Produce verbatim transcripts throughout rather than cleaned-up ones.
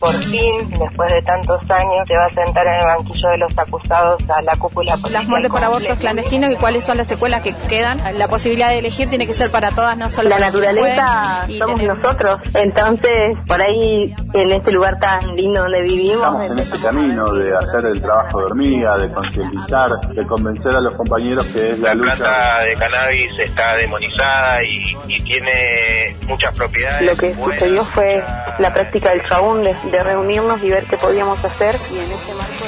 por fin, después de tantos años, se va a sentar en el banquillo de los acusados a la cúpula policial. Las muertes por abortos clandestinos y cuáles son las secuelas que quedan. La posibilidad de elegir tiene que ser para todas, no solo la para naturaleza somos tener... nosotros. Entonces, por ahí, en este lugar tan lindo donde vivimos, estamos en este camino de hacer el trabajo de hormiga, de concientizar, de convencer a los compañeros que es la, la lucha. La planta de cannabis está demonizada y, y tiene muchas propiedades. Lo que buenas, sucedió fue la práctica del chabún, de, de reunirnos y ver qué podíamos hacer, y en ese marco...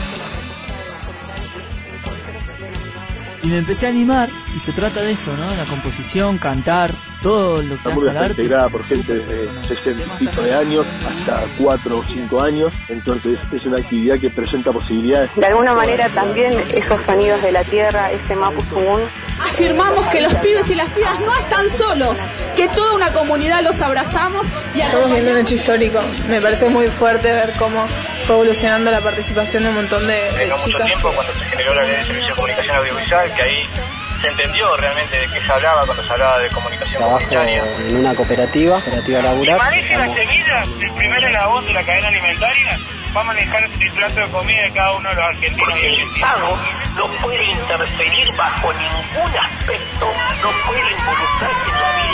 Y me empecé a animar, y se trata de eso, ¿no? La composición, cantar, todo lo que hace el arte. Está integrada por gente de sesenta y pico de años hasta cuatro o cinco años, entonces es una actividad que presenta posibilidades. De alguna manera también esos sonidos de la tierra, ese mapuzungún. Afirmamos que los pibes y las pibas no están solos, que toda una comunidad los abrazamos. Y estamos viendo un hecho histórico. Me parece muy fuerte ver cómo fue evolucionando la participación de un montón de, de chicas. Mucho tiempo cuando se generó la ley de servicio de comunicación audiovisual, que ahí se entendió realmente de qué se hablaba cuando se hablaba de comunicación Trabajo comunitaria. En una cooperativa, cooperativa laboral. Y parece la semilla, el primer eslabón de la cadena alimentaria, va a manejar el plato de comida de cada uno de los argentinos. Porque el Estado no puede interferir bajo ningún aspecto, no puede involucrarse en la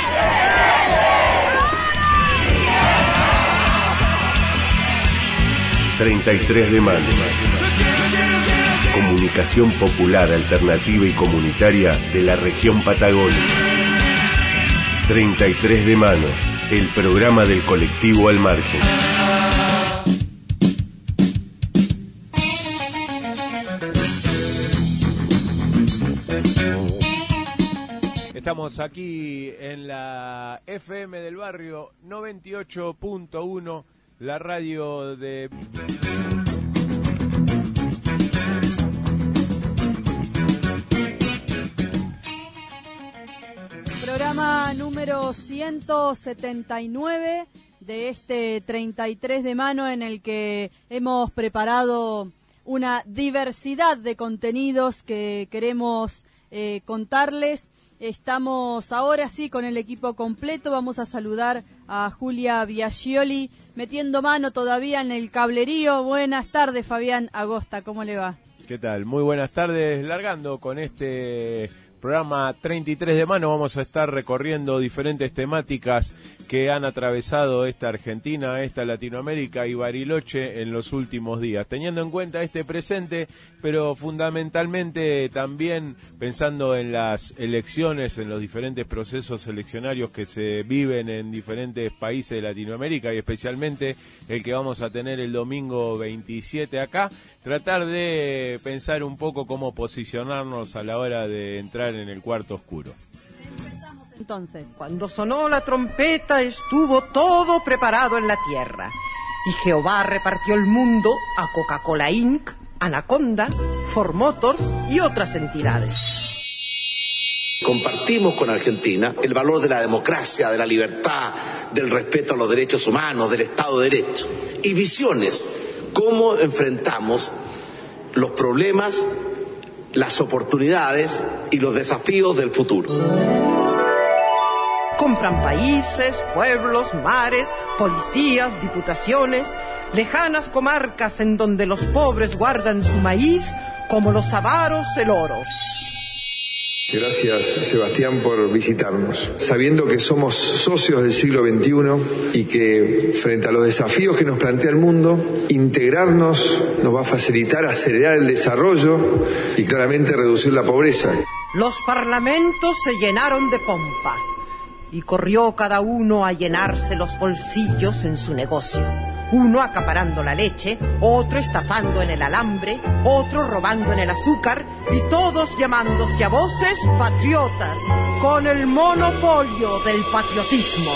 vida. treinta y tres de mayo. Comunicación popular, alternativa y comunitaria de la región Patagonia. treinta y tres de mano, el programa del colectivo Al Margen. Estamos aquí en la F M del barrio noventa y ocho punto uno, la radio de... Programa número ciento setenta y nueve de este treinta y tres de mano, en el que hemos preparado una diversidad de contenidos que queremos eh, contarles. Estamos ahora sí con el equipo completo. Vamos a saludar a Julia Biaggioli, metiendo mano todavía en el cablerío. Buenas tardes, Fabián Agosta, ¿cómo le va? ¿Qué tal? Muy buenas tardes, largando con este programa treinta y tres de mano. Vamos a estar recorriendo diferentes temáticas que han atravesado esta Argentina, esta Latinoamérica y Bariloche en los últimos días, teniendo en cuenta este presente, pero fundamentalmente también pensando en las elecciones, en los diferentes procesos eleccionarios que se viven en diferentes países de Latinoamérica, y especialmente el que vamos a tener el domingo veintisiete acá. Tratar de pensar un poco cómo posicionarnos a la hora de entrar en el cuarto oscuro. Entonces, cuando sonó la trompeta estuvo todo preparado en la tierra, y Jehová repartió el mundo a Coca-Cola incorporated, Anaconda, Ford Motors y otras entidades. Compartimos con Argentina el valor de la democracia, de la libertad, del respeto a los derechos humanos, del Estado de Derecho, y visiones. Cómo enfrentamos los problemas, las oportunidades y los desafíos del futuro. Compran países, pueblos, mares, policías, diputaciones, lejanas comarcas en donde los pobres guardan su maíz como los avaros el oro. Gracias, Sebastián, por visitarnos. Sabiendo que somos socios del siglo veintiuno y que frente a los desafíos que nos plantea el mundo, integrarnos nos va a facilitar acelerar el desarrollo y claramente reducir la pobreza. Los parlamentos se llenaron de pompa y corrió cada uno a llenarse los bolsillos en su negocio. Uno acaparando la leche, otro estafando en el alambre, otro robando en el azúcar, y todos llamándose a voces patriotas, con el monopolio del patriotismo.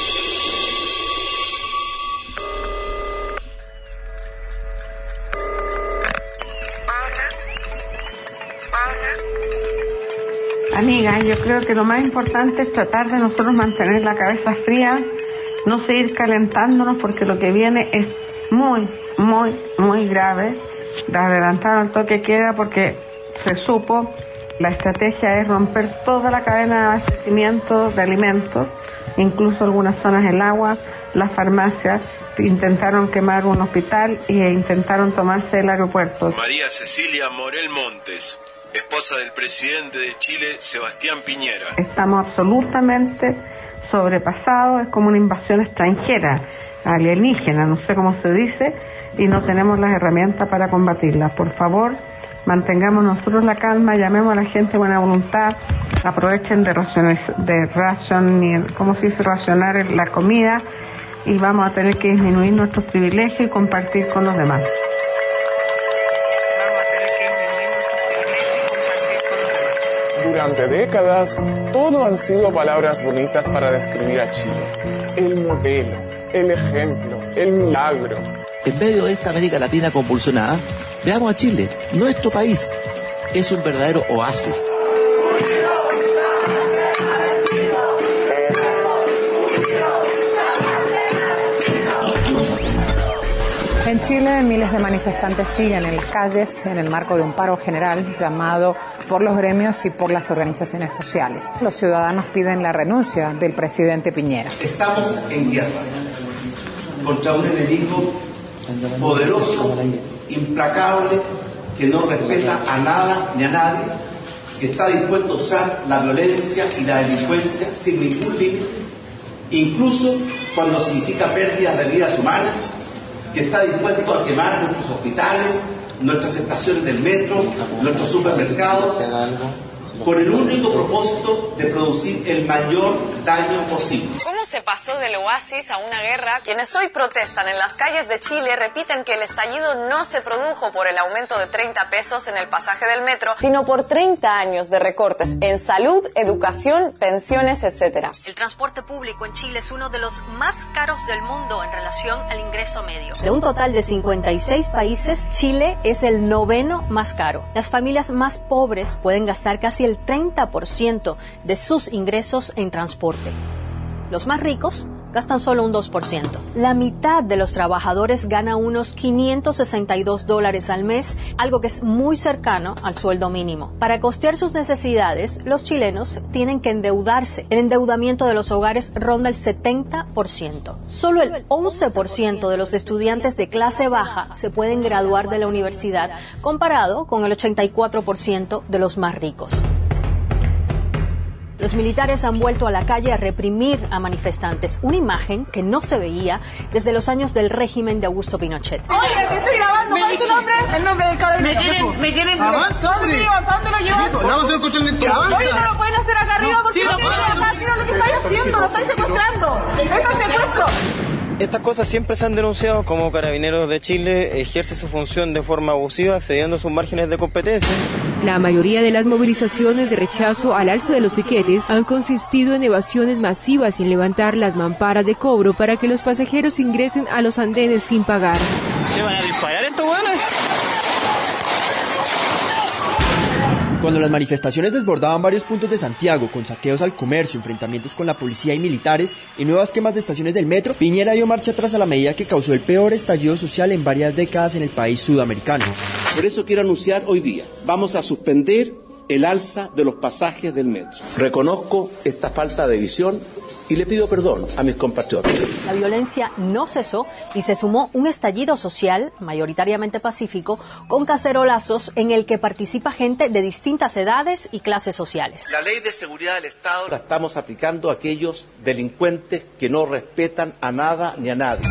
Amiga, yo creo que lo más importante es tratar de nosotros mantener la cabeza fría, no seguir calentándonos, porque lo que viene es muy, muy, muy grave. Adelantaron el toque de queda porque se supo, la estrategia es romper toda la cadena de abastecimiento de alimentos, incluso algunas zonas el agua, las farmacias, intentaron quemar un hospital e intentaron tomarse el aeropuerto. María Cecilia Morel Montes, esposa del presidente de Chile, Sebastián Piñera. Estamos absolutamente sobrepasados, es como una invasión extranjera, alienígena, no sé cómo se dice, y no tenemos las herramientas para combatirla. Por favor, mantengamos nosotros la calma, llamemos a la gente de buena voluntad, aprovechen de racionar, de ration, ¿cómo se dice? racionar la comida, y vamos a tener que disminuir nuestros privilegios y compartir con los demás. Durante décadas, todo han sido palabras bonitas para describir a Chile. El modelo, el ejemplo, el milagro. En medio de esta América Latina convulsionada, veamos a Chile, nuestro país. Es un verdadero oasis. En Chile, miles de manifestantes siguen en las calles en el marco de un paro general llamado por los gremios y por las organizaciones sociales. Los ciudadanos piden la renuncia del presidente Piñera. Estamos en guerra contra un enemigo poderoso, implacable, que no respeta a nada ni a nadie, que está dispuesto a usar la violencia y la delincuencia sin ningún límite, incluso cuando significa pérdidas de vidas humanas, que está dispuesto a quemar nuestros hospitales, nuestras estaciones del metro, nuestros supermercados, con el único propósito de producir el mayor daño posible. ¿Cómo se pasó del oasis a una guerra? Quienes hoy protestan en las calles de Chile repiten que el estallido no se produjo por el aumento de treinta pesos en el pasaje del metro, sino por treinta años de recortes en salud, educación, pensiones, etcétera. El transporte público en Chile es uno de los más caros del mundo en relación al ingreso medio. De un total de cincuenta y seis países, Chile es el noveno más caro. Las familias más pobres pueden gastar casi el treinta por ciento de sus ingresos en transporte. Los más ricos gastan solo un dos por ciento. La mitad de los trabajadores gana unos quinientos sesenta y dos dólares al mes, algo que es muy cercano al sueldo mínimo. Para costear sus necesidades, los chilenos tienen que endeudarse. El endeudamiento de los hogares ronda el setenta por ciento. Solo el once por ciento de los estudiantes de clase baja se pueden graduar de la universidad, comparado con el ochenta y cuatro por ciento de los más ricos. Los militares han vuelto a la calle a reprimir a manifestantes, una imagen que no se veía desde los años del régimen de Augusto Pinochet. Oye, te estoy grabando, ¿cuál es tu nombre? El nombre del carabinero. Me quieren, me quieren... Avanza, ¿dónde te llevan? ¿Para dónde lo llevan? Le vamos a hacer un coche lento. Oye, no lo pueden hacer acá arriba porque no tienen acá, mira lo que estáis haciendo, lo estáis secuestrando. Esto es secuestro. Estas cosas siempre se han denunciado, como Carabineros de Chile ejerce su función de forma abusiva, excediendo sus márgenes de competencia. La mayoría de las movilizaciones de rechazo al alza de los tiquetes han consistido en evasiones masivas sin levantar las mamparas de cobro para que los pasajeros ingresen a los andenes sin pagar. ¿Se van a disparar estos hueones? Cuando las manifestaciones desbordaban varios puntos de Santiago, con saqueos al comercio, enfrentamientos con la policía y militares y nuevas quemas de estaciones del metro, Piñera dio marcha atrás a la medida que causó el peor estallido social en varias décadas en el país sudamericano. Por eso quiero anunciar hoy día, vamos a suspender el alza de los pasajes del metro. Reconozco esta falta de visión y le pido perdón a mis compatriotas. La violencia no cesó y se sumó un estallido social, mayoritariamente pacífico, con cacerolazos en el que participa gente de distintas edades y clases sociales. La ley de seguridad del Estado la estamos aplicando a aquellos delincuentes que no respetan a nada ni a nadie,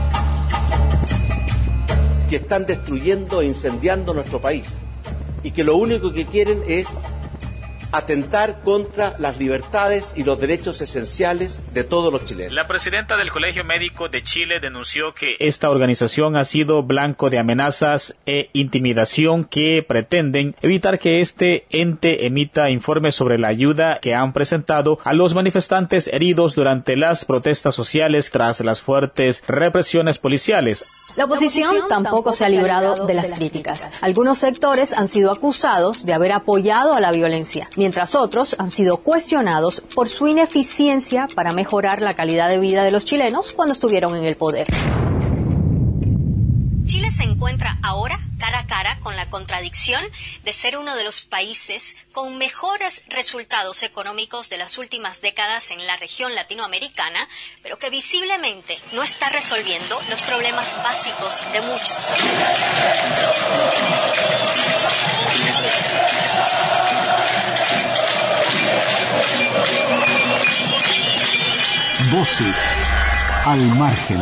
que están destruyendo e incendiando nuestro país y que lo único que quieren es atentar contra las libertades y los derechos esenciales de todos los chilenos. La presidenta del Colegio Médico de Chile denunció que esta organización ha sido blanco de amenazas e intimidación que pretenden evitar que este ente emita informes sobre la ayuda que han presentado a los manifestantes heridos durante las protestas sociales tras las fuertes represiones policiales. La oposición, la oposición tampoco, tampoco se ha librado de las críticas. Algunos sectores han sido acusados de haber apoyado a la violencia, mientras otros han sido cuestionados por su ineficiencia para mejorar la calidad de vida de los chilenos cuando estuvieron en el poder. Chile se encuentra ahora cara a cara con la contradicción de ser uno de los países con mejores resultados económicos de las últimas décadas en la región latinoamericana, pero que visiblemente no está resolviendo los problemas básicos de muchos. Voces al margen.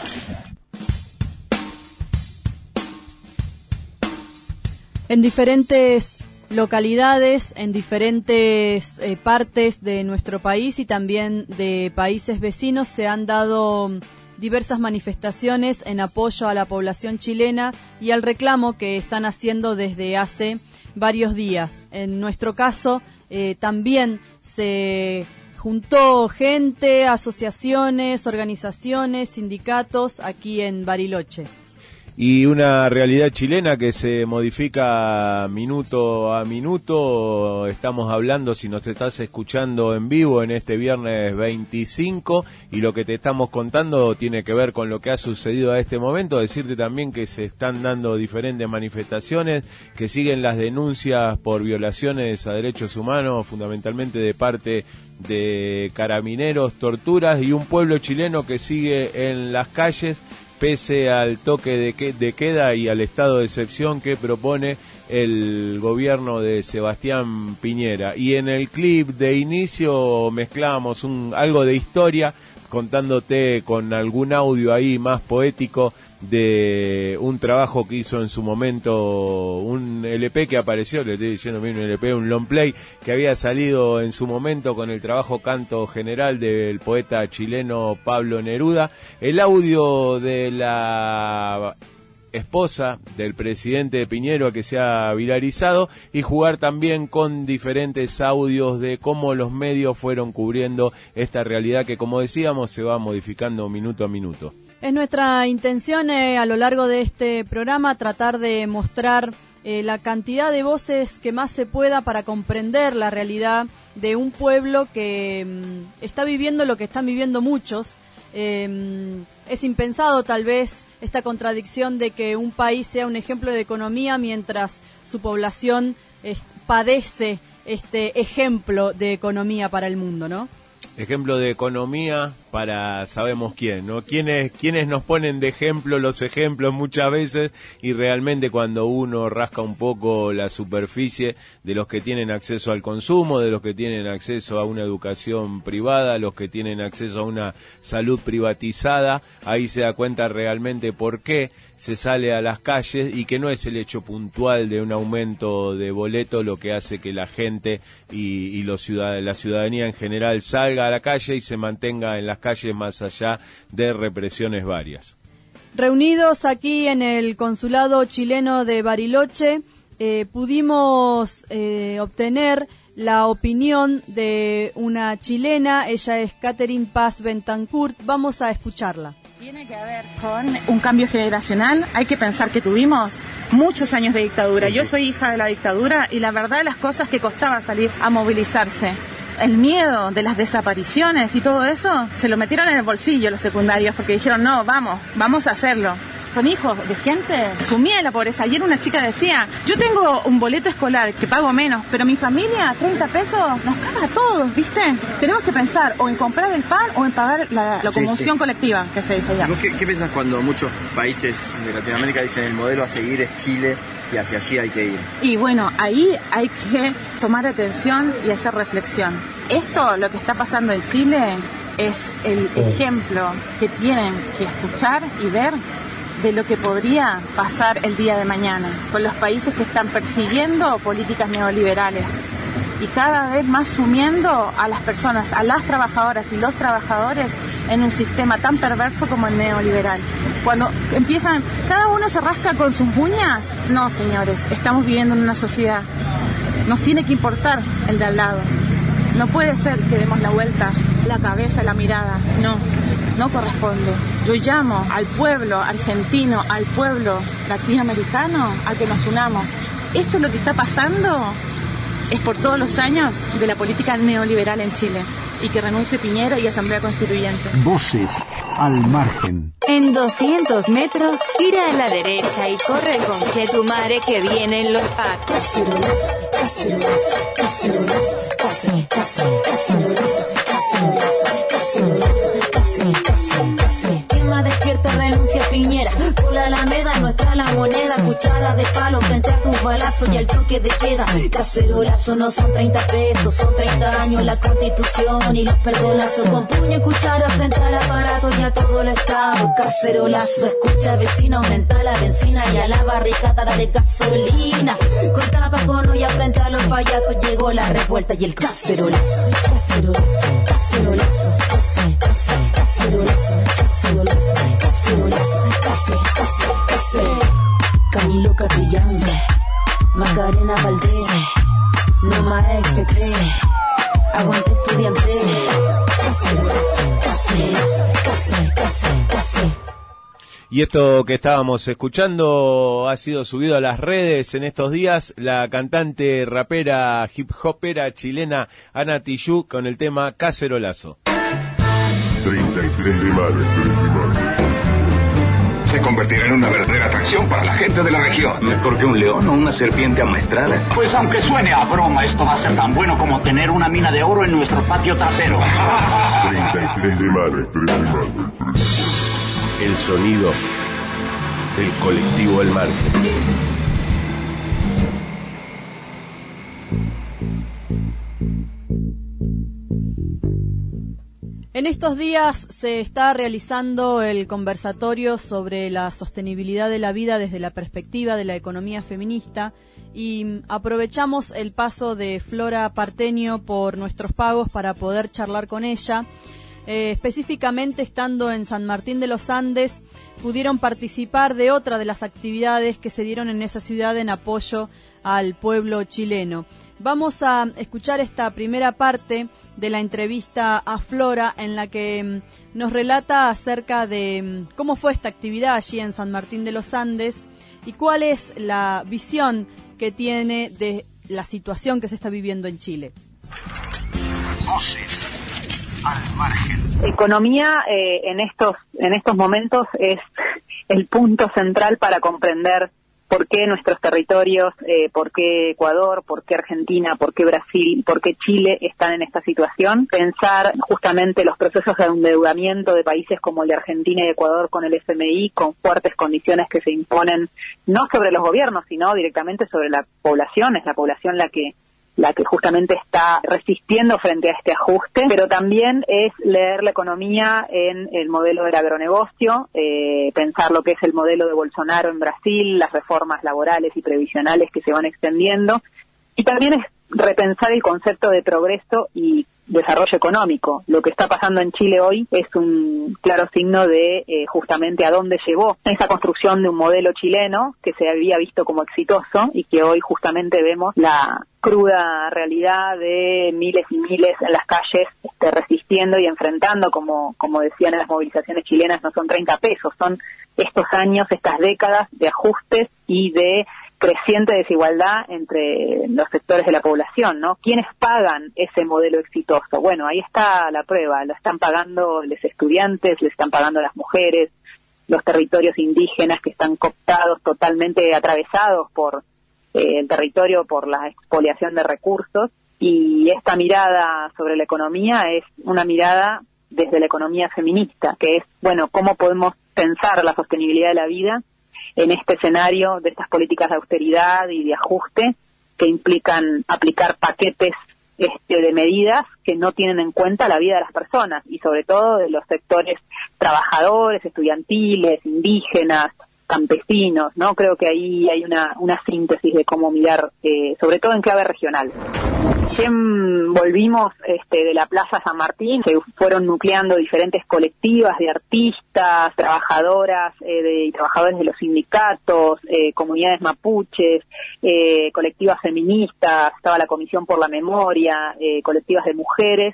En diferentes localidades, en diferentes eh, partes de nuestro país y también de países vecinos se han dado diversas manifestaciones en apoyo a la población chilena y al reclamo que están haciendo desde hace varios días. En nuestro caso, eh, también se juntó gente, asociaciones, organizaciones, sindicatos aquí en Bariloche. Y una realidad chilena que se modifica minuto a minuto. Estamos hablando, si nos estás escuchando en vivo en este viernes veinticinco, y lo que te estamos contando tiene que ver con lo que ha sucedido a este momento. Decirte también que se están dando diferentes manifestaciones, que siguen las denuncias por violaciones a derechos humanos, fundamentalmente de parte de carabineros, torturas, y un pueblo chileno que sigue en las calles pese al toque de, que, de queda y al estado de excepción que propone el gobierno de Sebastián Piñera. Y en el clip de inicio mezclábamos un, algo de historia, contándote con algún audio ahí más poético de un trabajo que hizo en su momento, un L P que apareció, le estoy diciendo bien un L P, un long play, que había salido en su momento con el trabajo Canto General del poeta chileno Pablo Neruda. El audio de la esposa del presidente Piñera que se ha viralizado, y jugar también con diferentes audios de cómo los medios fueron cubriendo esta realidad que, como decíamos, se va modificando minuto a minuto. Es nuestra intención eh, a lo largo de este programa tratar de mostrar eh, la cantidad de voces que más se pueda para comprender la realidad de un pueblo que mm, está viviendo lo que están viviendo muchos. Eh, es impensado tal vez esta contradicción de que un país sea un ejemplo de economía mientras su población eh, padece este ejemplo de economía para el mundo, ¿no? Ejemplo de economía para sabemos quién, ¿no? Quienes, quienes nos ponen de ejemplo los ejemplos muchas veces, y realmente cuando uno rasca un poco la superficie de los que tienen acceso al consumo, de los que tienen acceso a una educación privada, los que tienen acceso a una salud privatizada, ahí se da cuenta realmente por qué se sale a las calles, y que no es el hecho puntual de un aumento de boleto lo que hace que la gente y, y los ciudad, la ciudadanía en general salga a la calle y se mantenga en las calles más allá de represiones varias. Reunidos aquí en el Consulado Chileno de Bariloche, eh, pudimos eh, obtener la opinión de una chilena. Ella es Catherine Paz Bentancourt. Vamos a escucharla. Tiene que ver con un cambio generacional. Hay que pensar que tuvimos muchos años de dictadura. Yo soy hija de la dictadura y la verdad las cosas que costaba salir a movilizarse. El miedo de las desapariciones y todo eso, se lo metieron en el bolsillo los secundarios porque dijeron, no, vamos, vamos a hacerlo. Son hijos de gente sumida en la pobreza. Ayer una chica decía, yo tengo un boleto escolar que pago menos, pero mi familia, treinta pesos, nos caga a todos, ¿viste? Tenemos que pensar o en comprar el pan o en pagar la locomoción sí, sí. colectiva, que se dice allá. ¿Qué, ¿Qué piensas cuando muchos países de Latinoamérica dicen el modelo a seguir es Chile y hacia allí hay que ir? Y bueno, ahí hay que tomar atención y hacer reflexión. Esto, lo que está pasando en Chile, es el ejemplo que tienen que escuchar y ver de lo que podría pasar el día de mañana con los países que están persiguiendo políticas neoliberales y cada vez más sumiendo a las personas, a las trabajadoras y los trabajadores en un sistema tan perverso como el neoliberal. Cuando empiezan, cada uno se rasca con sus uñas. No, señores, estamos viviendo en una sociedad. Nos tiene que importar el de al lado. No puede ser que demos la vuelta, la cabeza, la mirada. No. No corresponde. Yo llamo al pueblo argentino, al pueblo latinoamericano, a que nos unamos. Esto es lo que está pasando, es por todos los años de la política neoliberal en Chile, y que renuncie Piñera y Asamblea Constituyente. Voces Al margen. En doscientos metros, gira a la derecha y corre con Chetumare que vienen los packs. Cacerolas, cacerolas, cacerolas, case, case, cacerolas, cacerolas, cacerolas, case, case, case. Quien más despierta renuncia Piñera. Por la Alameda nuestra la moneda. Cuchara de palo frente a tus balazos y al toque de queda. Cacerolazo no son treinta pesos, son treinta años la Constitución y los perdonazos. Con puño y cuchara frente al aparato y a todo el Estado. Cacerolazo, escucha vecino, aumenta la benzina y a la barricada de gasolina. Con tapacono y frente a los payasos llegó la revuelta y el cacerolazo. Cacerolazo, cacerolazo, case, case, cacerolazo, cacerolazo, cacerolazo, case, case, case. Camilo Catrillanza, Macarena Valdés, Noma F P, aguante estudiante. Cacerolazo, cacerolazo, case, case, case. Y esto que estábamos escuchando ha sido subido a las redes en estos días. La cantante, rapera, hip hopera chilena Ana Tijoux con el tema Cacerolazo. treinta y tres de mayo. Se convertirá en una verdadera atracción para la gente de la región. Mejor que un león o una serpiente amaestrada. Pues aunque suene a broma, esto va a ser tan bueno como tener una mina de oro en nuestro patio trasero. treinta y tres de mayo. El sonido del colectivo El Margen. En estos días se está realizando el conversatorio sobre la sostenibilidad de la vida desde la perspectiva de la economía feminista y aprovechamos el paso de Flora Partenio por nuestros pagos para poder charlar con ella. Eh, específicamente estando en San Martín de los Andes, pudieron participar de otra de las actividades que se dieron en esa ciudad en apoyo al pueblo chileno. Vamos a escuchar esta primera parte de la entrevista a Flora en la que mm, nos relata acerca de mm, cómo fue esta actividad allí en San Martín de los Andes y cuál es la visión que tiene de la situación que se está viviendo en Chile. Voces al margen. Economía eh, en estos en estos momentos es el punto central para comprender por qué nuestros territorios, eh, por qué Ecuador, por qué Argentina, por qué Brasil, por qué Chile están en esta situación. Pensar justamente los procesos de endeudamiento de países como el de Argentina y Ecuador con el F M I, con fuertes condiciones que se imponen no sobre los gobiernos, sino directamente sobre la población. Es la población la que la que justamente está resistiendo frente a este ajuste, pero también es leer la economía en el modelo del agronegocio, eh, pensar lo que es el modelo de Bolsonaro en Brasil, las reformas laborales y previsionales que se van extendiendo, y también es repensar el concepto de progreso y desarrollo económico. Lo que está pasando en Chile hoy es un claro signo de eh, justamente a dónde llevó esa construcción de un modelo chileno que se había visto como exitoso y que hoy justamente vemos la cruda realidad de miles y miles en las calles este, resistiendo y enfrentando, como como decían en las movilizaciones chilenas, no son treinta pesos, son estos años, estas décadas de ajustes y de creciente desigualdad entre los sectores de la población, ¿no? ¿Quiénes pagan ese modelo exitoso? Bueno, ahí está la prueba, lo están pagando los estudiantes, le están pagando las mujeres, los territorios indígenas que están cooptados, totalmente atravesados por eh, el territorio, por la expoliación de recursos, y esta mirada sobre la economía es una mirada desde la economía feminista, que es, bueno, ¿cómo podemos pensar la sostenibilidad de la vida en este escenario de estas políticas de austeridad y de ajuste que implican aplicar paquetes este, de medidas que no tienen en cuenta la vida de las personas y sobre todo de los sectores trabajadores, estudiantiles, indígenas, campesinos, ¿no? Creo que ahí hay una, una síntesis de cómo mirar, eh, sobre todo en clave regional. Recién volvimos este, de la Plaza San Martín, se fueron nucleando diferentes colectivas de artistas, trabajadoras eh, de, y trabajadores de los sindicatos, eh, comunidades mapuches, eh, colectivas feministas, estaba la Comisión por la Memoria, eh, colectivas de mujeres,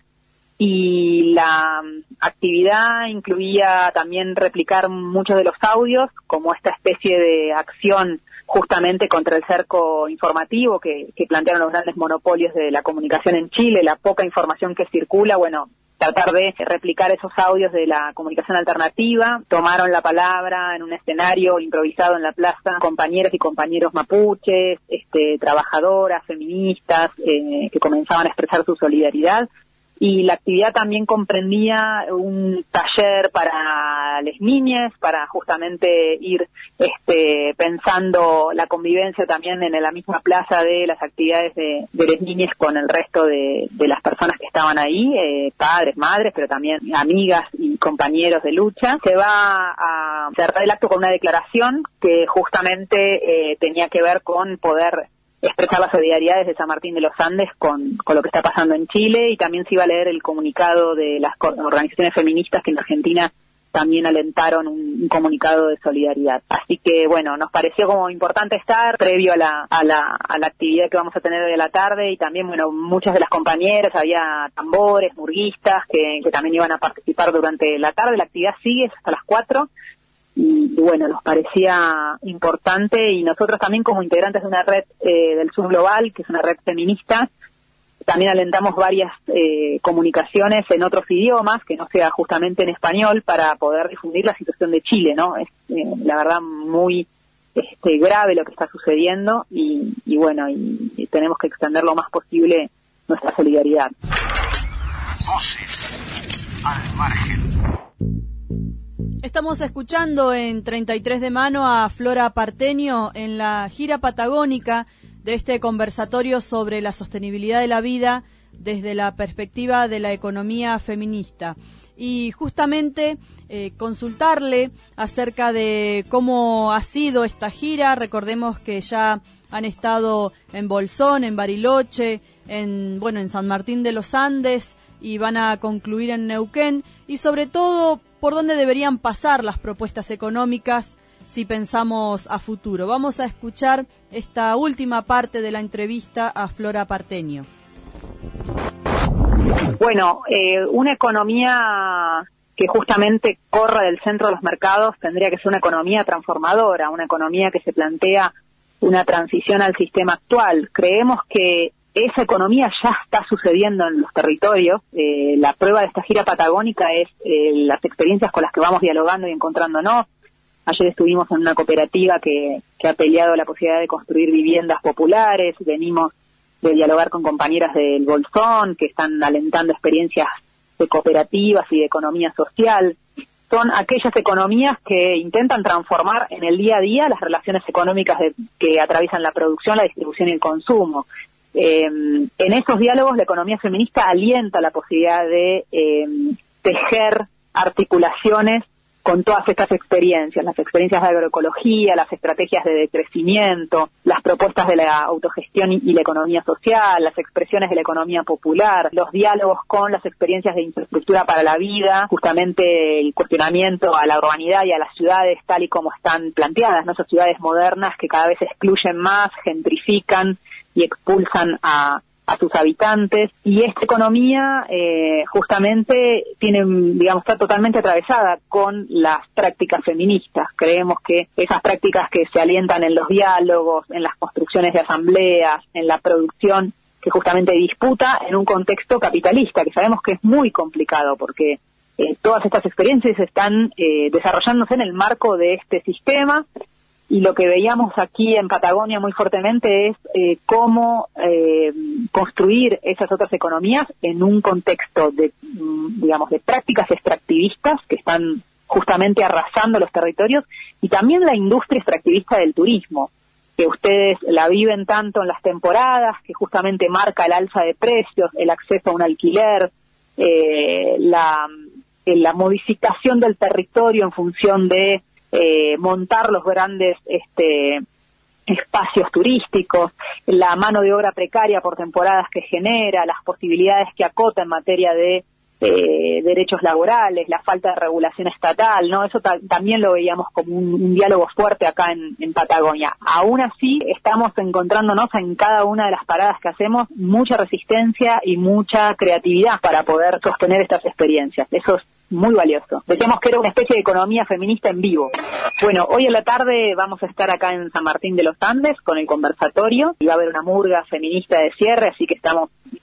y la actividad incluía también replicar muchos de los audios, como esta especie de acción justamente contra el cerco informativo que, que plantearon los grandes monopolios de la comunicación en Chile, la poca información que circula. Bueno, tratar de replicar esos audios de la comunicación alternativa. Tomaron la palabra en un escenario improvisado en la plaza compañeros y compañeros mapuches, este, trabajadoras, feministas, eh, que comenzaban a expresar su solidaridad. Y la actividad también comprendía un taller para las niñas, para justamente ir este, pensando la convivencia también en la misma plaza de las actividades de, de las niñas con el resto de, de las personas que estaban ahí, eh, padres, madres, pero también amigas y compañeros de lucha. Se va a cerrar el acto con una declaración que justamente eh, tenía que ver con poder expresar la solidaridad desde San Martín de los Andes con, con lo que está pasando en Chile, y también se iba a leer el comunicado de las organizaciones feministas que en Argentina también alentaron un, un comunicado de solidaridad. Así que bueno, nos pareció como importante estar previo a la, a la, a la actividad que vamos a tener hoy a la tarde, y también bueno, muchas de las compañeras, había tambores, murguistas que, que también iban a participar durante la tarde. La actividad sigue hasta las cuatro. Y, y bueno, nos parecía importante, y nosotros también como integrantes de una red eh, del Sur Global, que es una red feminista, también alentamos varias eh, comunicaciones en otros idiomas, que no sea justamente en español, para poder difundir la situación de Chile, ¿no? Es eh, la verdad muy este, grave lo que está sucediendo, y, y bueno, y, y tenemos que extender lo más posible nuestra solidaridad. Voces al margen. Estamos escuchando en treinta y tres de mano a Flora Partenio en la gira patagónica de este conversatorio sobre la sostenibilidad de la vida desde la perspectiva de la economía feminista. Y justamente eh, consultarle acerca de cómo ha sido esta gira. Recordemos que ya han estado en Bolsón, en Bariloche, en, bueno, en San Martín de los Andes, y van a concluir en Neuquén, y sobre todo por dónde deberían pasar las propuestas económicas si pensamos a futuro. Vamos a escuchar esta última parte de la entrevista a Flora Partenio. Bueno, eh, una economía que justamente corra del centro de los mercados tendría que ser una economía transformadora, una economía que se plantea una transición al sistema actual. Creemos que esa economía ya está sucediendo en los territorios. Eh, la prueba de esta gira patagónica es eh, las experiencias con las que vamos dialogando y encontrándonos. Ayer estuvimos en una cooperativa que, que ha peleado la posibilidad de construir viviendas populares. Venimos de dialogar con compañeras del Bolsón que están alentando experiencias de cooperativas y de economía social. Son aquellas economías que intentan transformar en el día a día las relaciones económicas de, que atraviesan la producción, la distribución y el consumo. Eh, en esos diálogos la economía feminista alienta la posibilidad de eh, tejer articulaciones con todas estas experiencias, las experiencias de agroecología, las estrategias de decrecimiento, las propuestas de la autogestión y la economía social, las expresiones de la economía popular, los diálogos con las experiencias de infraestructura para la vida, justamente el cuestionamiento a la urbanidad y a las ciudades tal y como están planteadas, ¿no? Esas ciudades modernas que cada vez excluyen más, gentrifican y expulsan a, a sus habitantes, y esta economía eh, justamente tiene, digamos, está totalmente atravesada con las prácticas feministas. Creemos que esas prácticas que se alientan en los diálogos, en las construcciones de asambleas, en la producción que justamente disputa en un contexto capitalista, que sabemos que es muy complicado porque eh, todas estas experiencias están eh, desarrollándose en el marco de este sistema. Y lo que veíamos aquí en Patagonia muy fuertemente es eh, cómo eh, construir esas otras economías en un contexto de, digamos, de prácticas extractivistas que están justamente arrasando los territorios, y también la industria extractivista del turismo, que ustedes la viven tanto en las temporadas, que justamente marca el alza de precios, el acceso a un alquiler, eh, la, la modificación del territorio en función de Eh, montar los grandes este, espacios turísticos, la mano de obra precaria por temporadas que genera, las posibilidades que acota en materia de eh, derechos laborales, la falta de regulación estatal, ¿no? Eso ta- también lo veíamos como un, un diálogo fuerte acá en, en Patagonia. Aún así, estamos encontrándonos en cada una de las paradas que hacemos mucha resistencia y mucha creatividad para poder sostener estas experiencias. Eso es muy valioso. Decíamos que era una especie de economía feminista en vivo. Bueno, hoy a la tarde vamos a estar acá en San Martín de los Andes con el conversatorio, y va a haber una murga feminista de cierre, así que estamos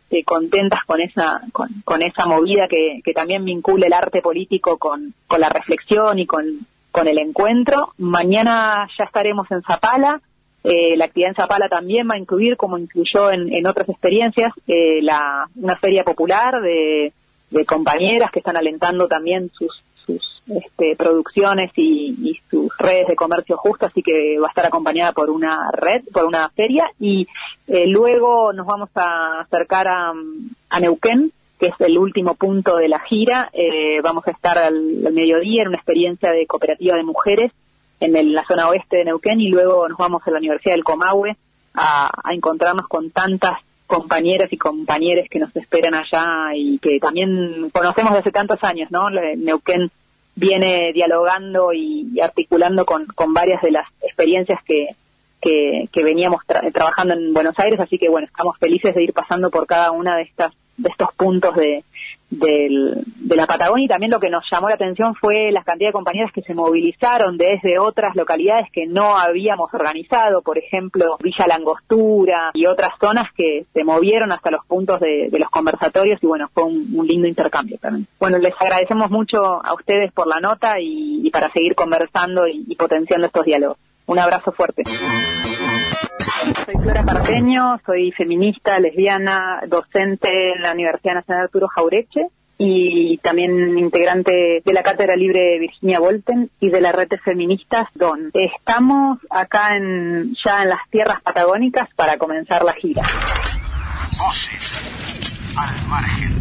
eh, contentas con esa con, con esa movida que, que también vincula el arte político con, con la reflexión y con, con el encuentro. Mañana ya estaremos en Zapala. Eh, la actividad en Zapala también va a incluir, como incluyó en, en otras experiencias, eh, la, una feria popular de, de compañeras que están alentando también sus, sus este, producciones y, y sus redes de comercio justo, así que va a estar acompañada por una red, por una feria, y eh, luego nos vamos a acercar a, a Neuquén, que es el último punto de la gira. Eh, vamos a estar al, al mediodía en una experiencia de cooperativa de mujeres en el, la zona oeste de Neuquén, y luego nos vamos a la Universidad del Comahue a, a encontrarnos con tantas compañeras y compañeros que nos esperan allá y que también conocemos desde hace tantos años, ¿no? Neuquén viene dialogando y, y articulando con, con varias de las experiencias que, que, que veníamos tra- trabajando en Buenos Aires, así que bueno, estamos felices de ir pasando por cada una de estas de estos puntos de Del, de la Patagonia. Y también lo que nos llamó la atención fue la cantidad de compañeras que se movilizaron desde otras localidades que no habíamos organizado, por ejemplo Villa Langostura y otras zonas que se movieron hasta los puntos de, de los conversatorios, y bueno, fue un, un lindo intercambio también. Bueno, les agradecemos mucho a ustedes por la nota y, y para seguir conversando y, y potenciando estos diálogos. Un abrazo fuerte. Soy Flora Parteño, soy feminista, lesbiana, docente en la Universidad Nacional Arturo Jaureche y también integrante de la Cátedra Libre Virginia Volten y de la red de feministas D O N. Estamos acá en, ya en las tierras patagónicas para comenzar la gira. Voces al margen.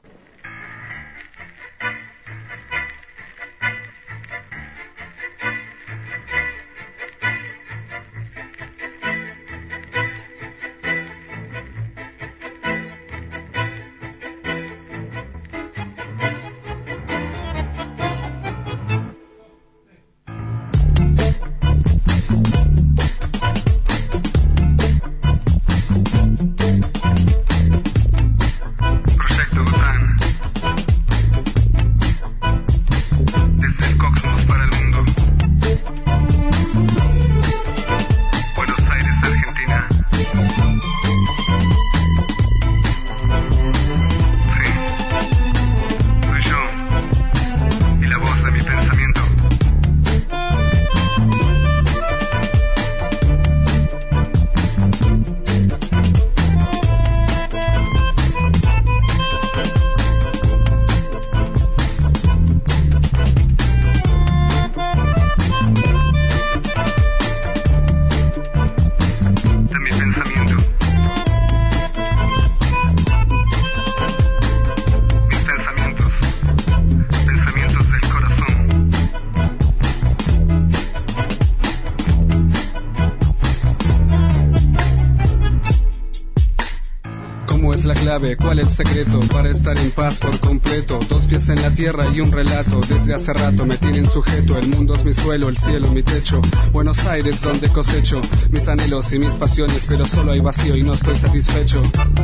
¿Cuál es el secreto para estar en paz por completo? Dos pies en la tierra y un relato. Desde hace rato me tienen sujeto. El mundo es mi suelo, el cielo mi techo. Buenos Aires donde cosecho mis anhelos y mis pasiones, pero solo hay vacío y no estoy satisfecho.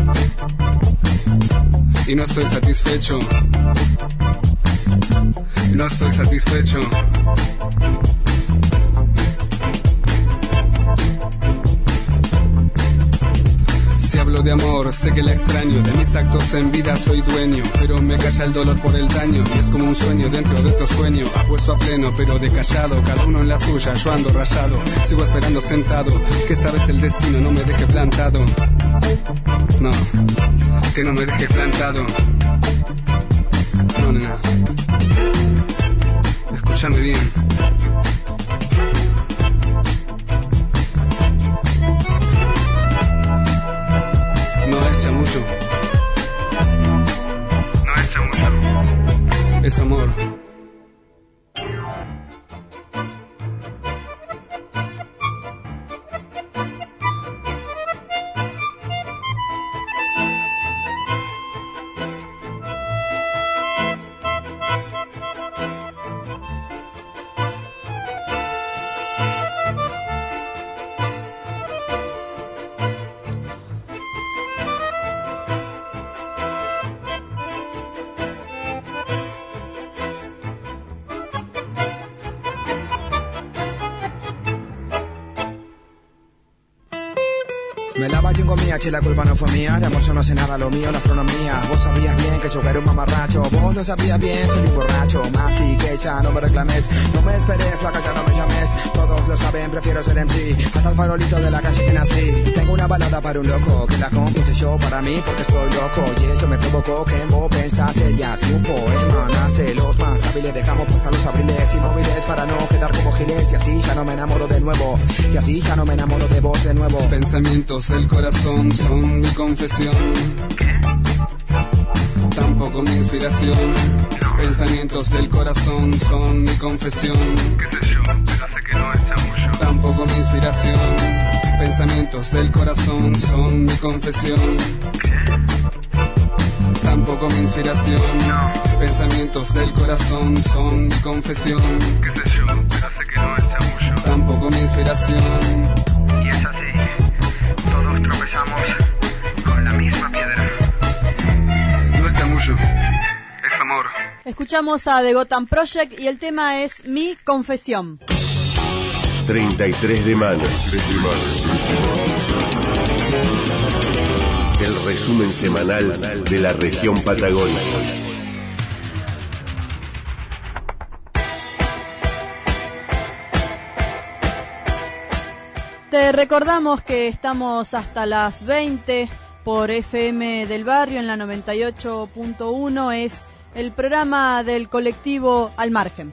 Y no estoy satisfecho. No estoy satisfecho. Hablo de amor, sé que la extraño. De mis actos en vida soy dueño, pero me calla el dolor por el daño. Y es como un sueño dentro de otro sueño, apuesto a pleno pero de callado. Cada uno en la suya, yo ando rayado. Sigo esperando sentado, que esta vez el destino no me deje plantado. No, que no me deje plantado. No, nena, escúchame bien. No es chamullo. No es chamullo. Es amor. Me lava yo con mía, che, la culpa no fue mía. De amor yo no sé nada, lo mío la astronomía. Vos sabías bien que yo era un mamarracho. Vos lo sabías bien, soy un borracho. Más y que ya no me reclames. No me esperé, flaca, ya no me llames. Todos lo saben, prefiero ser M C. Hasta el farolito de la calle que nací. Tengo una balada para un loco que la compuse yo para mí porque estoy loco. Y eso me provocó que en vos pensase. Y así un poema nace. Los más hábiles dejamos pasar los abriles inmóviles para no quedar como giles. Y así ya no me enamoro de nuevo. Y así ya no me enamoro de vos de nuevo. Pensamientos del corazón son mi confesión. Tampoco mi inspiración. Pensamientos del corazón son mi confesión. Tampoco mi inspiración. Pensamientos del corazón son mi confesión. Tampoco mi inspiración. Pensamientos del corazón son mi confesión. Tampoco mi inspiración. Y es así. Todos tropezamos con la misma piedra. No es chamullo, es amor. Escuchamos a The Gotham Project y el tema es Mi Confesión. treinta y tres de mano. El resumen semanal de la región patagónica. Te recordamos que estamos hasta las veinte por F M del Barrio en la noventa y ocho punto uno. Es el programa del colectivo Al Margen.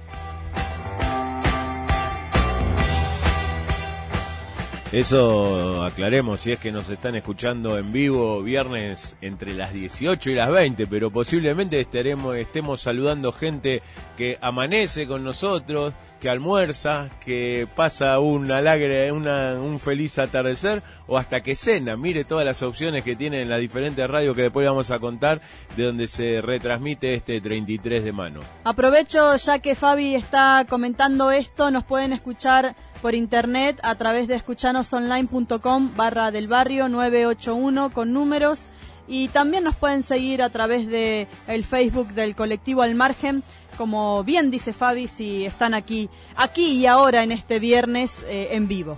Eso aclaremos, si es que nos están escuchando en vivo viernes entre las dieciocho y las veinte, pero posiblemente estaremos, estemos saludando gente que amanece con nosotros, que almuerza, que pasa un alegre, una, un feliz atardecer o hasta que cena. Mire todas las opciones que tienen las diferentes radios que después vamos a contar de donde se retransmite este treinta y tres de mano. Aprovecho ya que Fabi está comentando esto, nos pueden escuchar por internet a través de escuchanosonline.com barra del barrio nueve ocho uno con números, y también nos pueden seguir a través de el Facebook del colectivo Al Margen, como bien dice Fabi, si están aquí, aquí y ahora en este viernes eh, en vivo.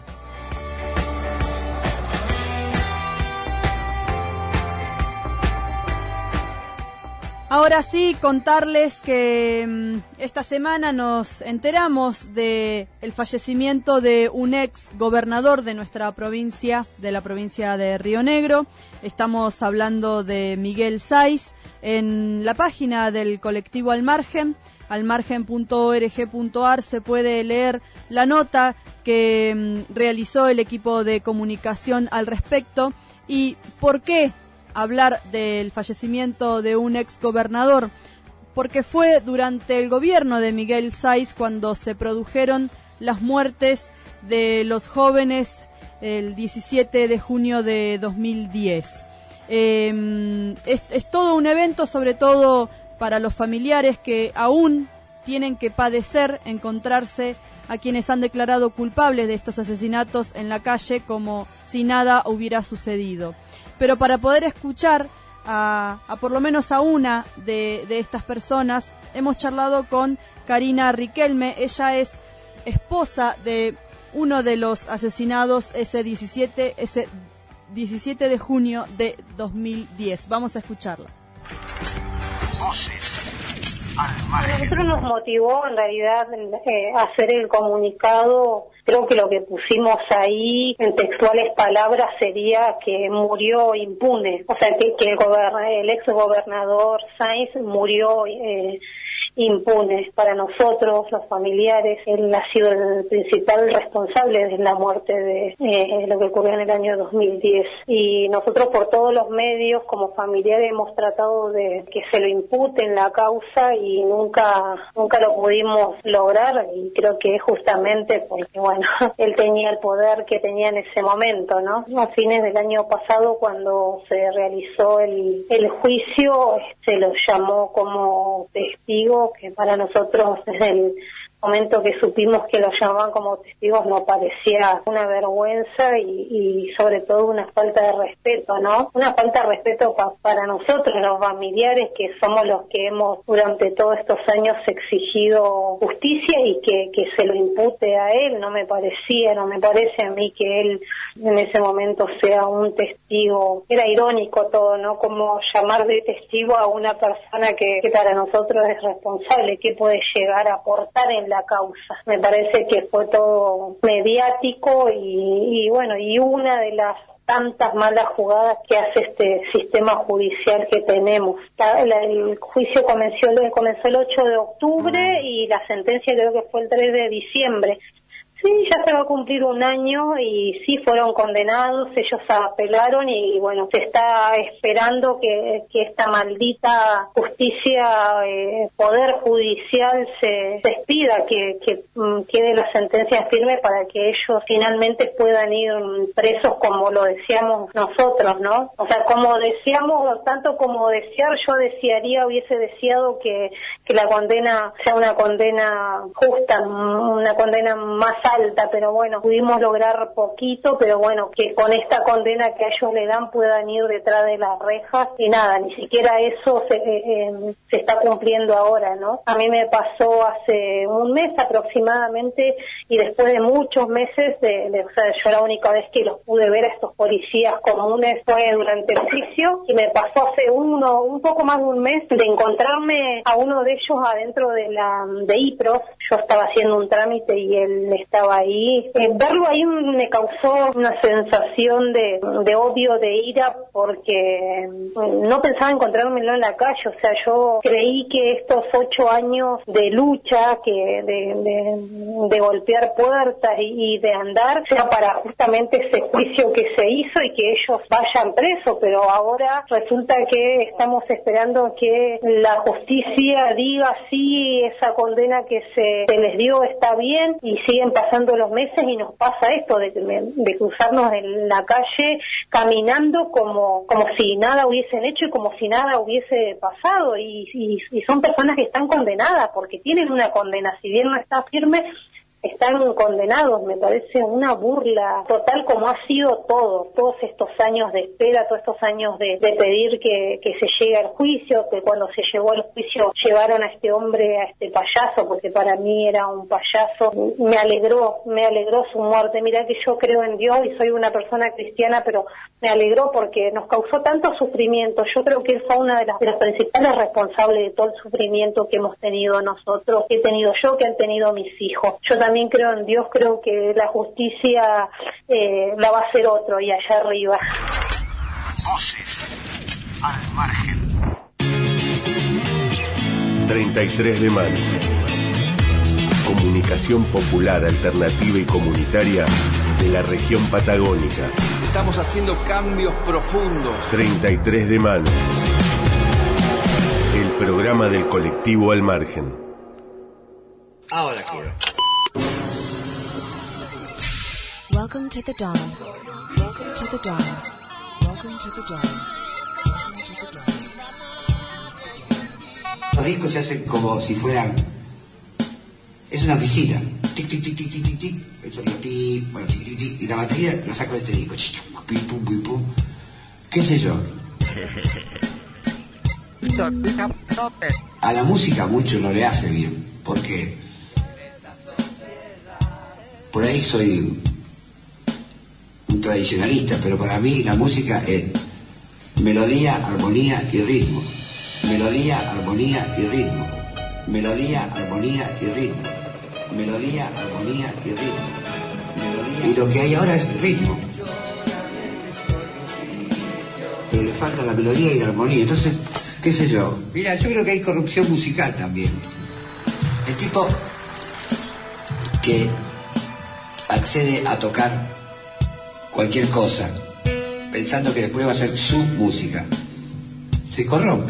Ahora sí, contarles que mmm, esta semana nos enteramos de el fallecimiento de un ex gobernador de nuestra provincia, de la provincia de Río Negro. Estamos hablando de Miguel Sáiz. En la página del colectivo Al Margen, almargen punto org punto ar, se puede leer la nota que mmm, realizó el equipo de comunicación al respecto. ¿Y por qué hablar del fallecimiento de un ex gobernador? Porque fue durante el gobierno de Miguel Sáiz cuando se produjeron las muertes de los jóvenes el diecisiete de junio de dos mil diez. Eh, es, es todo un evento, sobre todo para los familiares que aún tienen que padecer encontrarse a quienes han declarado culpables de estos asesinatos en la calle como si nada hubiera sucedido. Pero para poder escuchar a, a por lo menos a una de, de estas personas, hemos charlado con Karina Riquelme. Ella es esposa de uno de los asesinados ese diecisiete, ese diecisiete de junio de dos mil diez. Vamos a escucharla. A nosotros nos motivó en realidad eh, hacer el comunicado. Creo que lo que pusimos ahí en textuales palabras sería que murió impune, o sea que, que el, gober- el ex gobernador Sáiz murió eh, impune. Para nosotros, los familiares, él ha sido el principal responsable de la muerte de eh, lo que ocurrió en el año dos mil diez. Y nosotros por todos los medios, como familiares, hemos tratado de que se lo impute en la causa y nunca nunca lo pudimos lograr, y creo que es justamente porque, bueno, él tenía el poder que tenía en ese momento, ¿no? A fines del año pasado, cuando se realizó el, el juicio, se lo llamó como testigo, que para nosotros es el momento que supimos que los llamaban como testigos nos parecía una vergüenza y, y sobre todo una falta de respeto, ¿no? Una falta de respeto pa, para nosotros, los familiares, que somos los que hemos durante todos estos años exigido justicia y que, que se lo impute a él. No me parecía, no me parece a mí que él en ese momento sea un testigo. Era irónico todo, ¿no? Como llamar de testigo a una persona que, que para nosotros es responsable, que puede llegar a aportar en la causa. Me parece que fue todo mediático y, y bueno, y una de las tantas malas jugadas que hace este sistema judicial que tenemos. La, la, el juicio comenzó, comenzó el ocho de octubre y la sentencia creo que fue el tres de diciembre. Sí, ya se va a cumplir un año y sí fueron condenados, ellos apelaron y bueno, se está esperando que, que esta maldita justicia, eh, poder judicial se, se expida, que, que um, quede la sentencia firme para que ellos finalmente puedan ir presos como lo deseamos nosotros, ¿no? O sea, como deseamos, tanto como desear, yo desearía, hubiese deseado que, que la condena sea una condena justa, una condena más alta, pero bueno, pudimos lograr poquito, pero bueno, que con esta condena que a ellos le dan puedan ir detrás de las rejas y nada, ni siquiera eso se, eh, eh, se está cumpliendo ahora, ¿no? A mí me pasó hace un mes aproximadamente y después de muchos meses, de, de, o sea, yo la única vez que los pude ver a estos policías comunes fue durante el juicio y me pasó hace uno, un poco más de un mes de encontrarme a uno de ellos adentro de la de I P R O S. Yo estaba haciendo un trámite y él estaba ahí. Eh, verlo ahí me causó una sensación de, de odio, de ira, porque no pensaba encontrármelo en la calle. O sea, yo creí que estos ocho años de lucha, que de, de, de golpear puertas y, y de andar, sea para justamente ese juicio que se hizo y que ellos vayan presos, pero ahora resulta que estamos esperando que la justicia diga sí, esa condena que se, se les dio está bien, y siguen pasando los meses y nos pasa esto de, de cruzarnos en la calle caminando como como si nada hubiesen hecho y como si nada hubiese pasado, y, y, y son personas que están condenadas porque tienen una condena, si bien no está firme, están condenados. Me parece una burla total, como ha sido todo, todos estos años de espera, todos estos años de, de pedir que, que se llegue al juicio, que cuando se llegó al juicio llevaron a este hombre, a este payaso, porque para mí era un payaso. Me alegró, me alegró su muerte. Mirá que yo creo en Dios y soy una persona cristiana, pero me alegró porque nos causó tanto sufrimiento. Yo creo que él fue una de las, de las principales responsables de todo el sufrimiento que hemos tenido nosotros, que he tenido yo, que han tenido mis hijos. Yo también También creo en Dios, creo que la justicia eh, la va a hacer otro y allá arriba. Voces al margen. treinta y tres de mayo. Comunicación popular, alternativa y comunitaria de la región patagónica. Estamos haciendo cambios profundos. treinta y tres de mayo. El programa del colectivo Al Margen. Ahora quiero. Welcome to the dawn. Welcome to the dawn. Welcome to the dawn. Los discos se hacen como si fueran... Es una oficina. Tic, tic, tic, tic, tic, tic, tic. El sonido pi, bueno, tic, tic, tic. Y la batería la saco de este disco. Pim, pum, pim, pum. ¿Qué sé yo? A la música mucho no le hace bien. Porque... Por ahí soy... un tradicionalista, pero para mí la música es melodía, armonía y ritmo. Melodía, armonía y ritmo. Melodía, armonía y ritmo. Melodía, armonía y ritmo. Melodía... Y lo que hay ahora es ritmo. Pero le falta la melodía y la armonía. Entonces, qué sé yo. Mira, yo creo que hay corrupción musical también. El tipo que accede a tocar cualquier cosa, pensando que después va a ser su música, se corrompe.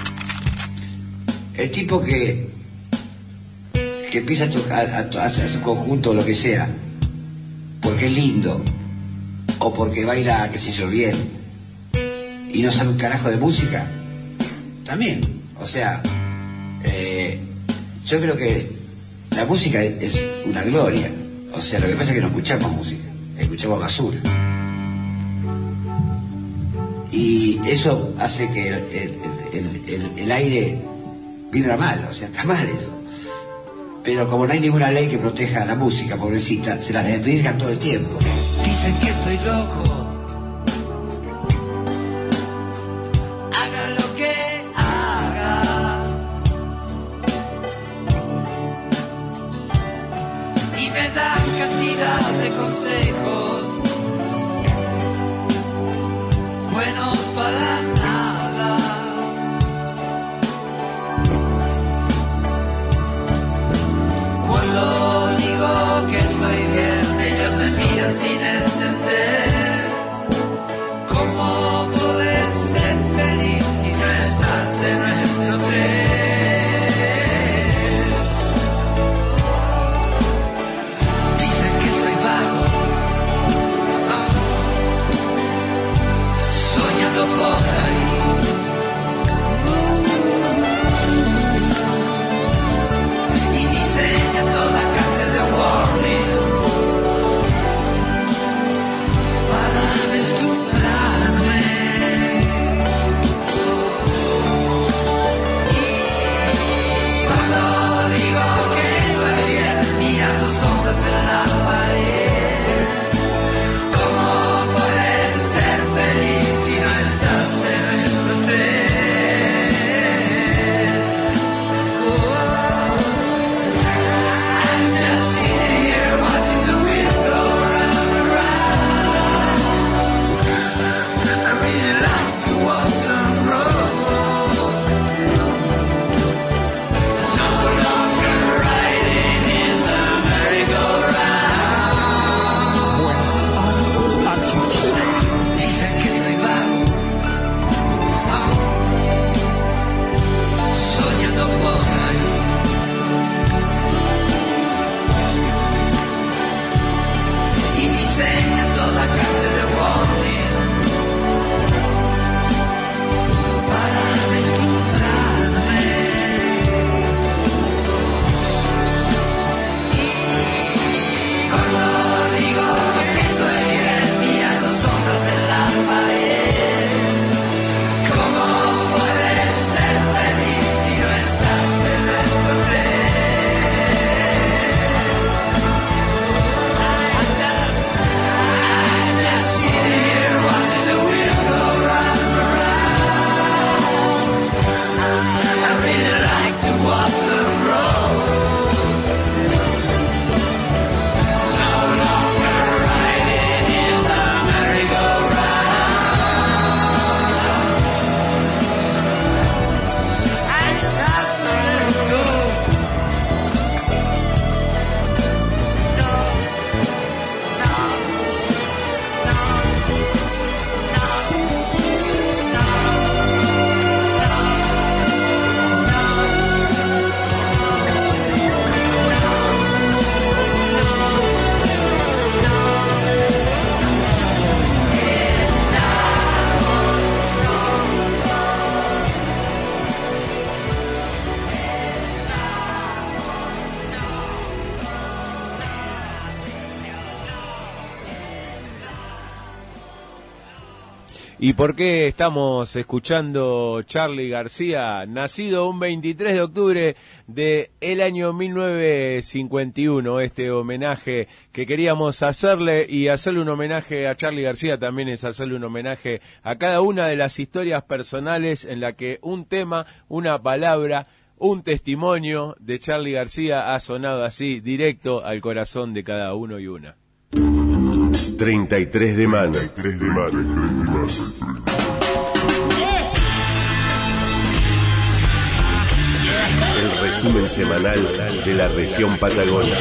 El tipo que que empieza a tocar a, a, a su conjunto, lo que sea, porque es lindo, o porque baila, qué sé yo, bien, y no sabe un carajo de música, también, o sea, eh, yo creo que la música es, es una gloria. O sea, lo que pasa es que no escuchamos música, escuchamos basura. Y eso hace que el, el, el, el, el aire vibra mal, o sea, está mal eso. Pero como no hay ninguna ley que proteja a la música, pobrecita, se la desvirgan todo el tiempo. Dicen que estoy loco. Haga lo que haga. Y me dan cantidad de consejos buenos para nada. Cuando digo que estoy bien, ellos me miran sin entender. ¿Cómo poder ser feliz si no estás en nuestro tren? Dicen que soy vago, ah, soñando por ahí. Y diseña toda clase de warnings para deslumbrarme. Y cuando digo que estoy bien, mira tus sombras en la pared. ¿Cómo puedes ser feliz si no estás en nuestro tren? I'm just sitting here watching the wheels go round and round. I really like to walk some road. No longer riding in the merry-go-round. Buenas tardes, Argentina. Dicen que soy vago, ah, soñando por ahí. Y diseña toda clase de warnings para deslumbrarme. Y cuando digo que estoy bien, mira los sombras en la pared. ¿Cómo puedes ser feliz si no estás en nuestro tren? I'm just sitting here watching the wheels go round and round. I really like to walk some road. No longer riding in the merry-go-round. I just have to let it go. No, no, no, ¿Y por qué estamos escuchando Charly García, nacido un veintitrés de octubre de el año mil novecientos cincuenta y uno? Este homenaje que queríamos hacerle, y hacerle un homenaje a Charly García también es hacerle un homenaje a cada una de las historias personales en la que un tema, una palabra, un testimonio de Charly García ha sonado así, directo al corazón de cada uno y una. treinta y tres de mano. El resumen semanal de la región Patagonia.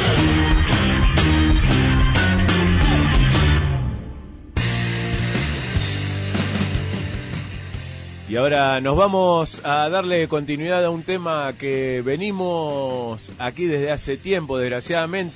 Y ahora nos vamos a darle continuidad a un tema que venimos aquí desde hace tiempo, desgraciadamente,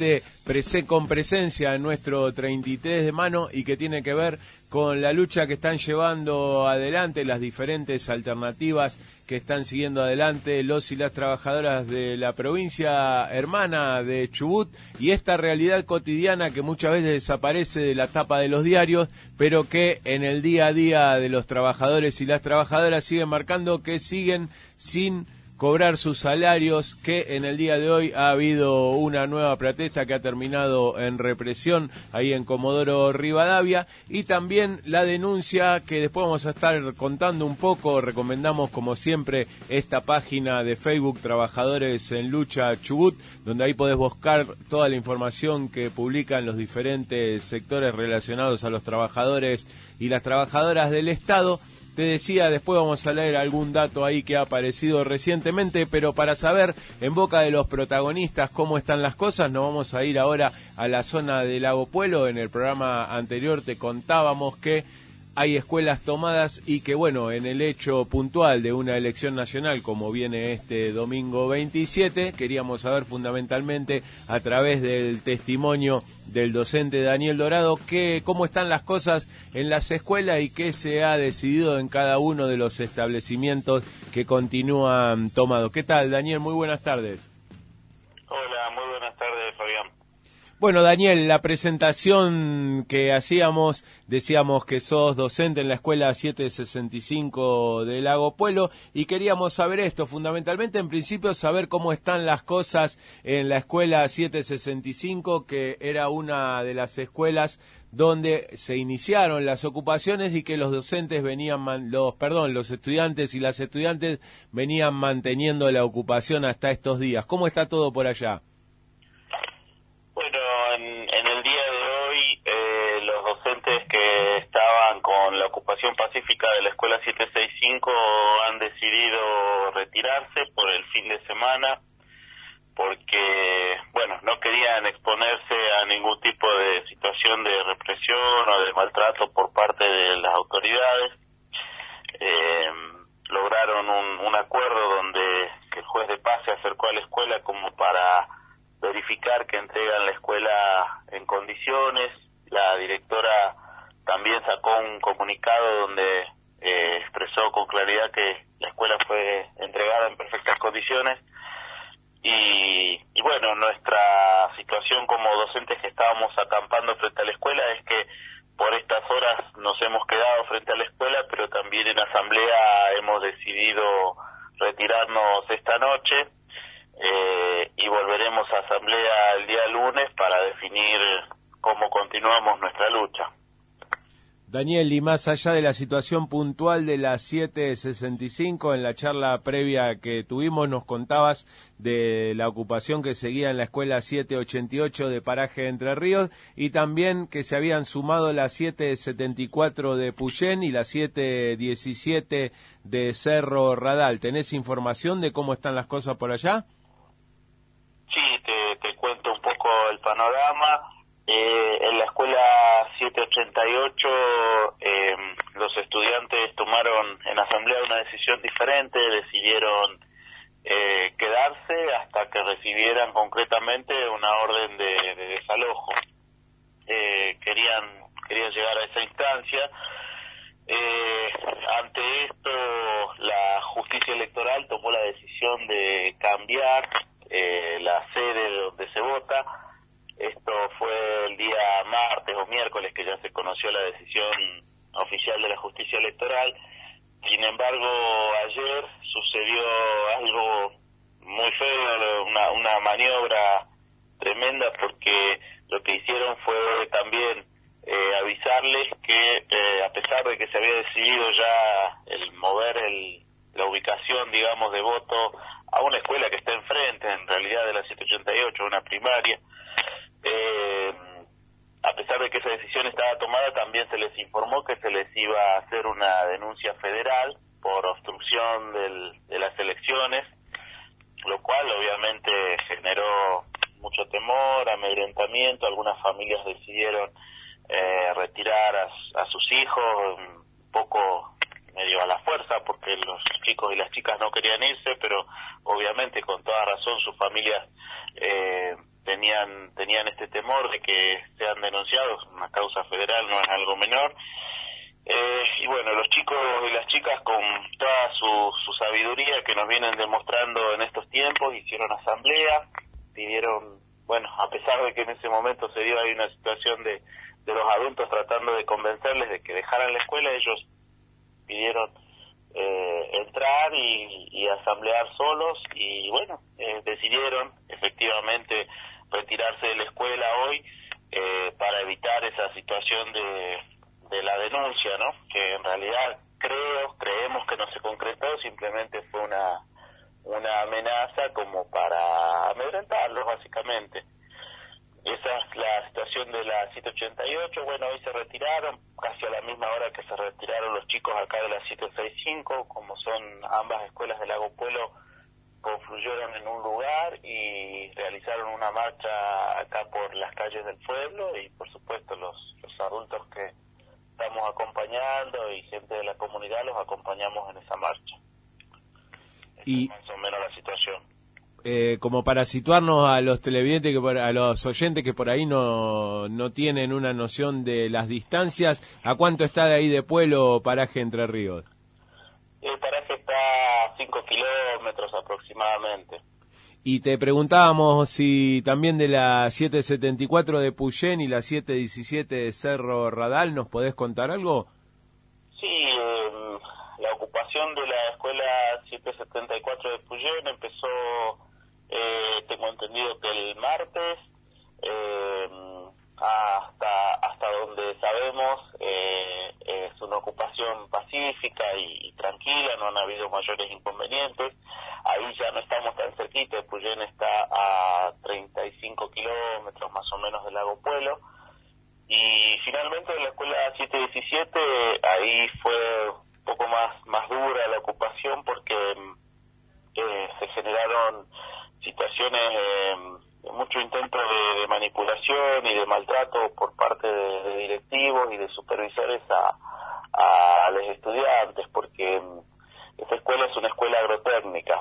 prese con presencia en nuestro treinta y tres de mano y que tiene que ver con la lucha que están llevando adelante, las diferentes alternativas que están siguiendo adelante los y las trabajadoras de la provincia hermana de Chubut, y esta realidad cotidiana que muchas veces desaparece de la tapa de los diarios, pero que en el día a día de los trabajadores y las trabajadoras siguen marcando que siguen sin cobrar sus salarios, que en el día de hoy ha habido una nueva protesta que ha terminado en represión ahí en Comodoro Rivadavia, y también la denuncia que después vamos a estar contando un poco. Recomendamos como siempre esta página de Facebook Trabajadores en Lucha Chubut, donde ahí podés buscar toda la información que publican los diferentes sectores relacionados a los trabajadores y las trabajadoras del Estado. Te decía, después vamos a leer algún dato ahí que ha aparecido recientemente, pero para saber en boca de los protagonistas cómo están las cosas, nos vamos a ir ahora a la zona de Lago Puelo. En el programa anterior te contábamos que hay escuelas tomadas y que, bueno, en el hecho puntual de una elección nacional como viene este domingo veintisiete, queríamos saber fundamentalmente a través del testimonio del docente Daniel Dorado que, cómo están las cosas en las escuelas y qué se ha decidido en cada uno de los establecimientos que continúan tomados. ¿Qué tal, Daniel? Muy buenas tardes. Hola, muy buenas tardes, Fabián. Bueno, Daniel, la presentación que hacíamos, decíamos que sos docente en la escuela setecientos sesenta y cinco de Lago Puelo, y queríamos saber esto, fundamentalmente, en principio, saber cómo están las cosas en la escuela setecientos sesenta y cinco, que era una de las escuelas donde se iniciaron las ocupaciones y que los docentes venían, man, los, perdón, los estudiantes y las estudiantes venían manteniendo la ocupación hasta estos días. ¿Cómo está todo por allá? Bueno, en, en el día de hoy eh, los docentes que estaban con la ocupación pacífica de la escuela setecientos sesenta y cinco han decidido retirarse por el fin de semana porque, bueno, no querían exponerse a ningún tipo de situación de represión o de maltrato por parte de las autoridades. Eh, lograron un, un acuerdo donde el juez de paz se acercó a la escuela como para verificar que entregan la escuela en condiciones. La directora también sacó un comunicado donde eh, expresó con claridad que la escuela fue entregada en perfectas condiciones y, y bueno, nuestra situación como docentes que estábamos acampando frente a la escuela es que por estas horas nos hemos quedado frente a la escuela, pero también en asamblea hemos decidido retirarnos esta noche. Eh, y volveremos a asamblea el día lunes para definir cómo continuamos nuestra lucha. Daniel, y más allá de la situación puntual de la setecientos sesenta y cinco, en la charla previa que tuvimos nos contabas de la ocupación que seguía en la escuela setecientos ochenta y ocho de Paraje Entre Ríos, y también que se habían sumado la setecientos setenta y cuatro de Puyén y la setecientos diecisiete de Cerro Radal. ¿Tenés información de cómo están las cosas por allá? Sí, te, te cuento un poco el panorama. Eh, en la escuela setecientos ochenta y ocho eh, los estudiantes tomaron en asamblea una decisión diferente, decidieron eh, quedarse hasta que recibieran concretamente una orden de, de desalojo. Eh, querían, querían llegar a esa instancia. Eh, ante esto, la justicia electoral tomó la decisión de cambiar Eh, la sede donde se vota. Esto fue el día martes o miércoles que ya se conoció la decisión oficial de la justicia electoral. Sin embargo, ayer sucedió algo muy feo, una, una maniobra tremenda, porque lo que hicieron fue también eh, avisarles que eh, a pesar de que se había decidido ya el mover el, la ubicación, digamos, de voto a una escuela que está enfrente, en realidad, de la setecientos ochenta y ocho, una primaria, eh, a pesar de que esa decisión estaba tomada, también se les informó que se les iba a hacer una denuncia federal por obstrucción del, de las elecciones, lo cual obviamente generó mucho temor, amedrentamiento. Algunas familias decidieron eh, retirar a, a sus hijos, un poco medio a la fuerza, porque los chicos y las chicas no querían irse, pero obviamente con toda razón sus familias eh, tenían tenían este temor de que sean denunciados. Una causa federal no es algo menor. Eh, y bueno, los chicos y las chicas, con toda su, su sabiduría que nos vienen demostrando en estos tiempos, hicieron asamblea, pidieron, bueno, a pesar de que en ese momento se dio ahí una situación de, de los adultos tratando de convencerles de que dejaran la escuela, ellos pidieron eh, entrar y, y asamblear solos, y bueno, eh, decidieron efectivamente retirarse de la escuela hoy eh, para evitar esa situación de, de la denuncia, ¿no? Que en realidad creo, creemos que no se concretó, simplemente fue una una amenaza como para amedrentarlos, básicamente. Esa es la situación de la siete ochenta y ocho. Bueno, hoy se retiraron, casi a la misma hora que se retiraron los chicos acá de la siete sesenta y cinco, como son ambas escuelas de Lago Puelo, confluyeron en un lugar y realizaron una marcha acá por las calles del pueblo, y por supuesto los, los adultos que estamos acompañando y gente de la comunidad los acompañamos en esa marcha. Y más o menos la situación. Eh, como para situarnos a los televidentes, que por, a los oyentes que por ahí no, no tienen una noción de las distancias, ¿a cuánto está de ahí de Puelo, Paraje Entre Ríos? El Paraje está a cinco kilómetros aproximadamente. Y te preguntábamos si también de la siete setenta y cuatro de Puyén y la siete diecisiete de Cerro Radal, ¿nos podés contar algo? Sí, eh, la ocupación de la escuela siete setenta y cuatro de Puyén empezó, eh, tengo entendido que el martes, eh, hasta hasta donde sabemos eh, es una ocupación pacífica y, y tranquila, no han habido mayores inconvenientes. Ahí ya no estamos tan cerquita, Puyén está a treinta y cinco kilómetros más o menos del Lago Puelo. Y finalmente en la escuela siete diecisiete, ahí fue un poco más, más dura la ocupación porque eh, se generaron situaciones, eh, mucho intento de, de manipulación y de maltrato por parte de, de directivos y de supervisores a, a los estudiantes, porque esta escuela es una escuela agrotécnica.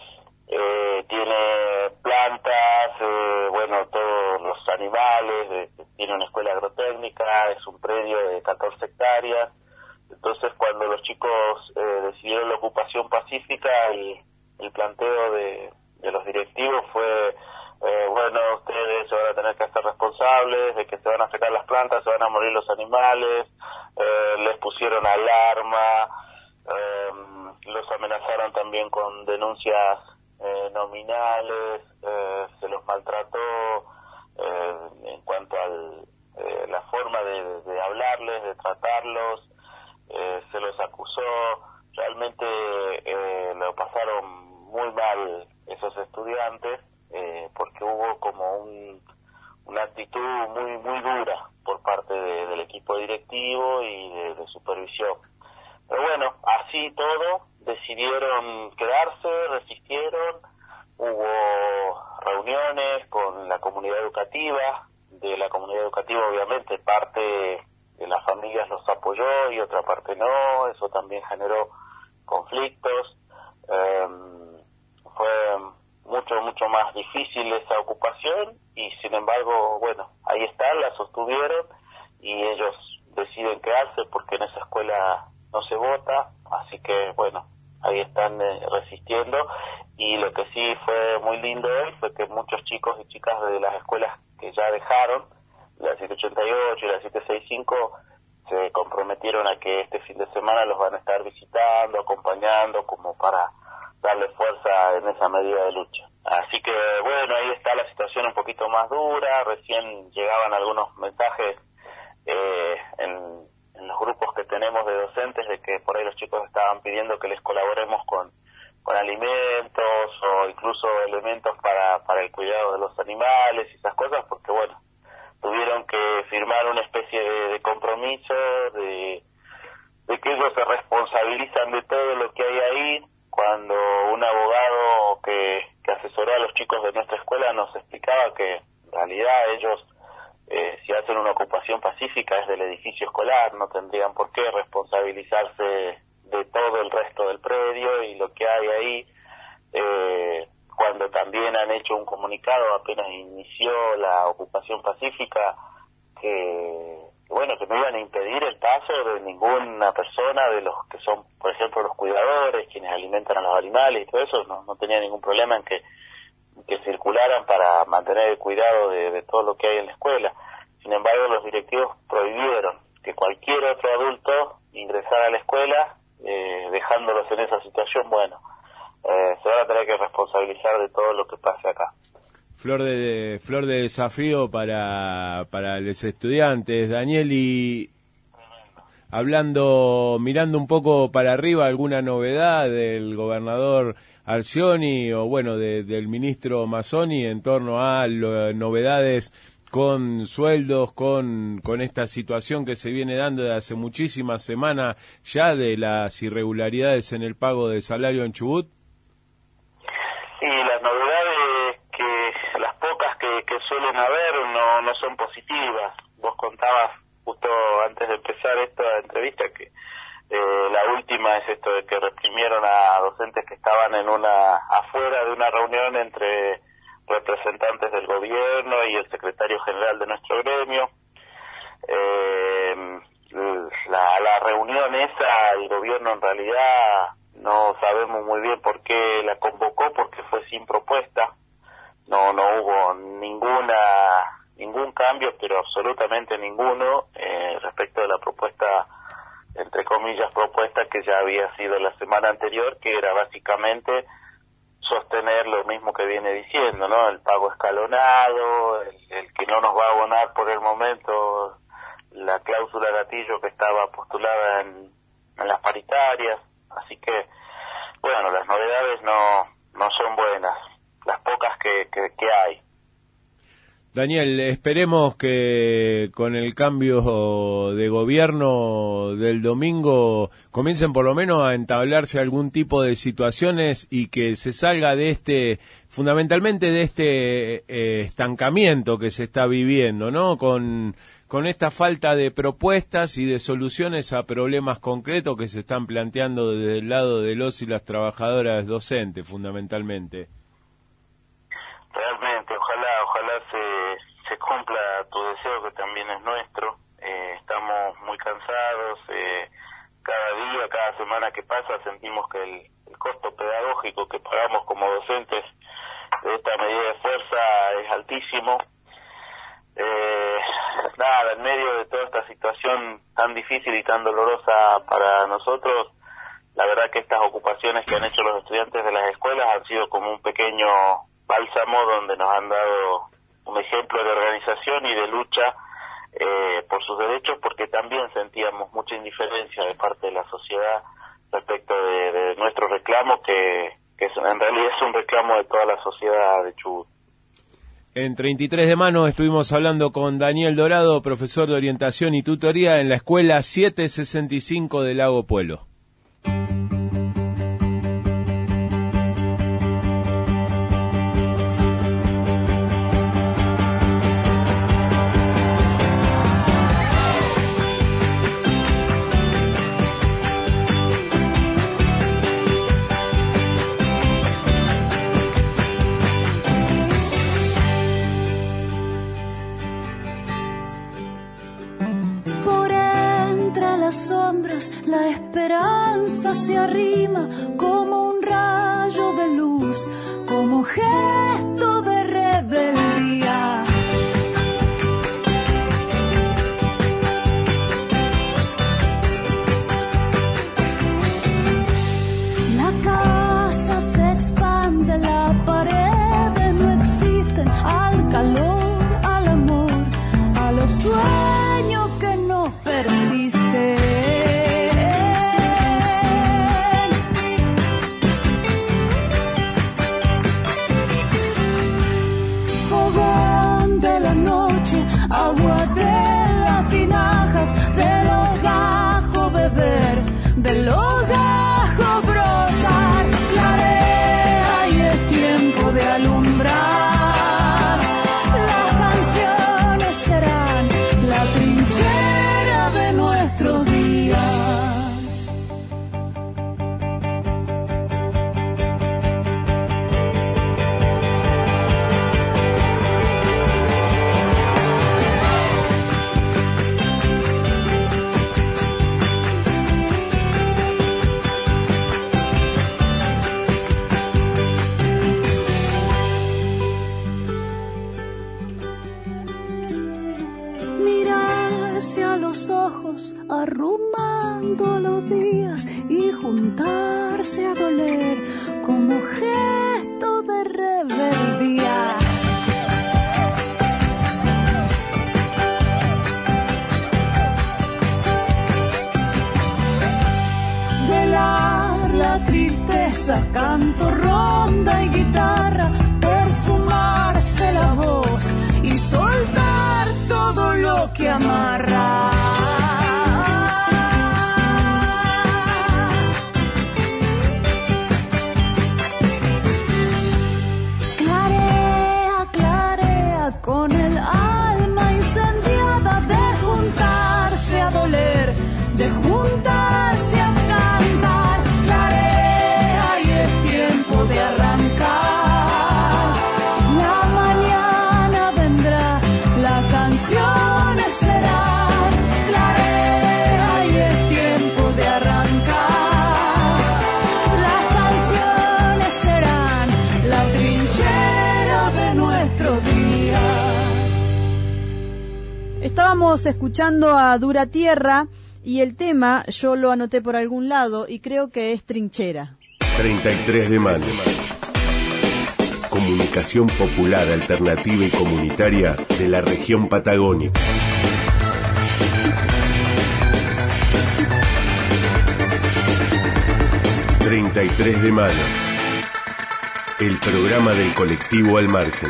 Eh, tiene plantas, eh, bueno, todos los animales, eh, tiene una escuela agrotécnica, es un predio de catorce hectáreas. Entonces, cuando los chicos eh, decidieron la ocupación pacífica, el, el planteo de, de los directivos fue, eh, bueno, ustedes se van a tener que hacer responsables de que se van a afectar las plantas, se van a morir los animales, eh, les pusieron alarma, eh, los amenazaron también con denuncias Eh, nominales, eh, se los maltrató eh, en cuanto a eh, la forma de, de hablarles, de tratarlos, eh, se los acusó, realmente eh, lo pasaron muy mal esos estudiantes, eh, porque hubo como un, una actitud muy muy dura por parte de, del equipo directivo y de, de supervisión. Pero bueno, así todo, decidieron quedarse, resistieron, hubo reuniones con la comunidad educativa, de la comunidad educativa obviamente parte de las familias los apoyó y otra parte no, eso también generó conflictos, eh, fue mucho, mucho más difícil esa ocupación y sin embargo, bueno, ahí están, la sostuvieron y ellos deciden quedarse porque en esa escuela no se vota, así que bueno, ahí están eh, resistiendo. Y lo que sí fue muy lindo hoy fue que muchos chicos y chicas de las escuelas que ya dejaron, la siete ochenta y ocho y la siete sesenta y cinco, se comprometieron a que este fin de semana los van a estar visitando, acompañando, como para darle fuerza en esa medida de lucha. Así que bueno, ahí está la situación un poquito más dura, recién llegaban algunos mensajes eh, en en los grupos que tenemos de docentes de que por ahí los chicos estaban pidiendo que les colaboremos con, con alimentos o incluso elementos para, para el cuidado de los animales y esas cosas, porque bueno, tuvieron que firmar una especie de, de compromiso de, de que ellos se responsabilizan de todo lo que hay ahí, cuando un abogado que, que asesoró a los chicos de nuestra escuela nos explicaba que en realidad ellos Eh, si hacen una ocupación pacífica es del edificio escolar, no tendrían por qué responsabilizarse de todo el resto del predio y lo que hay ahí, eh, cuando también han hecho un comunicado apenas inició la ocupación pacífica, que bueno, que no iban a impedir el paso de ninguna persona, de los que son, por ejemplo, los cuidadores, quienes alimentan a los animales y todo eso, no, no tenía ningún problema en que, que circularan para mantener el cuidado de, de todo lo que hay en la escuela. Sin embargo, los directivos prohibieron que cualquier otro adulto ingresara a la escuela, eh, dejándolos en esa situación. Bueno, eh, se van a tener que responsabilizar de todo lo que pase acá. Flor de, flor de desafío para, para los estudiantes, Daniel, y hablando, mirando un poco para arriba, ¿alguna novedad del gobernador Arcioni o bueno, de, del ministro Mazzoni en torno a lo, novedades con sueldos, con, con esta situación que se viene dando desde hace muchísimas semanas ya de las irregularidades en el pago de salario en Chubut? Sí, las novedades que las pocas que, que suelen haber no, no son positivas. Vos contabas justo antes de empezar esta entrevista que eh, la última es esto de que reprimieron a docentes que estaban en una afuera de una reunión entre representantes del gobierno y el secretario general de nuestro gremio. Eh, la, la reunión esa, el gobierno en realidad no sabemos muy bien por qué la convocó, porque fue sin propuesta. No, no hubo ninguna, ningún cambio, pero absolutamente ninguno, eh, respecto de la propuesta, entre comillas, propuesta que ya había sido la semana anterior, que era básicamente sostener lo mismo que viene diciendo, ¿no? El pago escalonado, el, el que no nos va a abonar por el momento la cláusula gatillo que estaba postulada en, en las paritarias. Así que, bueno, las novedades no, no son buenas, las pocas que, que, que hay. Daniel, esperemos que con el cambio de gobierno del domingo comiencen por lo menos a entablarse algún tipo de situaciones y que se salga de este, fundamentalmente de este eh, estancamiento que se está viviendo, ¿no? Con, con esta falta de propuestas y de soluciones a problemas concretos que se están planteando desde el lado de los y las trabajadoras docentes, fundamentalmente. Realmente, ojalá, ojalá se, se cumpla tu deseo, que también es nuestro. Eh, estamos muy cansados, eh, cada día, cada semana que pasa sentimos que el, el costo pedagógico que pagamos como docentes de esta medida de fuerza es altísimo. Eh, nada, en medio de toda esta situación tan difícil y tan dolorosa para nosotros, la verdad que estas ocupaciones que han hecho los estudiantes de las escuelas han sido como un pequeño bálsamo donde nos han dado un ejemplo de organización y de lucha eh, por sus derechos, porque también sentíamos mucha indiferencia de parte de la sociedad respecto de, de nuestro reclamo, que, que es, en realidad es un reclamo de toda la sociedad de Chubut. En treinta y tres de mano estuvimos hablando con Daniel Dorado, profesor de orientación y tutoría en la escuela setecientos sesenta y cinco de Lago Puelo. La esperanza se arrima como un rayo de luz, como gesto de rebeldía. La casa se expande, la pared no existen, al calor, al amor, a los sueños que no persisten. mirarse a los ojos, arrumando los días y juntarse a doler como gesto de rebeldía. Velar la tristeza, canto, ronda y guitarra, perfumarse la voz y soltar todo lo que amarra. Clarea, clarea con el alma incendiada de juntarse a doler, de juntarse a cantar. Clarea y es tiempo de arrancar. Canciones serán, clarea y es tiempo de arrancar. Las canciones serán la trinchera de nuestros días. Estábamos escuchando a Dura Tierra y el tema yo lo anoté por algún lado y creo que es trinchera. treinta y tres de mayo. Comunicación popular, alternativa y comunitaria de la región patagónica. treinta y tres de mayo. El programa del colectivo Al Margen.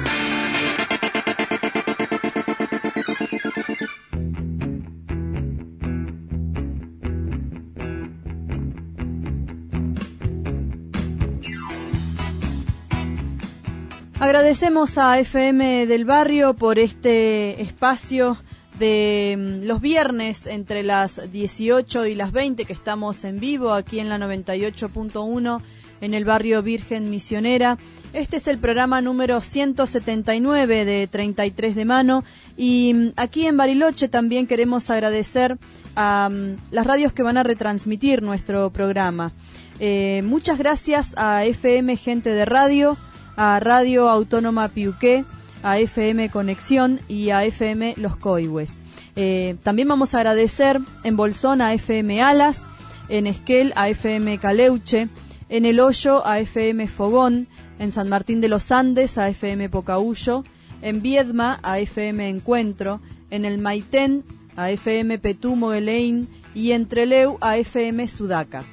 Agradecemos a F M del Barrio por este espacio de los viernes entre las dieciocho y las veinte que estamos en vivo aquí en la noventa y ocho punto uno en el barrio Virgen Misionera. Este es el programa número ciento setenta y nueve de treinta y tres de mano y aquí en Bariloche también queremos agradecer a um, las radios que van a retransmitir nuestro programa. Eh, muchas gracias a F M Gente de Radio, a Radio Autónoma Piuqué, a F M Conexión y a F M Los Coihues. Eh, también vamos a agradecer en Bolsón a F M Alas, en Esquel a F M Caleuche, en El Hoyo a F M Fogón, en San Martín de los Andes a F M Pocahuyo, en Viedma a F M Encuentro, en el Maitén a F M Petú Moguelein y en Trelew a F M Sudaca.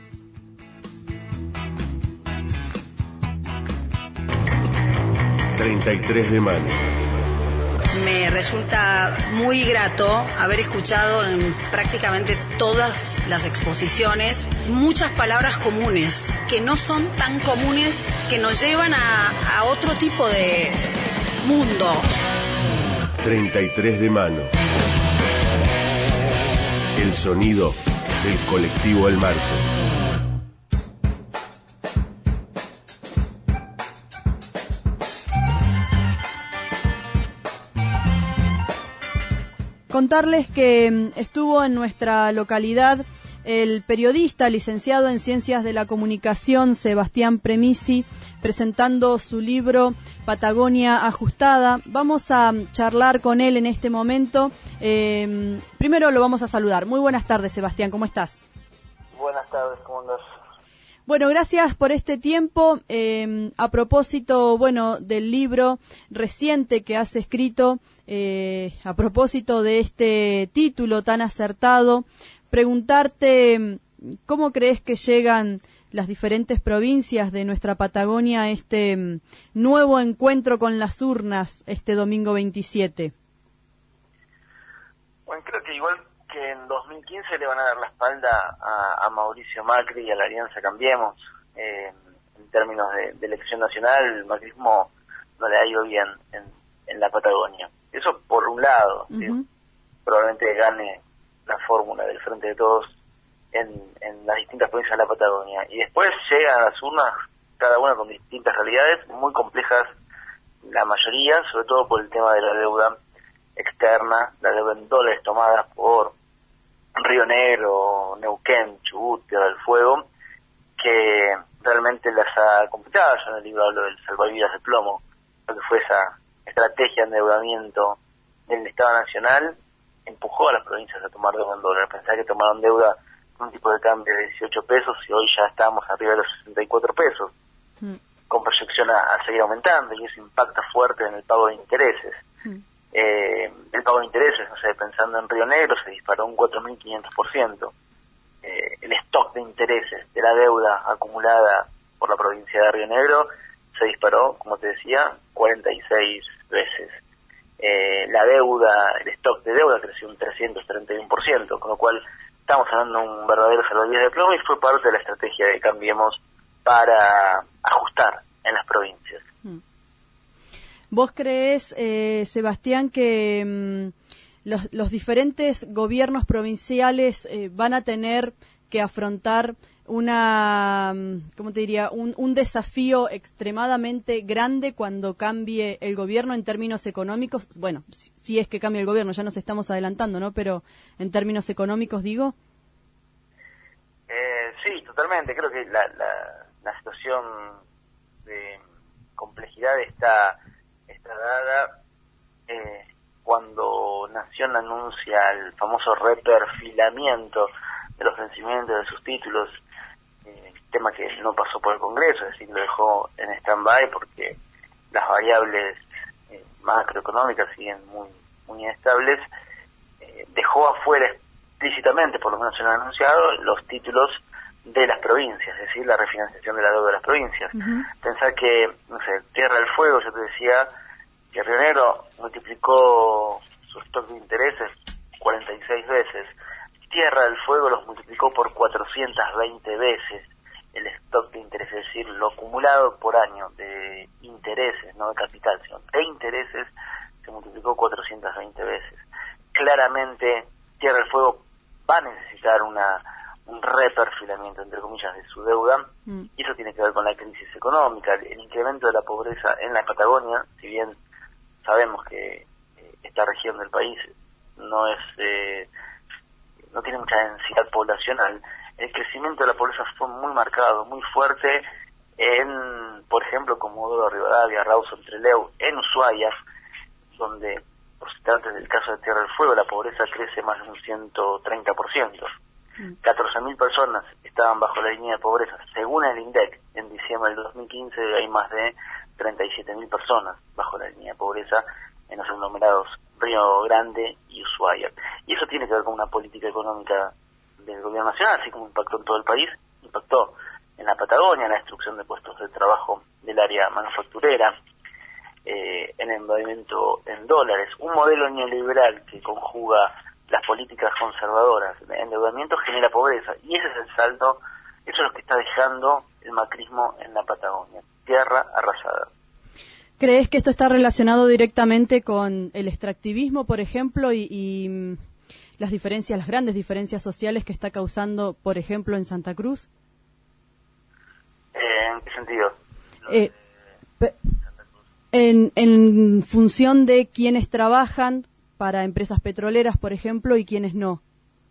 treinta y tres de mayo. Me resulta muy grato haber escuchado en prácticamente todas las exposiciones muchas palabras comunes, que no son tan comunes, que nos llevan a, a otro tipo de mundo. treinta y tres de mano. El sonido del colectivo El Margen. Contarles que estuvo en nuestra localidad el periodista licenciado en Ciencias de la Comunicación Sebastián Premisi presentando su libro Patagonia Ajustada. Vamos a charlar con él en este momento. Eh, primero lo vamos a saludar. Muy buenas tardes, Sebastián, ¿cómo estás? Buenas tardes, ¿cómo andas? Bueno, gracias por este tiempo. Eh, a propósito, bueno, del libro reciente que has escrito, eh, a propósito de este título tan acertado, preguntarte cómo crees que llegan las diferentes provincias de nuestra Patagonia a este nuevo encuentro con las urnas este domingo veintisiete. Bueno, creo que igual que en dos mil quince le van a dar la espalda a, a Mauricio Macri y a la Alianza Cambiemos. Eh, en términos de, de elección nacional, el macrismo no le ha ido bien en, en la Patagonia. Eso por un lado, uh-huh. ¿sí? Probablemente gane la fórmula del Frente de Todos en, en las distintas provincias de la Patagonia. Y después llegan a las urnas, cada una con distintas realidades, muy complejas la mayoría, sobre todo por el tema de la deuda externa, la deuda en dólares tomada por Río Negro, Neuquén, Chubut, Tierra del Fuego, que realmente las ha complicado. Yo en el libro hablo del salvavidas de plomo, lo que fue esa estrategia de endeudamiento del Estado Nacional, empujó a las provincias a tomar deuda en dólares. Pensá que tomaron deuda con un tipo de cambio de dieciocho pesos y hoy ya estamos arriba de los sesenta y cuatro pesos, mm. con proyección a, a seguir aumentando, y eso impacta fuerte en el pago de intereses. Mm. Eh, el pago de intereses, no sé, pensando en Río Negro, se disparó un cuatro mil quinientos por ciento. Eh, el stock de intereses de la deuda acumulada por la provincia de Río Negro se disparó, como te decía, cuarenta y seis veces. Eh, la deuda, el stock de deuda creció un trescientos treinta y uno por ciento, con lo cual estamos hablando de un verdadero salvavidas de plomo, y fue parte de la estrategia de Cambiemos para ajustar en las provincias. ¿Vos creés, eh, Sebastián, que mmm, los, los diferentes gobiernos provinciales eh, van a tener que afrontar una, ¿cómo te diría?, un, un desafío extremadamente grande cuando cambie el gobierno en términos económicos? Bueno, si, si es que cambia el gobierno, ya nos estamos adelantando, ¿no? Pero en términos económicos, digo. Eh, sí, totalmente. Creo que la, la, la situación de complejidad está, está dada eh, cuando Nación anuncia el famoso reperfilamiento de los vencimientos de sus títulos, eh, tema que no pasó por el Congreso, es decir, lo dejó en stand-by porque las variables eh, macroeconómicas siguen muy muy inestables. Eh, dejó afuera explícitamente, por lo menos en el anunciado, los títulos de las provincias, es decir, la refinanciación de la deuda de las provincias. Uh-huh. Pensar que, no sé, Tierra del Fuego, yo te decía que Río Negro multiplicó su stock de intereses cuarenta y seis veces. Tierra del Fuego los multiplicó por cuatrocientas veinte veces el stock de intereses, es decir, lo acumulado por año de intereses, no de capital, sino de intereses, se multiplicó cuatrocientas veinte veces. Claramente, Tierra del Fuego va a necesitar una un reperfilamiento, entre comillas, de su deuda, mm. y eso tiene que ver con la crisis económica, el, el incremento de la pobreza en la Patagonia. Si bien sabemos que eh, esta región del país no es eh, no tiene mucha densidad poblacional, el crecimiento de la pobreza fue muy marcado, muy fuerte en, por ejemplo, Comodoro Rivadavia, Rawson, Trelew, en Ushuaia, donde, por citar del caso de Tierra del Fuego, la pobreza crece más de un ciento treinta por ciento. catorce mil personas estaban bajo la línea de pobreza. Según el INDEC, en diciembre del dos mil quince hay más de treinta y siete mil personas bajo la línea de pobreza en los aglomerados Río Grande y Ushuaia. Y eso tiene que ver con una política económica del gobierno nacional, así como impactó en todo el país, impactó en la Patagonia, en la destrucción de puestos de trabajo del área manufacturera, eh, en el endeudamiento en dólares, un modelo neoliberal que conjuga las políticas conservadoras. El endeudamiento genera pobreza, y ese es el saldo, eso es lo que está dejando el macrismo en la Patagonia, tierra arrasada. ¿Crees que esto está relacionado directamente con el extractivismo, por ejemplo, y, y las diferencias, las grandes diferencias sociales que está causando, por ejemplo, en Santa Cruz? Eh, ¿En qué sentido? Eh, en, en función de quienes trabajan para empresas petroleras, por ejemplo, y quienes no.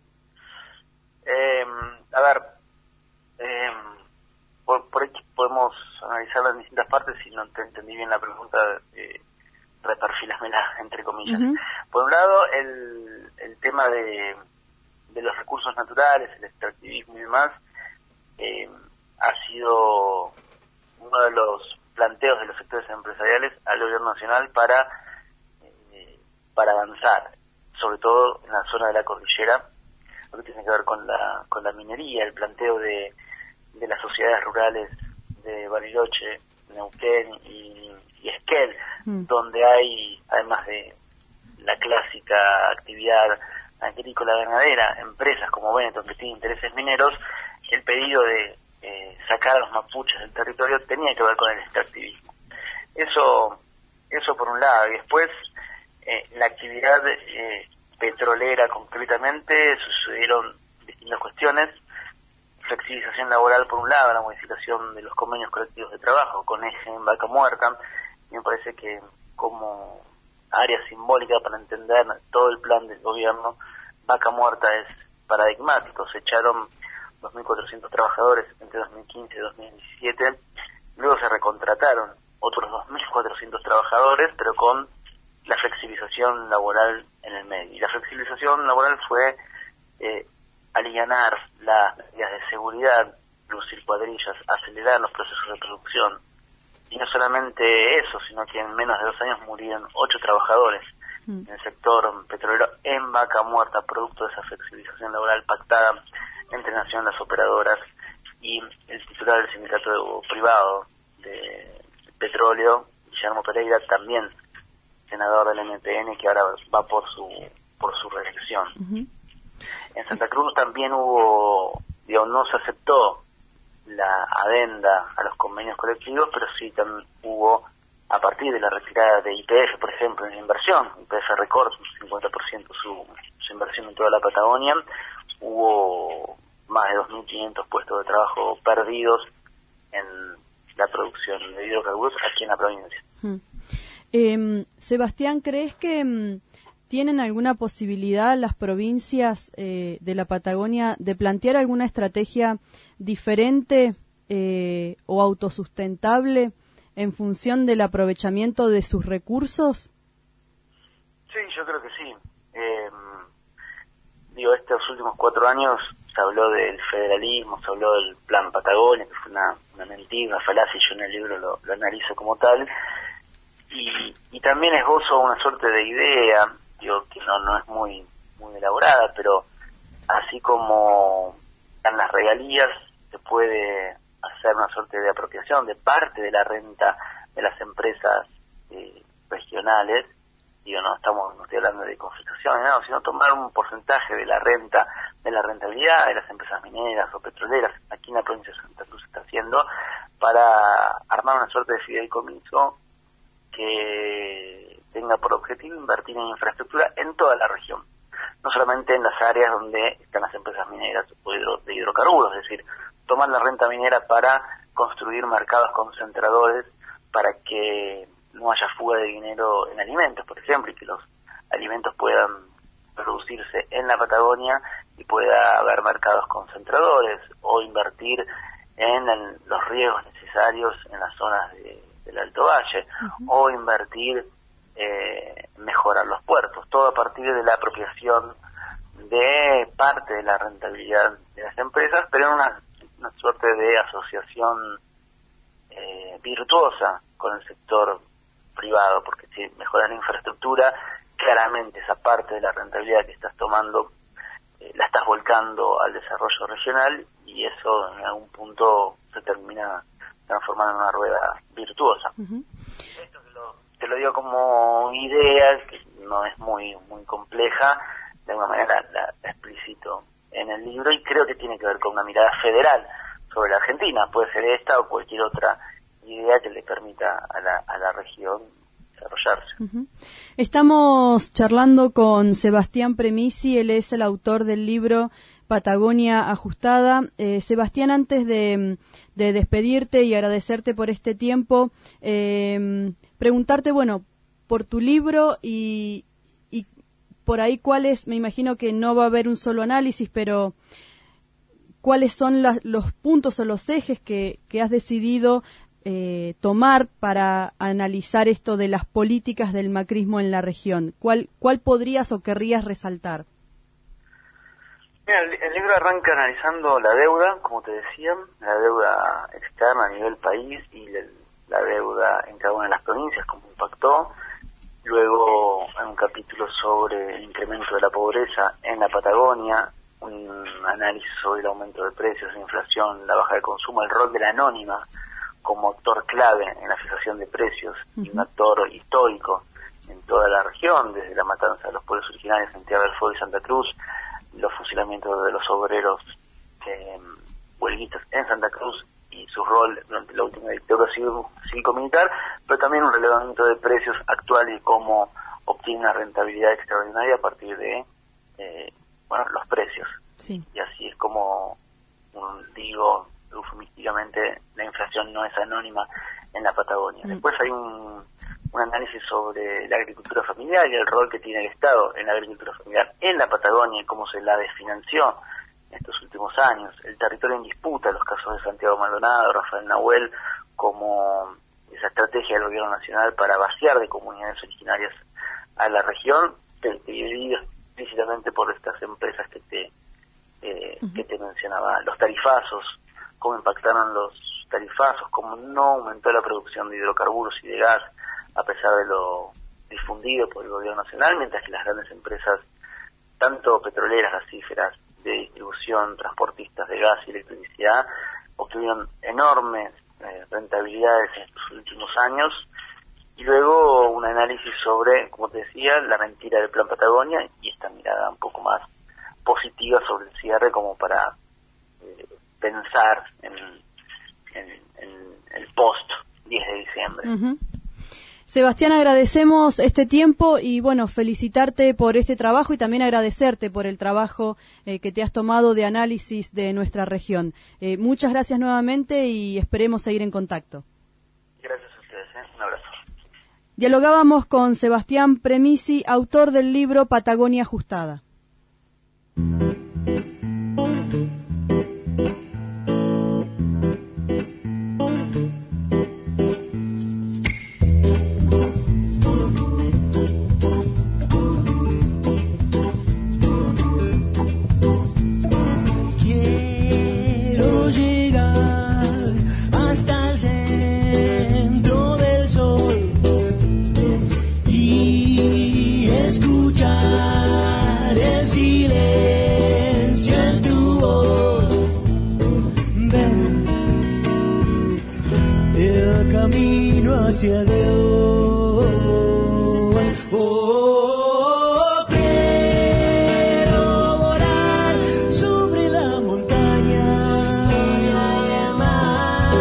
Eh, a ver, eh, por, por aquí podemos analizarla en distintas partes. Si no te entendí bien la pregunta, eh, reperfilámela, entre comillas. Uh-huh. Por un lado, el, el tema de, de los recursos naturales, el extractivismo y demás, eh, ha sido uno de los planteos de los sectores empresariales al gobierno nacional para para avanzar, sobre todo en la zona de la cordillera, lo que tiene que ver con la con la minería, el planteo de, de las sociedades rurales de Bariloche, Neuquén y, y Esquel, mm. donde hay, además de la clásica actividad agrícola ganadera, empresas como Benetton que tienen intereses mineros, el pedido de eh, sacar a los mapuches del territorio tenía que ver con el extractivismo. Eso, eso por un lado, y después Eh, la actividad eh, petrolera concretamente sucedieron distintas cuestiones, flexibilización laboral por un lado, la modificación de los convenios colectivos de trabajo con eje en Vaca Muerta. Me parece que como área simbólica para entender todo el plan del gobierno, Vaca Muerta es paradigmático. Se echaron dos mil cuatrocientos trabajadores entre dos mil quince y dos mil diecisiete, luego se recontrataron otros dos mil cuatrocientos trabajadores, pero con la flexibilización laboral en el medio. Y la flexibilización laboral fue eh, alivianar las medidas de seguridad, reducir cuadrillas, acelerar los procesos de producción. Y no solamente eso, sino que en menos de dos años murieron ocho trabajadores mm. en el sector petrolero en Vaca Muerta, producto de esa flexibilización laboral pactada entre Nación, las operadoras y el titular del sindicato privado de petróleo, Guillermo Pereira, también senador del M P N, que ahora va por su por su reelección. Uh-huh. En Santa Cruz también hubo, digo, no se aceptó la adenda a los convenios colectivos, pero sí también hubo, a partir de la retirada de Y P F, por ejemplo, en la inversión, Y P F recorta un cincuenta por ciento su, su inversión en toda la Patagonia, hubo más de dos mil quinientos puestos de trabajo perdidos en la producción de hidrocarburos aquí en la provincia. Hmm. Eh, Sebastián, ¿crees que mm, tienen alguna posibilidad las provincias eh, de la Patagonia de plantear alguna estrategia diferente eh, o autosustentable en función del aprovechamiento de sus recursos? Sí, yo creo que sí. Eh, digo, estos últimos cuatro años se habló del federalismo, se habló del Plan Patagonia, que fue una, una mentira, una falacia, y yo en el libro lo, lo analizo como tal. Y, y también esbozo una suerte de idea, digo, que no, no es muy, muy elaborada, pero así como en las regalías se puede hacer una suerte de apropiación de parte de la renta de las empresas eh, regionales, digo, no estamos no estoy hablando de confiscación, no, sino tomar un porcentaje de la renta, de la rentabilidad de las empresas mineras o petroleras, aquí en la provincia de Santa Cruz se está haciendo, para armar una suerte de fideicomiso que tenga por objetivo invertir en infraestructura en toda la región, no solamente en las áreas donde están las empresas mineras o hidro, de hidrocarburos, es decir, tomar la renta minera para construir mercados concentradores para que no haya fuga de dinero en alimentos, por ejemplo, y que los alimentos puedan producirse en la Patagonia y pueda haber mercados concentradores, o invertir en el, los riegos necesarios en las zonas de, del Alto Valle, uh-huh. o invertir eh, mejorar los puertos, todo a partir de la apropiación de parte de la rentabilidad de las empresas, pero en una, una suerte de asociación eh, virtuosa con el sector privado, porque si mejoras la infraestructura, claramente esa parte de la rentabilidad que estás tomando eh, la estás volcando al desarrollo regional, y eso en algún punto se termina transformando en una rueda virtuosa. Uh-huh. Esto te lo, te lo digo como idea, que no es muy muy compleja, de alguna manera la, la explicito en el libro, y creo que tiene que ver con una mirada federal sobre la Argentina, puede ser esta o cualquier otra idea que le permita a la, a la región desarrollarse. Uh-huh. Estamos charlando con Sebastián Premisi, él es el autor del libro Patagonia Ajustada. Eh, Sebastián, antes de, de despedirte y agradecerte por este tiempo, eh, preguntarte, bueno, por tu libro y, y por ahí cuáles, me imagino que no va a haber un solo análisis, pero cuáles son la, los puntos o los ejes que, que has decidido Eh, tomar para analizar esto de las políticas del macrismo en la región. ¿Cuál, cuál podrías o querrías resaltar? Mira, el, el libro arranca analizando la deuda, como te decía, la deuda externa a nivel país y la, la deuda en cada una de las provincias, cómo impactó. Luego hay un capítulo sobre el incremento de la pobreza en la Patagonia, un análisis sobre el aumento de precios, la inflación, la baja de consumo, el rol de la anónima como actor clave en la fijación de precios, uh-huh. y un actor histórico en toda la región, desde la matanza de los pueblos originarios en Tierra del Fuego y Santa Cruz, los fusilamientos de los obreros eh, huelguistas en Santa Cruz y su rol durante la última dictadura cívico-militar, pero también un relevamiento de precios actual y cómo obtiene una rentabilidad extraordinaria a partir de eh, bueno los precios. Sí. Y así es como, un, digo, eufemísticamente, la inflación no es anónima en la Patagonia. Mm. Después hay un, un análisis sobre la agricultura familiar y el rol que tiene el Estado en la agricultura familiar en la Patagonia y cómo se la desfinanció en estos últimos años. El territorio en disputa, los casos de Santiago Maldonado, Rafael Nahuel, como esa estrategia del gobierno nacional para vaciar de comunidades originarias a la región, dividido explícitamente por estas empresas que te eh, uh-huh. que te mencionaba. Los tarifazos, cómo impactaron los tarifazos, cómo no aumentó la producción de hidrocarburos y de gas a pesar de lo difundido por el gobierno nacional, mientras que las grandes empresas, tanto petroleras, gasíferas, de distribución, transportistas de gas y electricidad, obtuvieron enormes eh, rentabilidades en estos últimos años. Y luego un análisis sobre, como te decía, la mentira del Plan Patagonia y esta mirada un poco más positiva sobre el cierre, como para eh, pensar en, en, en el post diez de diciembre. Uh-huh. Sebastián, agradecemos este tiempo y bueno, felicitarte por este trabajo y también agradecerte por el trabajo eh, que te has tomado de análisis de nuestra región. Eh, muchas gracias nuevamente y esperemos seguir en contacto. Gracias a ustedes, ¿eh? Un abrazo. Dialogábamos con Sebastián Premisi, autor del libro Patagonia Ajustada. Hacia Dios. Oh, quiero volar sobre la montaña y el mar.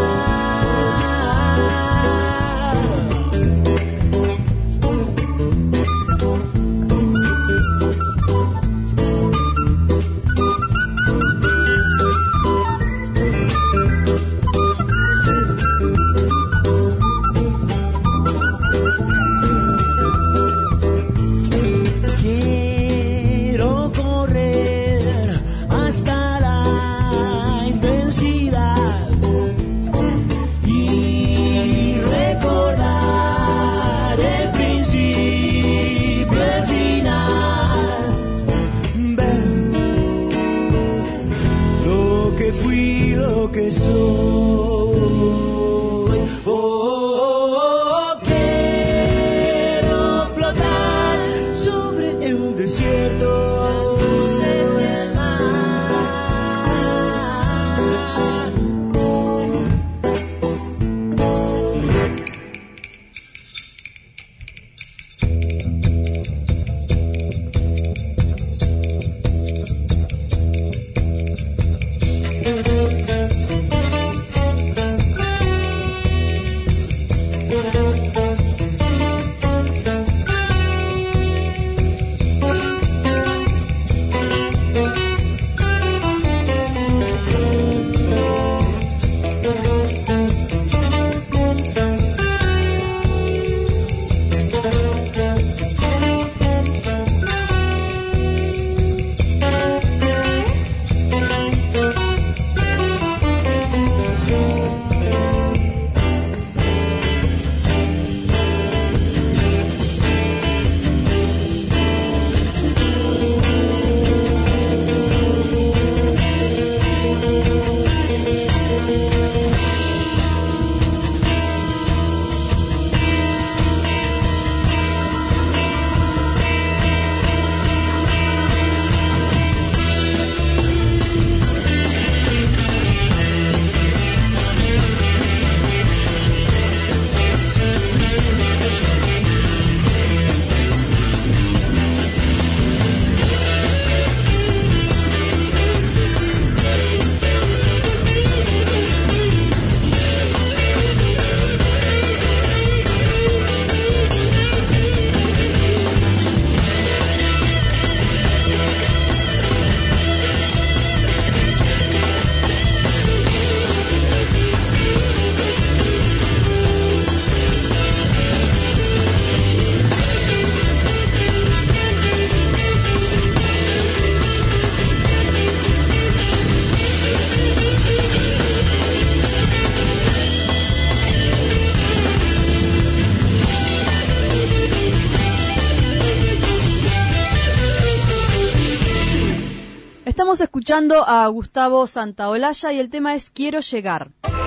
estamos escuchando a Gustavo Santaolalla y el tema es Quiero llegar.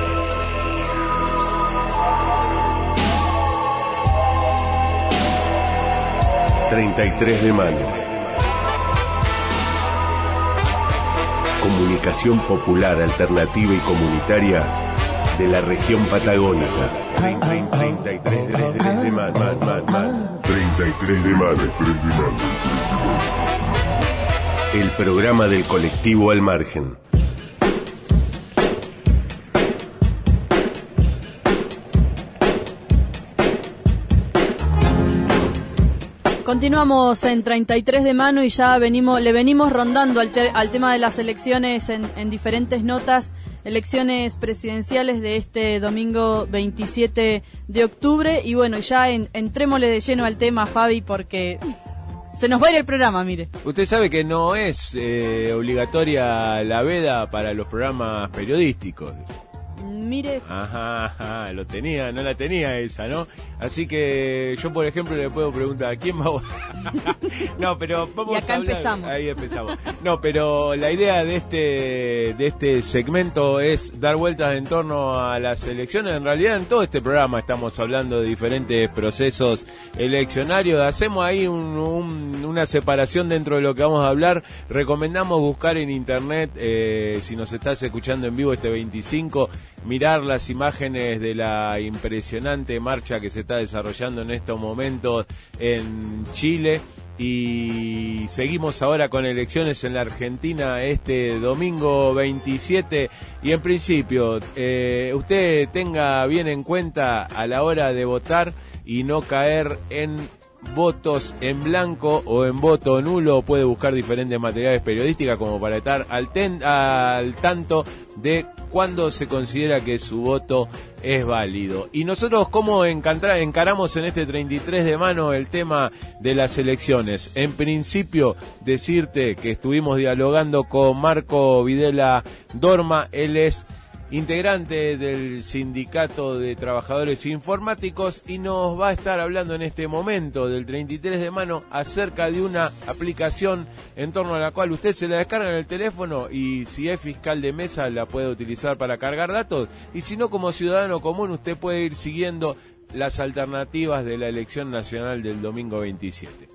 treinta y tres de mayo. Comunicación popular, alternativa y comunitaria de la región patagónica. treinta y tres de mayo. treinta y tres de mayo. El programa del colectivo Al Margen. Continuamos en treinta y tres de mano y ya venimos, le venimos rondando al, te, al tema de las elecciones en, en diferentes notas, elecciones presidenciales de este domingo veintisiete de octubre. Y bueno, ya en, entrémosle de lleno al tema, Fabi, porque se nos va a ir el programa, mire. Usted sabe que no es eh, obligatoria la veda para los programas periodísticos. Mire. Ajá, ajá, lo tenía, no la tenía esa, ¿no? Así que yo, por ejemplo, le puedo preguntar, ¿a quién va a votar? No, pero vamos y acá a hablar. empezamos. Ahí empezamos. No, pero la idea de este de este segmento es dar vueltas en torno a las elecciones. En realidad, en todo este programa estamos hablando de diferentes procesos eleccionarios. Hacemos ahí un, un, una separación dentro de lo que vamos a hablar. Recomendamos buscar en internet, eh, si nos estás escuchando en vivo este veinticinco, mirar las imágenes de la impresionante marcha que se está desarrollando en estos momentos en Chile. Y seguimos ahora con elecciones en la Argentina este domingo veintisiete. Y en principio, eh, usted tenga bien en cuenta a la hora de votar y no caer en votos en blanco o en voto nulo. Puede buscar diferentes materiales periodísticos como para estar al, ten, al tanto de cuándo se considera que su voto es válido. Y nosotros, ¿cómo encantra, encaramos en este treinta y tres de mano el tema de las elecciones? En principio, decirte que estuvimos dialogando con Marco Videla Dorma. Él es integrante del Sindicato de Trabajadores Informáticos y nos va a estar hablando en este momento del treinta y tres de mano acerca de una aplicación en torno a la cual usted se la descarga en el teléfono y si es fiscal de mesa la puede utilizar para cargar datos, y si no, como ciudadano común usted puede ir siguiendo las alternativas de la elección nacional del domingo veintisiete.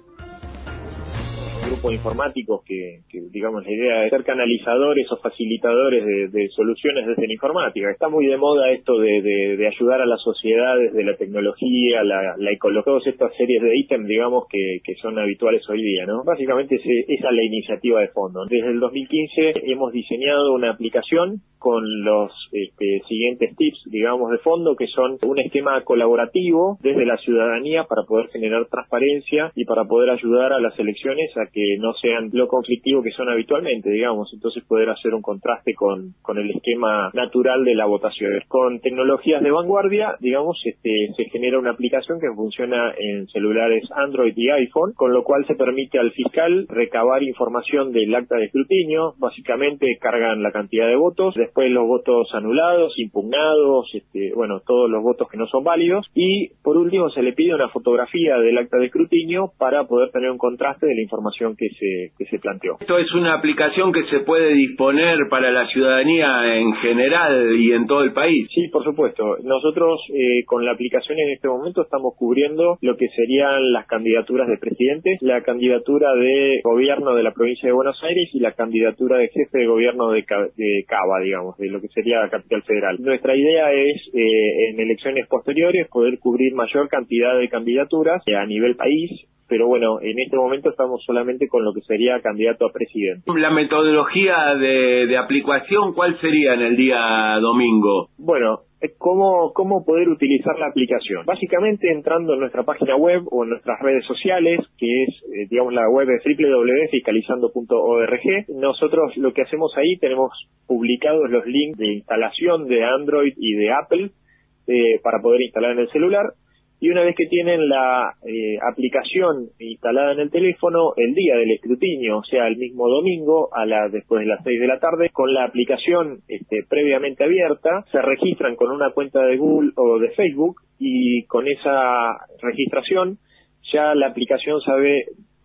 Grupos informáticos que, que, digamos, la idea es ser canalizadores o facilitadores de, de soluciones desde la informática. Está muy de moda esto de, de, de ayudar a la sociedad desde la tecnología, la, la ecología, todas estas series de ítems, digamos, que, que son habituales hoy día, ¿no? Básicamente es, esa es la iniciativa de fondo. Desde el dos mil quince hemos diseñado una aplicación con los este, siguientes tips, digamos, de fondo, que son un esquema colaborativo desde la ciudadanía para poder generar transparencia y para poder ayudar a las elecciones a que no sean lo conflictivo que son habitualmente, digamos, entonces poder hacer un contraste con, con el esquema natural de la votación. Con tecnologías de vanguardia, digamos, este, se genera una aplicación que funciona en celulares Android y iPhone, con lo cual se permite al fiscal recabar información del acta de escrutinio. Básicamente cargan la cantidad de votos, después los votos anulados, impugnados, este, bueno, todos los votos que no son válidos, y por último se le pide una fotografía del acta de escrutinio para poder tener un contraste de la información que se, que se planteó. Esto es una aplicación que se puede disponer para la ciudadanía en general y en todo el país. Sí, por supuesto. Nosotros eh, con la aplicación en este momento estamos cubriendo lo que serían las candidaturas de presidente, la candidatura de gobierno de la provincia de Buenos Aires y la candidatura de jefe de gobierno de, de Cava, digamos, de lo que sería la capital federal. Nuestra idea es eh, en elecciones posteriores poder cubrir mayor cantidad de candidaturas eh, a nivel país. Pero bueno, en este momento estamos solamente con lo que sería candidato a presidente. La metodología de, de aplicación, ¿cuál sería en el día domingo? Bueno, ¿cómo, cómo poder utilizar la aplicación? Básicamente entrando en nuestra página web o en nuestras redes sociales, que es, eh, digamos, la web es doble u doble u doble u punto fiscalizando punto org. Nosotros lo que hacemos ahí, tenemos publicados los links de instalación de Android y de Apple eh, para poder instalar en el celular. Y una vez que tienen la eh, aplicación instalada en el teléfono, el día del escrutinio, o sea, el mismo domingo, a la, después de las seis de la tarde, con la aplicación este, previamente abierta, se registran con una cuenta de Google o de Facebook, y con esa registración ya la aplicación sabe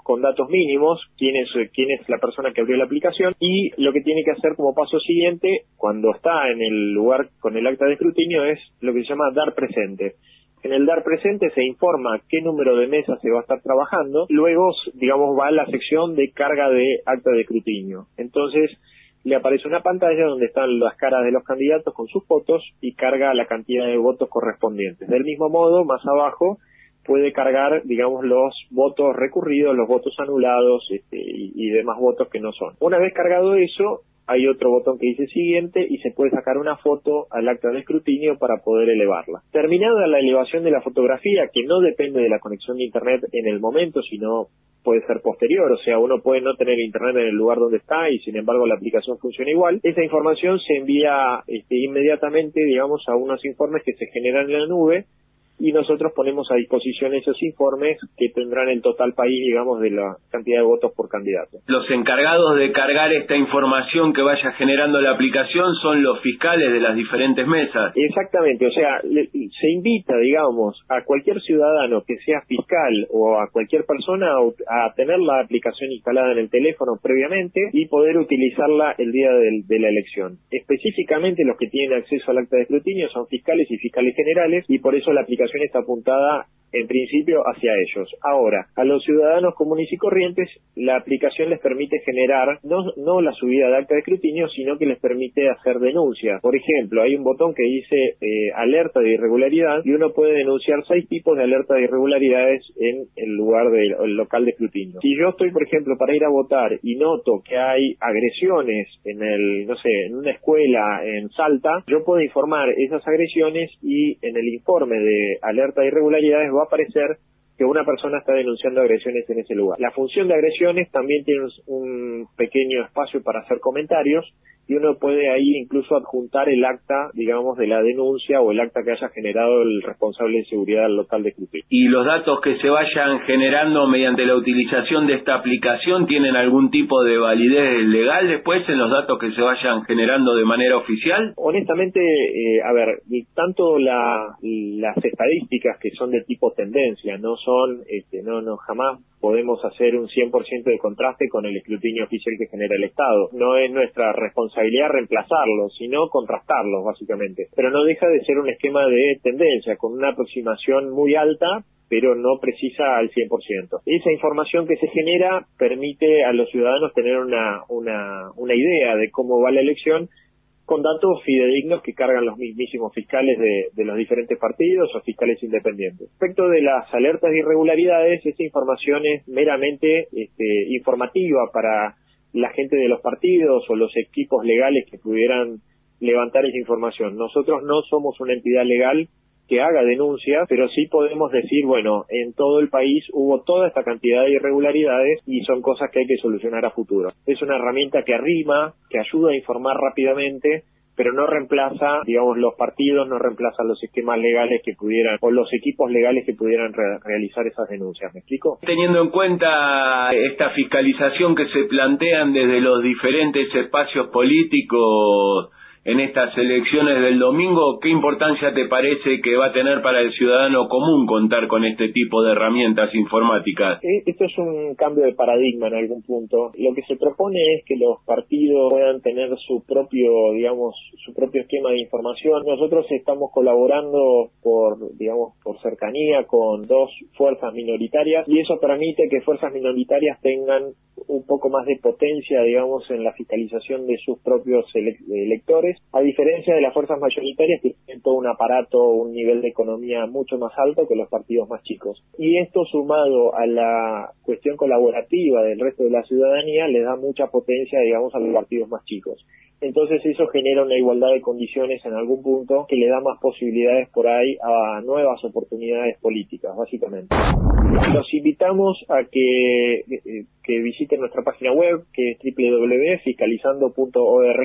con datos mínimos, quién es, quién es la persona que abrió la aplicación, y lo que tiene que hacer como paso siguiente, cuando está en el lugar con el acta de escrutinio, es lo que se llama dar presente. En el dar presente se informa qué número de mesas se va a estar trabajando, luego, digamos, va a la sección de carga de acta de escrutinio. Entonces, le aparece una pantalla donde están las caras de los candidatos con sus fotos y carga la cantidad de votos correspondientes. Del mismo modo, más abajo, puede cargar, digamos, los votos recurridos, los votos anulados este, y, y demás votos que no son. Una vez cargado eso, hay otro botón que dice siguiente y se puede sacar una foto al acta de escrutinio para poder elevarla. Terminada la elevación de la fotografía, que no depende de la conexión de internet en el momento, sino puede ser posterior, o sea, uno puede no tener internet en el lugar donde está y sin embargo la aplicación funciona igual. Esa información se envía este, inmediatamente, digamos, a unos informes que se generan en la nube, y nosotros ponemos a disposición esos informes que tendrán el total país, digamos, de la cantidad de votos por candidato. Los encargados de cargar esta información que vaya generando la aplicación son los fiscales de las diferentes mesas. Exactamente, o sea, le, se invita, digamos, a cualquier ciudadano que sea fiscal o a cualquier persona a, a tener la aplicación instalada en el teléfono previamente y poder utilizarla el día de, de la elección. Específicamente los que tienen acceso al acta de escrutinio son fiscales y fiscales generales, y por eso la aplicación está apuntada en principio hacia ellos. Ahora, a los ciudadanos comunes y corrientes, la aplicación les permite generar no, no la subida de acta de escrutinio, sino que les permite hacer denuncias. Por ejemplo, hay un botón que dice eh, alerta de irregularidad, y uno puede denunciar seis tipos de alerta de irregularidades en el lugar del el local de escrutinio. Si yo estoy, por ejemplo, para ir a votar y noto que hay agresiones en el, no sé, en una escuela en Salta, yo puedo informar esas agresiones y en el informe de alerta de irregularidades va a aparecer que una persona está denunciando agresiones en ese lugar. La función de agresiones también tiene un pequeño espacio para hacer comentarios, y uno puede ahí incluso adjuntar el acta, digamos, de la denuncia o el acta que haya generado el responsable de seguridad del local de escrutinio. ¿Y los datos que se vayan generando mediante la utilización de esta aplicación tienen algún tipo de validez legal después en los datos que se vayan generando de manera oficial? Honestamente, eh, a ver, tanto la, las estadísticas que son de tipo tendencia, no son, este, no, no, jamás podemos hacer un cien por ciento de contraste con el escrutinio oficial que genera el Estado. No es nuestra responsabilidad reemplazarlos, sino contrastarlos, básicamente. Pero no deja de ser un esquema de tendencia, con una aproximación muy alta, pero no precisa al cien por ciento. Esa información que se genera permite a los ciudadanos tener una, una, una idea de cómo va la elección, con datos fidedignos que cargan los mismísimos fiscales de, de los diferentes partidos o fiscales independientes. Respecto de las alertas de irregularidades, esta información es meramente este, informativa para la gente de los partidos o los equipos legales que pudieran levantar esa información. Nosotros no somos una entidad legal que haga denuncias, pero sí podemos decir, bueno, en todo el país hubo toda esta cantidad de irregularidades y son cosas que hay que solucionar a futuro. Es una herramienta que arrima, que ayuda a informar rápidamente, pero no reemplaza, digamos, los partidos, no reemplaza los esquemas legales que pudieran, o los equipos legales que pudieran re realizar esas denuncias. ¿Me explico? Teniendo en cuenta esta fiscalización que se plantean desde los diferentes espacios políticos en estas elecciones del domingo, ¿qué importancia te parece que va a tener para el ciudadano común contar con este tipo de herramientas informáticas? Esto es un cambio de paradigma en algún punto. Lo que se propone es que los partidos puedan tener su propio, digamos, su propio esquema de información. Nosotros estamos colaborando por, digamos, por cercanía con dos fuerzas minoritarias, y eso permite que fuerzas minoritarias tengan un poco más de potencia, digamos, en la fiscalización de sus propios ele electores, a diferencia de las fuerzas mayoritarias que tienen todo un aparato, un nivel de economía mucho más alto que los partidos más chicos. Y esto, sumado a la cuestión colaborativa del resto de la ciudadanía, le da mucha potencia, digamos, a los partidos más chicos. Entonces eso genera una igualdad de condiciones en algún punto que le da más posibilidades por ahí a nuevas oportunidades políticas, básicamente. Los invitamos a que, que visiten nuestra página web, que es doble u doble u doble u punto fiscalizando punto org.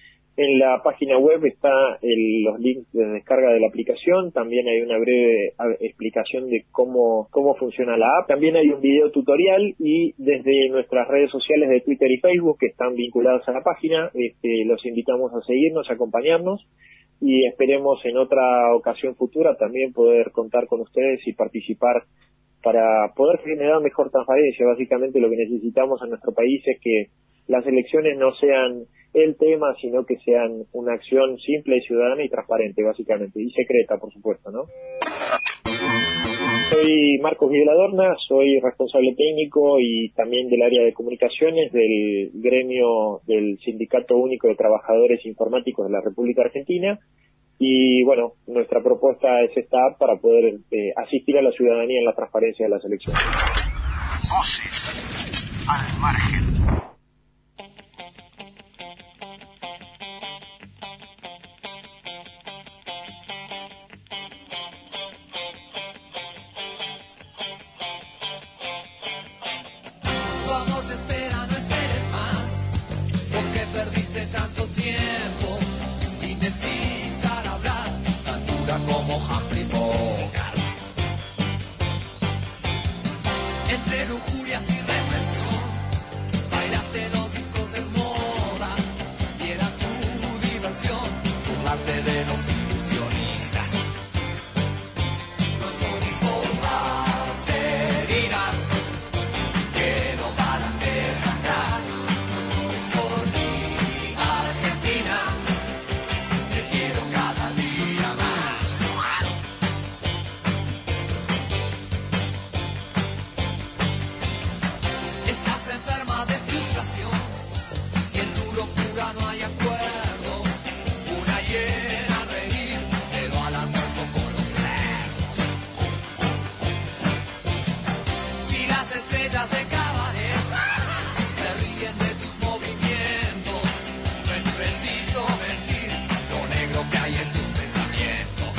En la página web está el, los links de descarga de la aplicación. También hay una breve explicación de cómo, cómo funciona la app. También hay un video tutorial, y desde nuestras redes sociales de Twitter y Facebook, que están vinculadas a la página, este, los invitamos a seguirnos, a acompañarnos, y esperemos en otra ocasión futura también poder contar con ustedes y participar para poder generar mejor transparencia. Básicamente lo que necesitamos en nuestro país es que las elecciones no sean el tema, sino que sean una acción simple, ciudadana y transparente, básicamente, y secreta, por supuesto, ¿no? Soy Marcos Viveladorna, soy responsable técnico y también del área de comunicaciones del gremio del Sindicato Único de Trabajadores Informáticos de la República Argentina. Y bueno, nuestra propuesta es esta app para poder eh, asistir a la ciudadanía en la transparencia de las elecciones. Voces al margen. Tu amor te espera, no esperes más, porque perdiste tanto tiempo, indecisa al hablar, tan dura como Humphrey Bogart. Entre lujurias y represión, bailaste los discos de moda, y era tu diversión, burlarte de los ilusionistas. No llores por las heridas que no paran de sangrar, no llores por mi Argentina, te quiero cada día más. Estás enferma de frustración y en tu locura no hay acuerdo. Una hiena a reír, pero al almuerzo con los cerdos. Si las estrellas de cabaret se ríen de tus movimientos, no es preciso mentir lo negro que hay en tus pensamientos.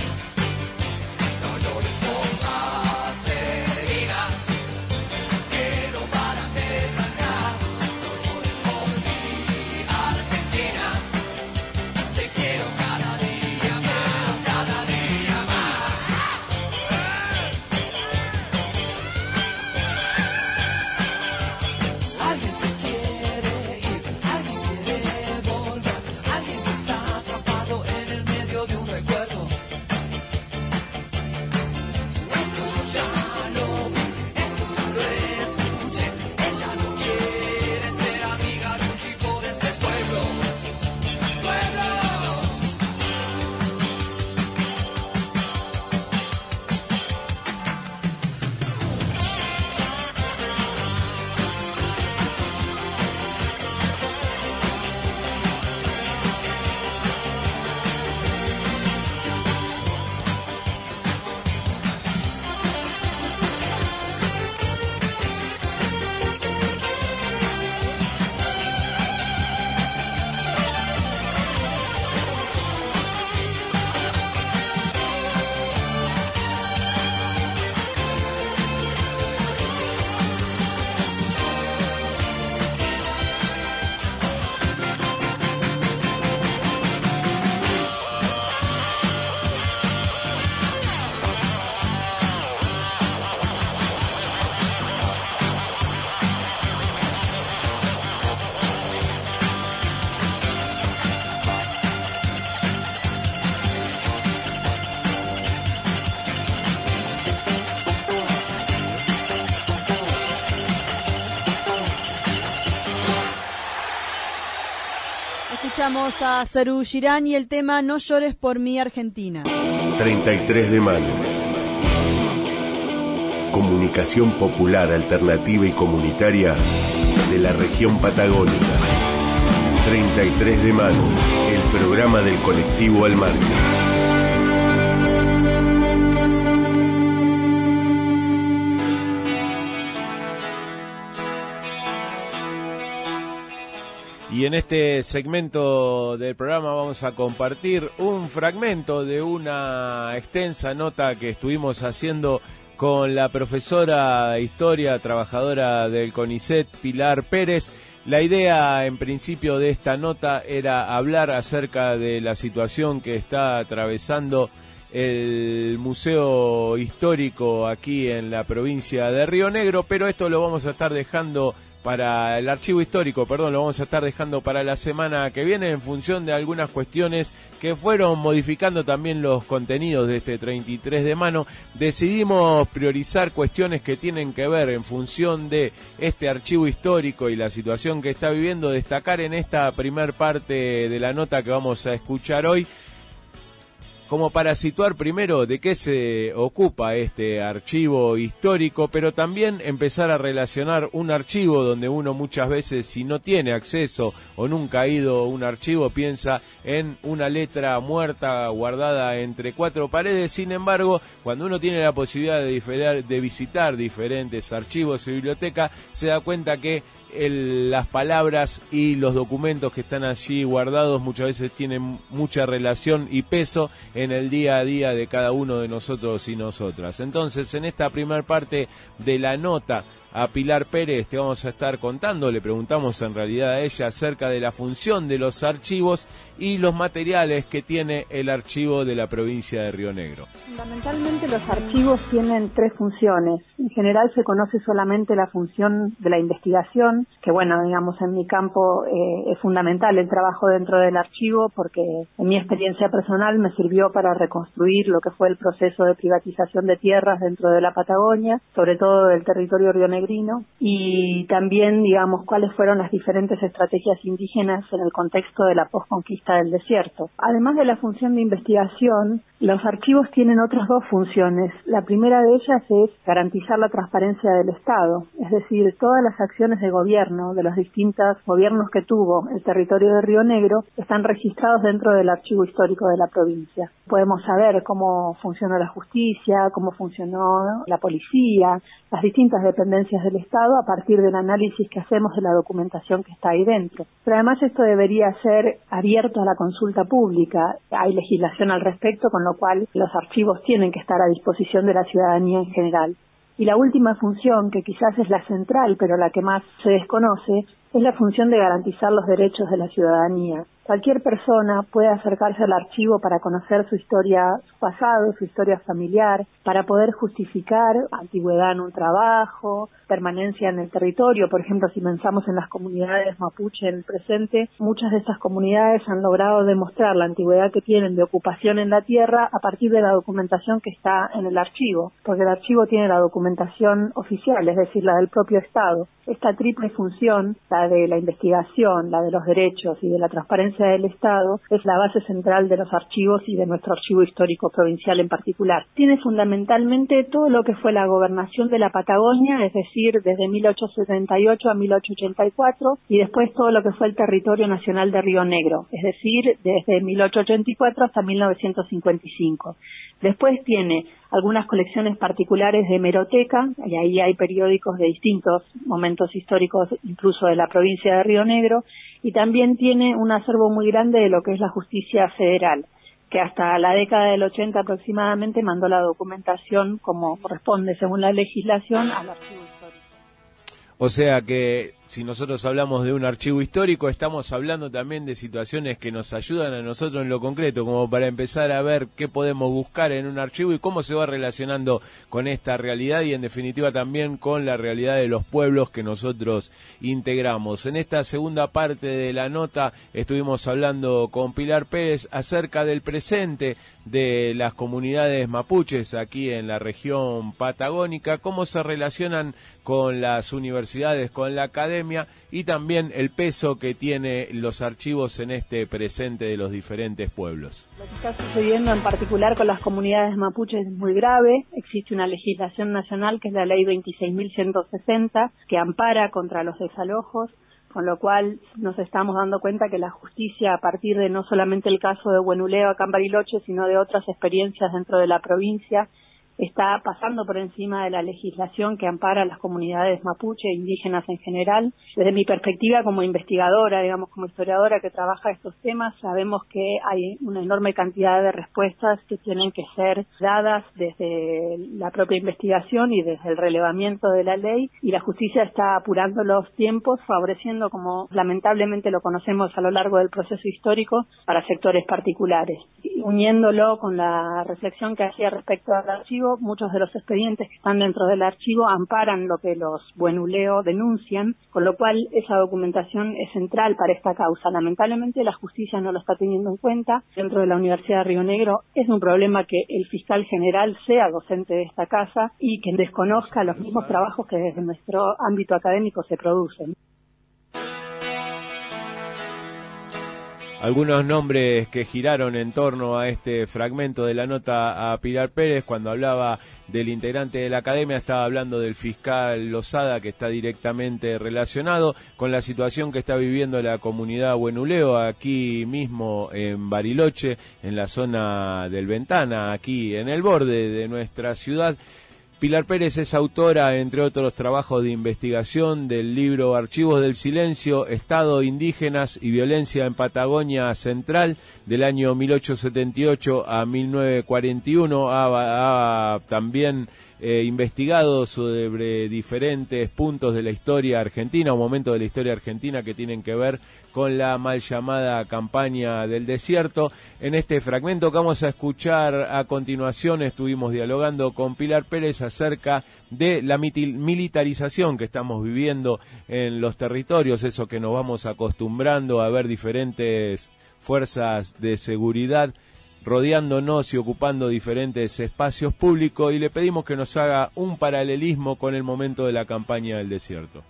No llores por las heridas que no paran de sangrar, no llores por mi Argentina, te quiero cada día más, cada día más. Alguien se quiere ir, alguien quiere volver, alguien que está atrapado en el medio de un recuerdo. Esto yo ya lo vi, esto ya lo escuché. Ella no quiere ser amiga de un chico de este pueblo. ¡Pueblo! Escuchamos a Serú Girán y el tema No llores por mi Argentina. treinta y tres de mano. Comunicación popular, alternativa y comunitaria de la región patagónica. treinta y tres de mano, el programa del colectivo Al Margen. Y en este segmento del programa vamos a compartir un fragmento de una extensa nota que estuvimos haciendo con la profesora de Historia, trabajadora del CONICET, Pilar Pérez. La idea, en principio, de esta nota era hablar acerca de la situación que está atravesando el Museo Histórico aquí en la provincia de Río Negro, pero esto lo vamos a estar dejando para el archivo histórico, perdón, lo vamos a estar dejando para la semana que viene en función de algunas cuestiones que fueron modificando también los contenidos de este treinta y tres de mano. Decidimos priorizar cuestiones que tienen que ver en función de este archivo histórico y la situación que está viviendo, destacar en esta primer parte de la nota que vamos a escuchar hoy, como para situar primero de qué se ocupa este archivo histórico, pero también empezar a relacionar un archivo donde uno muchas veces, si no tiene acceso o nunca ha ido a un archivo, piensa en una letra muerta guardada entre cuatro paredes. Sin embargo, cuando uno tiene la posibilidad de, diferar, de visitar diferentes archivos y bibliotecas, se da cuenta que El, las palabras y los documentos que están allí guardados muchas veces tienen mucha relación y peso en el día a día de cada uno de nosotros y nosotras. Entonces, en esta primera parte de la nota a Pilar Pérez te vamos a estar contando, le preguntamos en realidad a ella acerca de la función de los archivos y los materiales que tiene el archivo de la provincia de Río Negro. Fundamentalmente los archivos tienen tres funciones. En general se conoce solamente la función de la investigación, que bueno, digamos en mi campo eh, es fundamental el trabajo dentro del archivo porque en mi experiencia personal me sirvió para reconstruir lo que fue el proceso de privatización de tierras dentro de la Patagonia, sobre todo del territorio rionegrino, y también digamos cuáles fueron las diferentes estrategias indígenas en el contexto de la posconquista del desierto. Además de la función de investigación, los archivos tienen otras dos funciones. La primera de ellas es garantizar la transparencia del Estado, es decir, todas las acciones de gobierno de los distintos gobiernos que tuvo el territorio de Río Negro están registrados dentro del archivo histórico de la provincia. Podemos saber cómo funcionó la justicia, cómo funcionó la policía, las distintas dependencias del Estado a partir del análisis que hacemos de la documentación que está ahí dentro. Pero además esto debería ser abierto a la consulta pública. Hay legislación al respecto, con lo cual los archivos tienen que estar a disposición de la ciudadanía en general. Y la última función, que quizás es la central, pero la que más se desconoce, es la función de garantizar los derechos de la ciudadanía. Cualquier persona puede acercarse al archivo para conocer su historia, su pasado, su historia familiar, para poder justificar antigüedad en un trabajo, permanencia en el territorio. Por ejemplo, si pensamos en las comunidades mapuche en el presente, muchas de estas comunidades han logrado demostrar la antigüedad que tienen de ocupación en la tierra a partir de la documentación que está en el archivo, porque el archivo tiene la documentación oficial, es decir, la del propio Estado. Esta triple función, la de la investigación, la de los derechos y de la transparencia del Estado, es la base central de los archivos y de nuestro archivo histórico provincial en particular. Tiene fundamentalmente todo lo que fue la gobernación de la Patagonia, es decir, desde mil ochocientos setenta y ocho a mil ochocientos ochenta y cuatro, y después todo lo que fue el territorio nacional de Río Negro, es decir, desde mil ochocientos ochenta y cuatro hasta mil novecientos cincuenta y cinco. Después tiene algunas colecciones particulares de hemeroteca, y ahí hay periódicos de distintos momentos históricos, incluso de la provincia de Río Negro, y también tiene un acervo muy grande de lo que es la justicia federal, que hasta la década del ochenta aproximadamente mandó la documentación como corresponde según la legislación al archivo histórico. O sea que si nosotros hablamos de un archivo histórico, estamos hablando también de situaciones que nos ayudan a nosotros en lo concreto, como para empezar a ver qué podemos buscar en un archivo y cómo se va relacionando con esta realidad y en definitiva también con la realidad de los pueblos que nosotros integramos. En esta segunda parte de la nota estuvimos hablando con Pilar Pérez acerca del presente de las comunidades mapuches aquí en la región patagónica, cómo se relacionan con las universidades, con la academia, y también el peso que tiene los archivos en este presente de los diferentes pueblos. Lo que está sucediendo en particular con las comunidades mapuches es muy grave. Existe una legislación nacional que es la ley veintiséis mil ciento sesenta que ampara contra los desalojos, con lo cual nos estamos dando cuenta que la justicia, a partir de no solamente el caso de Huenuleo acá en Bariloche, sino de otras experiencias dentro de la provincia, está pasando por encima de la legislación que ampara a las comunidades mapuche e indígenas en general. Desde mi perspectiva como investigadora, digamos como historiadora que trabaja estos temas, sabemos que hay una enorme cantidad de respuestas que tienen que ser dadas desde la propia investigación y desde el relevamiento de la ley, y la justicia está apurando los tiempos, favoreciendo, como lamentablemente lo conocemos a lo largo del proceso histórico, para sectores particulares. uniéndolo con la reflexión que hacía respecto al archivo, muchos de los expedientes que están dentro del archivo amparan lo que los buenuleo denuncian, con lo cual esa documentación es central para esta causa. Lamentablemente la justicia no lo está teniendo en cuenta. Dentro de la Universidad de Río Negro es un problema que el fiscal general sea docente de esta casa y que desconozca los mismos trabajos que desde nuestro ámbito académico se producen. Algunos nombres que giraron en torno a este fragmento de la nota a Pilar Pérez, cuando hablaba del integrante de la academia, estaba hablando del fiscal Lozada, que está directamente relacionado con la situación que está viviendo la comunidad buenuleo aquí mismo en Bariloche, en la zona del Ventana, aquí en el borde de nuestra ciudad. Pilar Pérez es autora, entre otros trabajos de investigación, del libro Archivos del Silencio, Estado, Indígenas y Violencia en Patagonia Central, del año mil ochocientos setenta y ocho a mil novecientos cuarenta y uno. Ha, ha también eh, investigado sobre diferentes puntos de la historia argentina, o momentos de la historia argentina que tienen que ver con la mal llamada campaña del desierto. En este fragmento que vamos a escuchar a continuación estuvimos dialogando con Pilar Pérez acerca de la militarización que estamos viviendo en los territorios, eso que nos vamos acostumbrando a ver diferentes fuerzas de seguridad rodeándonos y ocupando diferentes espacios públicos, y le pedimos que nos haga un paralelismo con el momento de la campaña del desierto.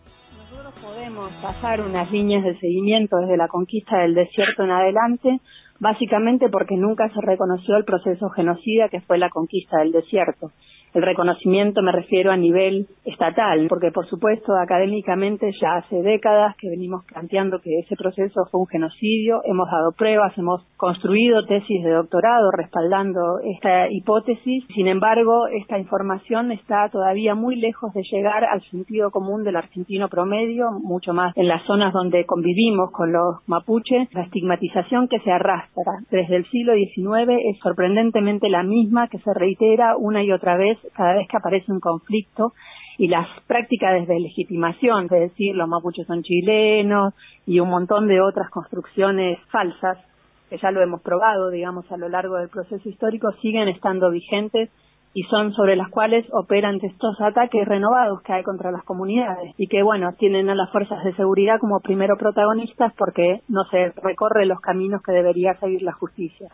Podemos pasar unas líneas de seguimiento desde la conquista del desierto en adelante, básicamente porque nunca se reconoció el proceso genocida que fue la conquista del desierto. El reconocimiento me refiero a nivel estatal, porque por supuesto académicamente ya hace décadas que venimos planteando que ese proceso fue un genocidio, hemos dado pruebas, hemos construido tesis de doctorado respaldando esta hipótesis. Sin embargo, esta información está todavía muy lejos de llegar al sentido común del argentino promedio, mucho más en las zonas donde convivimos con los mapuches. La estigmatización que se arrastra desde el siglo diecinueve es sorprendentemente la misma, que se reitera una y otra vez cada vez que aparece un conflicto, y las prácticas de legitimación, es decir, los mapuches son chilenos y un montón de otras construcciones falsas, que ya lo hemos probado, digamos, a lo largo del proceso histórico, siguen estando vigentes y son sobre las cuales operan estos ataques renovados que hay contra las comunidades y que, bueno, tienen a las fuerzas de seguridad como primero protagonistas porque no se recorre los caminos que debería seguir la justicia.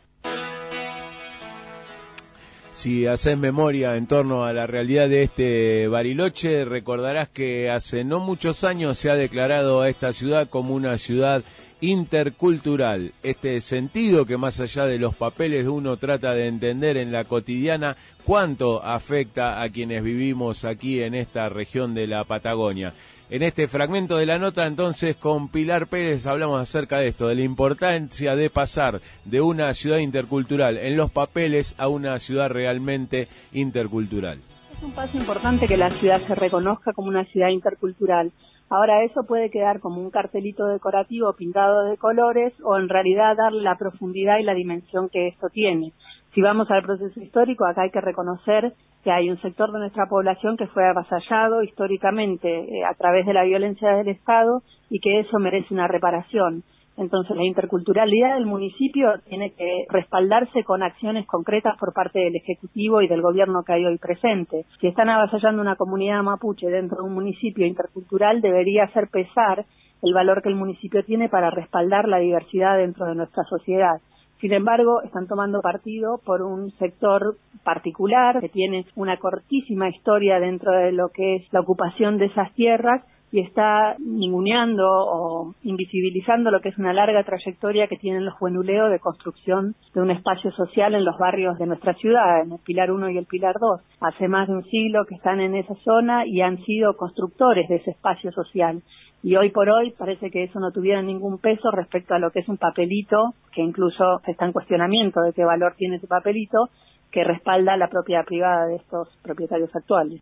Si haces memoria en torno a la realidad de este Bariloche, recordarás que hace no muchos años se ha declarado a esta ciudad como una ciudad intercultural. Este sentido que más allá de los papeles uno trata de entender en la cotidiana, cuánto afecta a quienes vivimos aquí en esta región de la Patagonia. En este fragmento de la nota, entonces, con Pilar Pérez hablamos acerca de esto, de la importancia de pasar de una ciudad intercultural en los papeles a una ciudad realmente intercultural. Es un paso importante que la ciudad se reconozca como una ciudad intercultural. Ahora, eso puede quedar como un cartelito decorativo pintado de colores, o en realidad darle la profundidad y la dimensión que esto tiene. Si vamos al proceso histórico, acá hay que reconocer que hay un sector de nuestra población que fue avasallado históricamente eh, a través de la violencia del Estado, y que eso merece una reparación. Entonces, la interculturalidad del municipio tiene que respaldarse con acciones concretas por parte del Ejecutivo y del gobierno que hay hoy presente. Si están avasallando una comunidad mapuche dentro de un municipio intercultural, debería hacer pesar el valor que el municipio tiene para respaldar la diversidad dentro de nuestra sociedad. Sin embargo, están tomando partido por un sector particular que tiene una cortísima historia dentro de lo que es la ocupación de esas tierras, y está ninguneando o invisibilizando lo que es una larga trayectoria que tienen los buenuleos de construcción de un espacio social en los barrios de nuestra ciudad, en el Pilar uno y el Pilar dos. Hace más de un siglo que están en esa zona y han sido constructores de ese espacio social. Y hoy por hoy parece que eso no tuviera ningún peso respecto a lo que es un papelito, que incluso está en cuestionamiento de qué valor tiene ese papelito, que respalda la propiedad privada de estos propietarios actuales.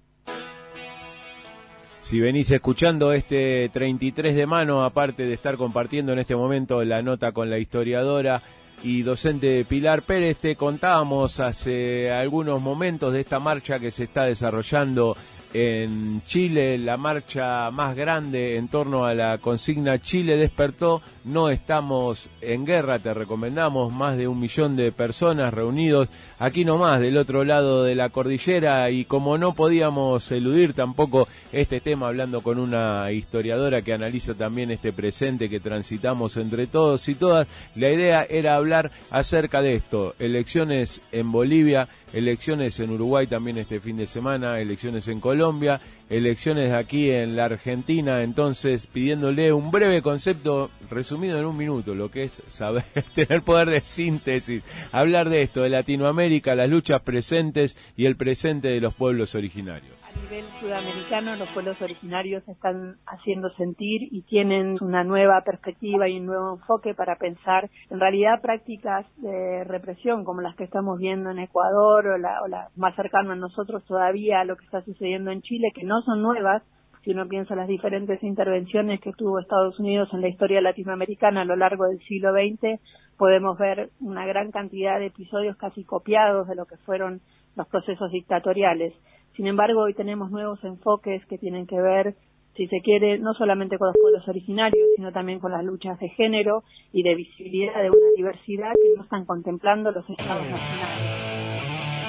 Si venís escuchando este treinta y tres de mano, aparte de estar compartiendo en este momento la nota con la historiadora y docente Pilar Pérez, te contábamos hace algunos momentos de esta marcha que se está desarrollando en Chile, la marcha más grande en torno a la consigna Chile despertó, no estamos en guerra, te recomendamos, más de un millón de personas reunidos aquí nomás, del otro lado de la cordillera, y como no podíamos eludir tampoco este tema, hablando con una historiadora que analiza también este presente que transitamos entre todos y todas, la idea era hablar acerca de esto, elecciones en Bolivia, elecciones en Uruguay también este fin de semana, elecciones en Colombia, elecciones aquí en la Argentina, entonces pidiéndole un breve concepto resumido en un minuto, lo que es saber, tener poder de síntesis, hablar de esto, de Latinoamérica, las luchas presentes y el presente de los pueblos originarios. A nivel sudamericano, los pueblos originarios se están haciendo sentir y tienen una nueva perspectiva y un nuevo enfoque para pensar en realidad prácticas de represión como las que estamos viendo en Ecuador o la, o la más cercana a nosotros todavía a lo que está sucediendo en Chile, que no son nuevas. Si uno piensa en las diferentes intervenciones que tuvo Estados Unidos en la historia latinoamericana a lo largo del siglo veinte, podemos ver una gran cantidad de episodios casi copiados de lo que fueron los procesos dictatoriales. Sin embargo, hoy tenemos nuevos enfoques que tienen que ver, si se quiere, no solamente con los pueblos originarios, sino también con las luchas de género y de visibilidad de una diversidad que no están contemplando los estados nacionales.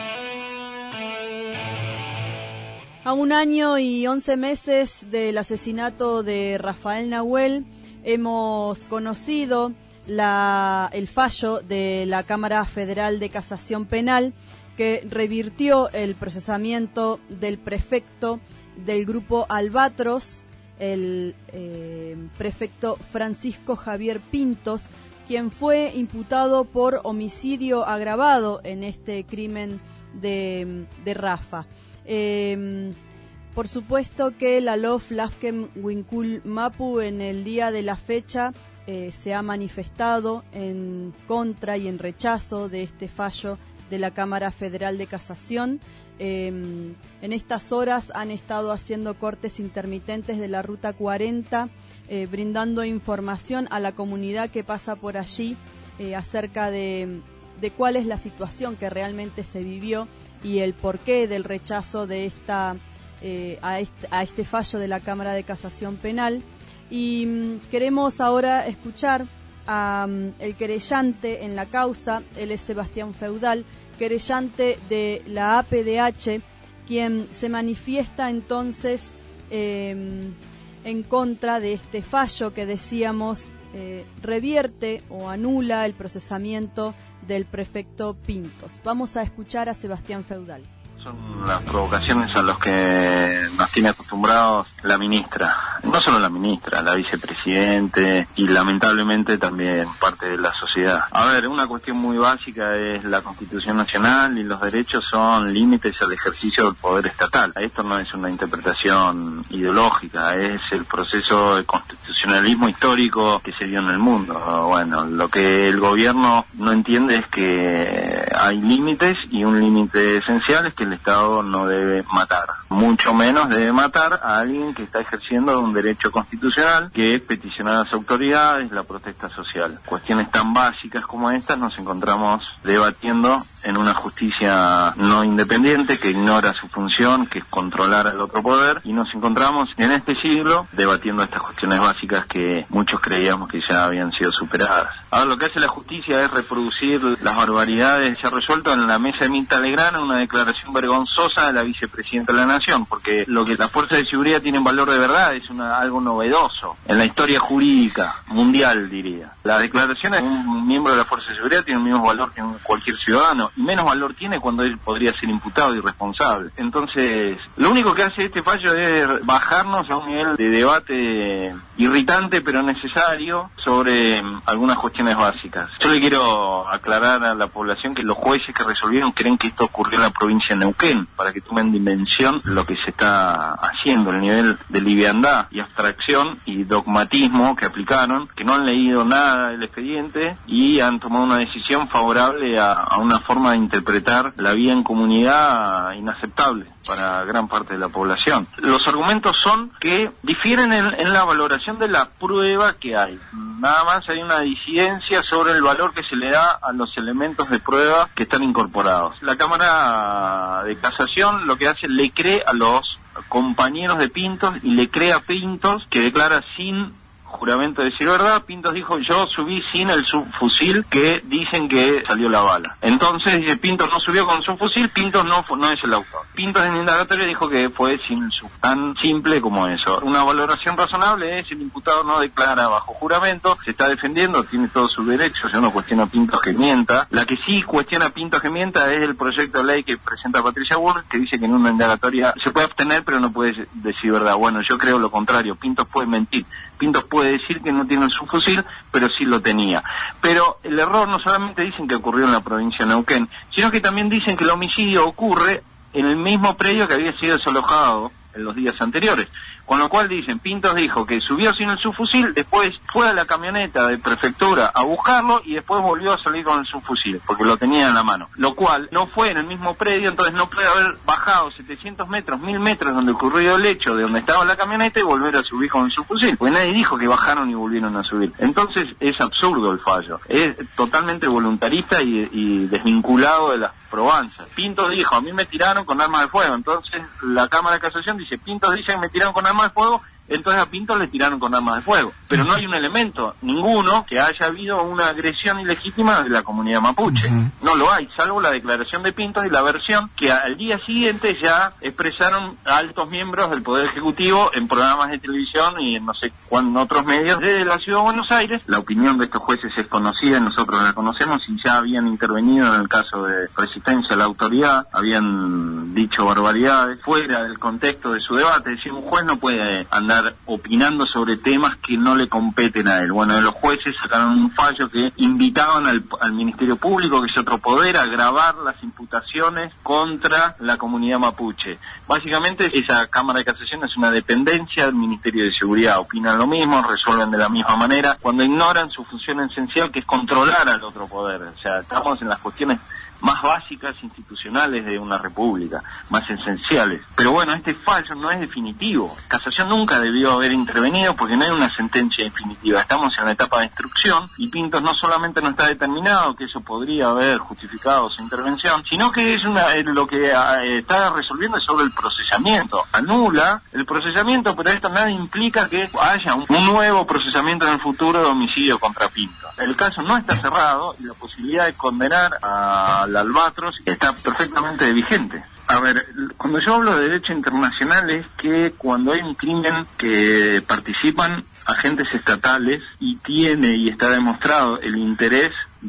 A un año y once meses del asesinato de Rafael Nahuel, hemos conocido la, el fallo de la Cámara Federal de Casación Penal, que revirtió el procesamiento del prefecto del grupo Albatros, el eh, prefecto Francisco Javier Pintos, quien fue imputado por homicidio agravado en este crimen de, de Rafa. Eh, por supuesto que la Lof Lafkem Winkul Mapu en el día de la fecha eh, se ha manifestado en contra y en rechazo de este fallo de la Cámara Federal de Casación. Eh, en estas horas han estado haciendo cortes intermitentes de la Ruta cuarenta, eh, brindando información a la comunidad que pasa por allí eh, acerca de, de cuál es la situación que realmente se vivió y el porqué del rechazo de esta eh, a, este, a este fallo de la Cámara de Casación Penal. Y um, queremos ahora escuchar a um, el querellante en la causa, él es Sebastián Feudal, querellante de la A P D H, quien se manifiesta entonces eh, en contra de este fallo que decíamos eh, revierte o anula el procesamiento del prefecto Pintos. Vamos a escuchar a Sebastián Feudal. Son las provocaciones a las que nos tiene acostumbrados la ministra, no solo la ministra, la vicepresidente y lamentablemente también parte de la sociedad. A ver, una cuestión muy básica es la Constitución Nacional y los derechos son límites al ejercicio del poder estatal. Esto no es una interpretación ideológica, es el proceso de constitucionalismo histórico que se dio en el mundo. Bueno, lo que el gobierno no entiende es que hay límites y un límite esencial es que el Estado no debe matar, mucho menos debe matar a alguien que está ejerciendo un derecho constitucional que es peticionar a las autoridades, la protesta social. Cuestiones tan básicas como estas nos encontramos debatiendo en una justicia no independiente que ignora su función, que es controlar al otro poder, y nos encontramos en este siglo debatiendo estas cuestiones básicas que muchos creíamos que ya habían sido superadas. Ahora lo que hace la justicia es reproducir las barbaridades ya resueltas en la mesa de Mirta Legrand, una declaración vergonzosa de la vicepresidenta de la Nación, porque lo que las fuerzas de seguridad tienen valor de verdad es una, algo novedoso en la historia jurídica mundial, diría. Las declaraciones de un miembro de la fuerza de seguridad tienen el mismo valor que cualquier ciudadano, y menos valor tiene cuando él podría ser imputado y responsable. Entonces, lo único que hace este fallo es bajarnos a un nivel de debate irritante pero necesario sobre algunas cuestiones básicas. Yo le quiero aclarar a la población que los jueces que resolvieron creen que esto ocurrió en la provincia de Neuquén, para que tomen dimensión lo que se está haciendo, el nivel de liviandad y abstracción y dogmatismo que aplicaron, que no han leído nada del expediente y han tomado una decisión favorable a, a una forma de interpretar la vida en comunidad inaceptable para gran parte de la población. Los argumentos son que difieren en, en la valoración de la prueba que hay. Nada más hay una disidencia sobre el valor que se le da a los elementos de prueba que están incorporados. La Cámara de Casación lo que hace, le cree a los compañeros de Pintos y le cree a Pintos, que declara sin juramento de decir verdad. Pintos dijo, yo subí sin el subfusil que dicen que salió la bala. Entonces dice, Pintos no subió con su fusil, Pintos no no es el autor. Pintos en el indagatorio dijo que fue sin el sub. Tan simple como eso. Una valoración razonable es, el imputado no declara bajo juramento, se está defendiendo, tiene todo su derecho, yo no cuestiono a Pintos que mienta. La que sí cuestiona a Pintos que mienta es el proyecto de ley que presenta Patricia Bullrich, que dice que en una indagatoria se puede abstener pero no puede decir verdad. Bueno, yo creo lo contrario, Pintos puede mentir. Pintos puede decir que no tiene su fusil, pero sí lo tenía. Pero el error no solamente dicen que ocurrió en la provincia de Neuquén, sino que también dicen que el homicidio ocurre en el mismo predio que había sido desalojado en los días anteriores. Con lo cual dicen, Pintos dijo que subió sin el subfusil, después fue a la camioneta de prefectura a buscarlo y después volvió a salir con el subfusil, porque lo tenía en la mano. Lo cual no fue en el mismo predio, entonces no puede haber bajado setecientos metros, mil metros donde ocurrió el hecho, de donde estaba la camioneta, y volver a subir con el subfusil. Porque nadie dijo que bajaron y volvieron a subir. Entonces es absurdo el fallo. Es totalmente voluntarista y, y desvinculado de las probanzas. Pintos dijo, a mí me tiraron con armas de fuego. Entonces la Cámara de Casación dice, Pintos dice que me tiraron con armas de fuego, entonces a Pintos le tiraron con armas de fuego. Pero no hay un elemento, ninguno, que haya habido una agresión ilegítima de la comunidad mapuche. Uh-huh. No lo hay, salvo la declaración de Pintos y la versión que al día siguiente ya expresaron altos miembros del Poder Ejecutivo en programas de televisión y en no sé cuántos otros medios de la Ciudad de Buenos Aires. La opinión de estos jueces es conocida, nosotros la conocemos, y ya habían intervenido en el caso de resistencia a la autoridad, habían dicho barbaridades fuera del contexto de su debate. Es decir, un juez no puede andar opinando sobre temas que no le competen a él. Bueno, los jueces sacaron un fallo que invitaban al, al Ministerio Público, que es otro poder, a grabar las imputaciones contra la comunidad mapuche. Básicamente esa Cámara de Casación es una dependencia del Ministerio de Seguridad, opinan lo mismo, resuelven de la misma manera, cuando ignoran su función esencial, que es controlar al otro poder. O sea, estamos en las cuestiones más básicas institucionales de una república, más esenciales. Pero bueno, este fallo no es definitivo. Casación nunca debió haber intervenido porque no hay una sentencia definitiva. Estamos en la etapa de instrucción y Pintos no solamente no está determinado que eso podría haber justificado su intervención, sino que es una, eh, lo que eh, está resolviendo es sobre el procesamiento. Anula el procesamiento, pero esto nada implica que haya un, un nuevo procesamiento en el futuro de homicidio contra Pintos. El caso no está cerrado y la posibilidad de condenar a la Albatros está perfectamente vigente. A ver, cuando yo hablo de derecho internacional es que cuando hay un crimen que participan agentes estatales y tiene y está demostrado el interés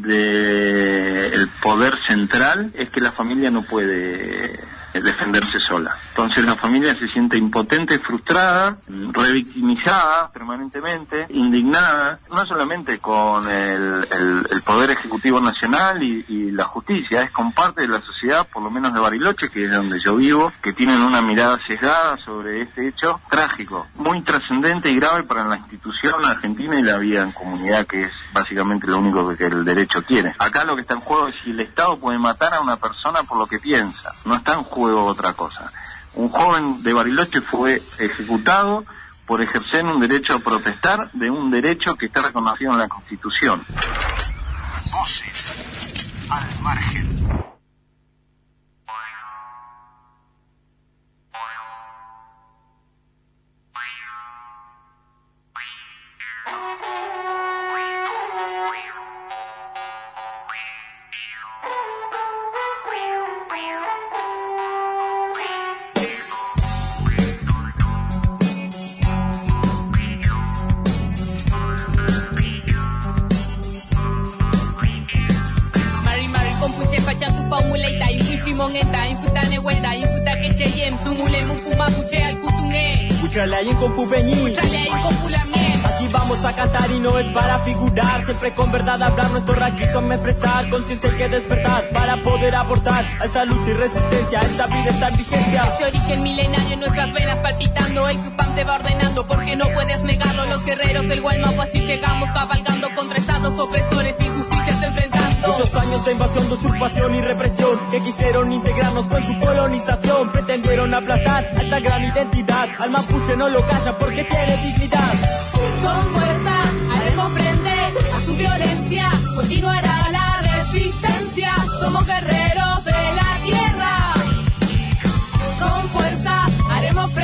del poder central, es que la familia no puede defenderse sola. Entonces la familia se siente impotente, frustrada, revictimizada permanentemente, indignada, no solamente con el, el, el Poder Ejecutivo Nacional y, y la justicia, es con parte de la sociedad, por lo menos de Bariloche, que es donde yo vivo, que tienen una mirada sesgada sobre este hecho trágico, muy trascendente y grave para la institución argentina y la vida en comunidad, que es básicamente lo único que el derecho tiene. Acá lo que está en juego es si el Estado puede matar a una persona por lo que piensa, no está en juego otra cosa. Un joven de Bariloche fue ejecutado por ejercer un derecho a protestar de un derecho que está reconocido en la Constitución. Voces al margen. Aquí vamos a cantar y no es para figurar, siempre con verdad hablar, nuestro raquismo expresar, conciencia hay que despertar para poder aportar a esta lucha y resistencia, esta vida está en vigencia. Este origen milenario en nuestras venas palpitando, el Cupam te va ordenando porque no puedes negarlo. Los guerreros del Gualmapu así llegamos cabalgando contra estados opresores, injusticias enfrentando. Muchos años de invasión, de usurpación y represión que quisieron integrarnos con su colonización, pretendieron aplastar a esta gran identidad. Al mapuche no lo calla porque tiene dignidad. Con fuerza haremos frente a su violencia, continuará la resistencia. Somos guerreros de la tierra. Con fuerza haremos frente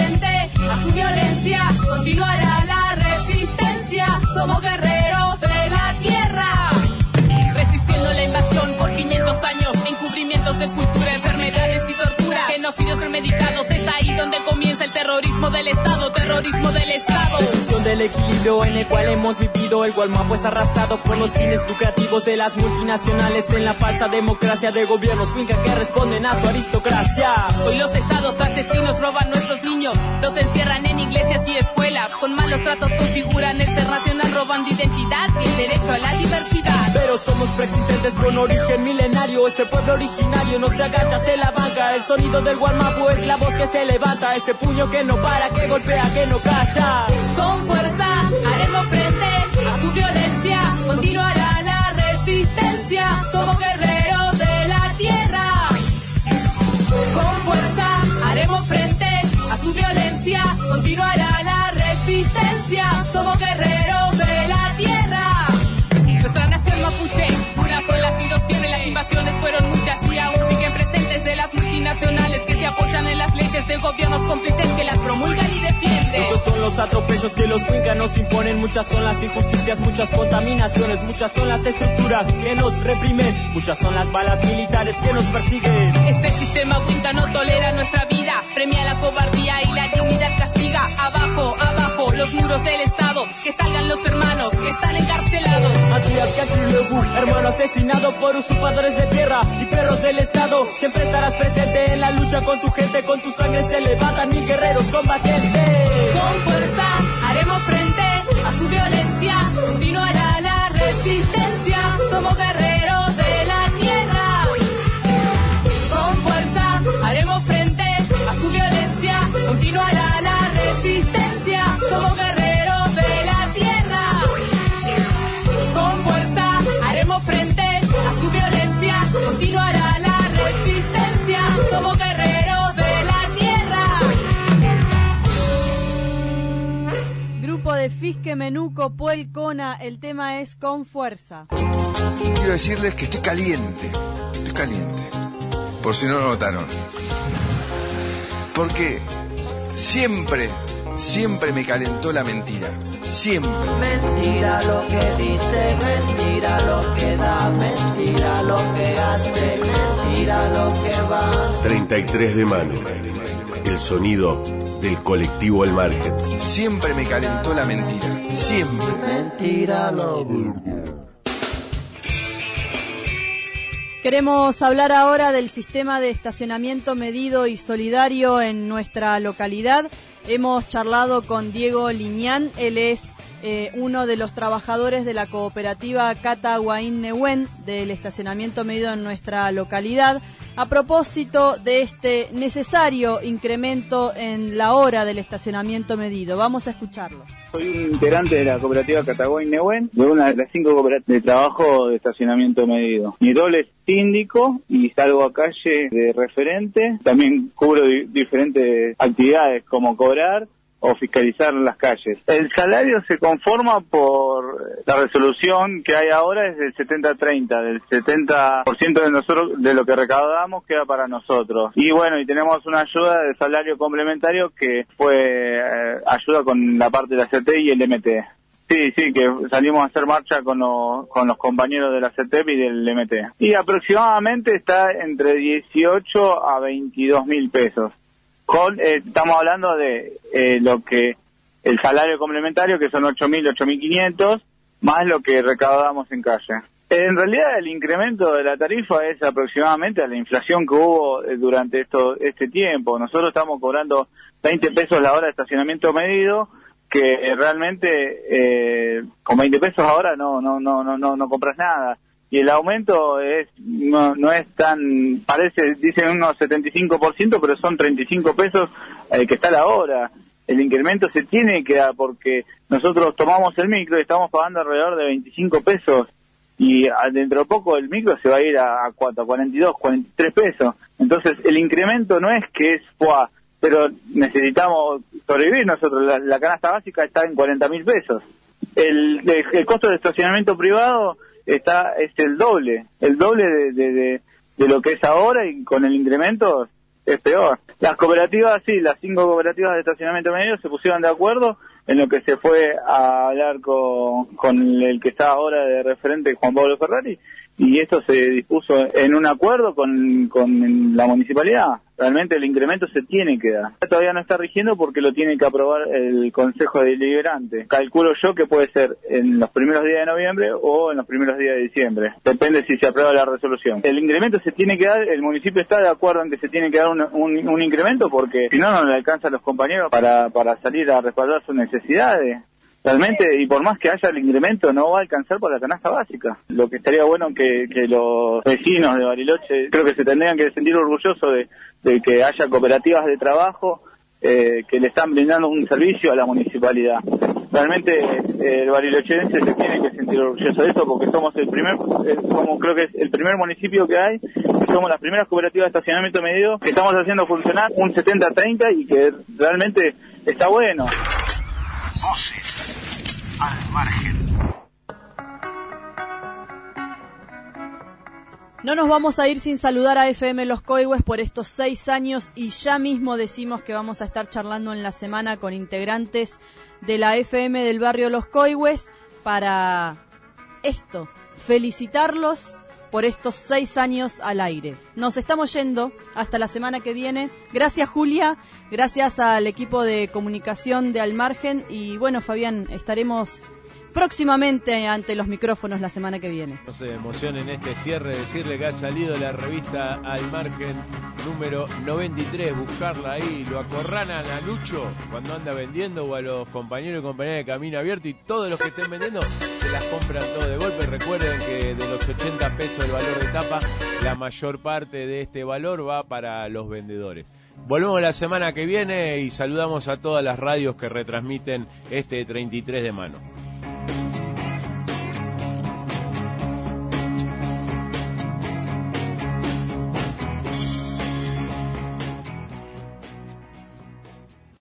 del Estado, terrorismo del Estado. Destrucción del equilibrio en el cual hemos vivido. El Gualmapu es arrasado por los fines lucrativos de las multinacionales en la falsa democracia de gobiernos Winca que responden a su aristocracia. Hoy los estados asesinos roban nuestros niños, los encierran en iglesias y escuelas, con malos tratos configuran el ser nacional, robando identidad y el derecho a la diversidad. Pero somos preexistentes con origen milenario, este pueblo originario no se agacha, se la banca. El sonido del Gualmapu es la voz que se levanta, ese puño que no para, que golpea, que no calla. Con fuerza haremos frente a su violencia, continuará la resistencia, somos guerreros de la tierra. Con fuerza haremos frente a su violencia, continuará la resistencia, somos guerreros de la tierra. Nuestra nación mapuche, una sola ha sido siempre, las invasiones fueron muchas y aún siguen presentes de las multinacionales que se apoyan en las leyes de gobiernos cómplices que las promulgan y defienden. Muchos son los atropellos que los Winca nos imponen, muchas son las injusticias, muchas contaminaciones, muchas son las estructuras que nos reprimen, muchas son las balas militares que nos persiguen. Este sistema Winca no tolera nuestra vida, premia la cobardía y la dignidad castiga. Abajo, abajo, los muros del Estado, que salgan los hermanos que están encarcelados. Matías Cachilebu, hermano asesinado por usurpadores de tierra y perros del Estado. Siempre estarás presente en la lucha con tu gente, con tu sangre se levantan mil guerreros combatientes. Con fuerza haremos frente a su violencia, continuará la resistencia, somos guerreros de la tierra. Con fuerza haremos frente a su violencia, continuará la resistencia, somos guerreros de la tierra. Con fuerza haremos frente a su violencia, continuará la resistencia, somos guerreros de la tierra. Grupo de Fisque, Menuco, Puel, Cona, el tema es Con Fuerza. Quiero decirles que estoy caliente, estoy caliente, por si no lo notaron. Porque siempre, siempre me calentó la mentira, siempre. Mentira lo que dice, mentira lo que da, mentira lo que hace, mentira lo que va. treinta y tres de mano, el sonido del colectivo Al Margen. Siempre me calentó la mentira, siempre. Mentira lo Queremos hablar ahora del sistema de estacionamiento medido y solidario en nuestra localidad. Hemos charlado con Diego Liñán, él es eh, uno de los trabajadores de la cooperativa Cata Huaín Nehuen del estacionamiento medido en nuestra localidad, a propósito de este necesario incremento en la hora del estacionamiento medido. Vamos a escucharlo. Soy un integrante de la cooperativa Cata Huaín Nehuen, de una de las cinco cooperativas de trabajo de estacionamiento medido. Mi rol es síndico y salgo a calle de referente. También cubro di- diferentes actividades como cobrar o fiscalizar las calles. El salario se conforma por la resolución que hay ahora, es del setenta treinta, del setenta por ciento de nosotros de lo que recaudamos queda para nosotros. Y bueno, y tenemos una ayuda de salario complementario que fue eh, ayuda con la parte de la C T y el M T. Sí, sí, que salimos a hacer marcha con los, con los compañeros de la C T P y del M T. Y aproximadamente está entre dieciocho a veintidós mil pesos. Con, eh, estamos hablando de eh, lo que el salario complementario, que son ocho mil, ocho mil quinientos, más lo que recaudamos en calle. En realidad el incremento de la tarifa es aproximadamente a la inflación que hubo eh, durante esto este tiempo. Nosotros estamos cobrando veinte pesos la hora de estacionamiento medido, que eh, realmente eh, con veinte pesos ahora no no no no no no compras nada. Y el aumento es no, no es tan, parece, dicen unos setenta y cinco por ciento, pero son treinta y cinco pesos eh, que está la hora. El incremento se tiene que dar porque nosotros tomamos el micro y estamos pagando alrededor de veinticinco pesos y a, dentro de poco el micro se va a ir a, a, cuatro, a cuarenta y dos, cuarenta y tres pesos. Entonces el incremento no es que es ¡fua!, pero necesitamos sobrevivir nosotros. La, la canasta básica está en cuarenta mil pesos. El, el, el costo de estacionamiento privado está es el doble, el doble de, de, de, de lo que es ahora, y con el incremento es peor. Las cooperativas, sí, las cinco cooperativas de estacionamiento medio se pusieron de acuerdo en lo que se fue a hablar con, con el que está ahora de referente, Juan Pablo Ferrari, y esto se dispuso en un acuerdo con, con la municipalidad. Realmente el incremento se tiene que dar. Todavía no está rigiendo porque lo tiene que aprobar el Consejo Deliberante. Calculo yo que puede ser en los primeros días de noviembre o en los primeros días de diciembre. Depende si se aprueba la resolución. El incremento se tiene que dar, el municipio está de acuerdo en que se tiene que dar un, un, un incremento porque si no, no le alcanza a los compañeros para, para salir a respaldar sus necesidades. Realmente, y por más que haya el incremento, no va a alcanzar para la canasta básica. Lo que estaría bueno que, que los vecinos de Bariloche, creo que se tendrían que sentir orgullosos de, de que haya cooperativas de trabajo eh, que le están brindando un servicio a la municipalidad. Realmente eh, el barilochense se tiene que sentir orgulloso de eso porque somos el primer, eh, como creo que es el primer municipio que hay, y somos las primeras cooperativas de estacionamiento medido que estamos haciendo funcionar un setenta treinta y que realmente está bueno. Voces al margen. No nos vamos a ir sin saludar a F M Los Coihues por estos seis años y ya mismo decimos que vamos a estar charlando en la semana con integrantes de la F M del barrio Los Coihues para esto, felicitarlos por estos seis años al aire. Nos estamos yendo hasta la semana que viene. Gracias, Julia, gracias al equipo de comunicación de Al Margen y bueno, Fabián, estaremos próximamente ante los micrófonos la semana que viene. No se emocionen en este cierre, decirle que ha salido la revista Al Margen número noventa y tres, buscarla ahí, lo acorralan a Lucho cuando anda vendiendo o a los compañeros y compañeras de Camino Abierto y todos los que estén vendiendo se las compran todo de golpe. Recuerden que de los ochenta pesos el valor de tapa, la mayor parte de este valor va para los vendedores. Volvemos la semana que viene y saludamos a todas las radios que retransmiten este treinta y tres de mano.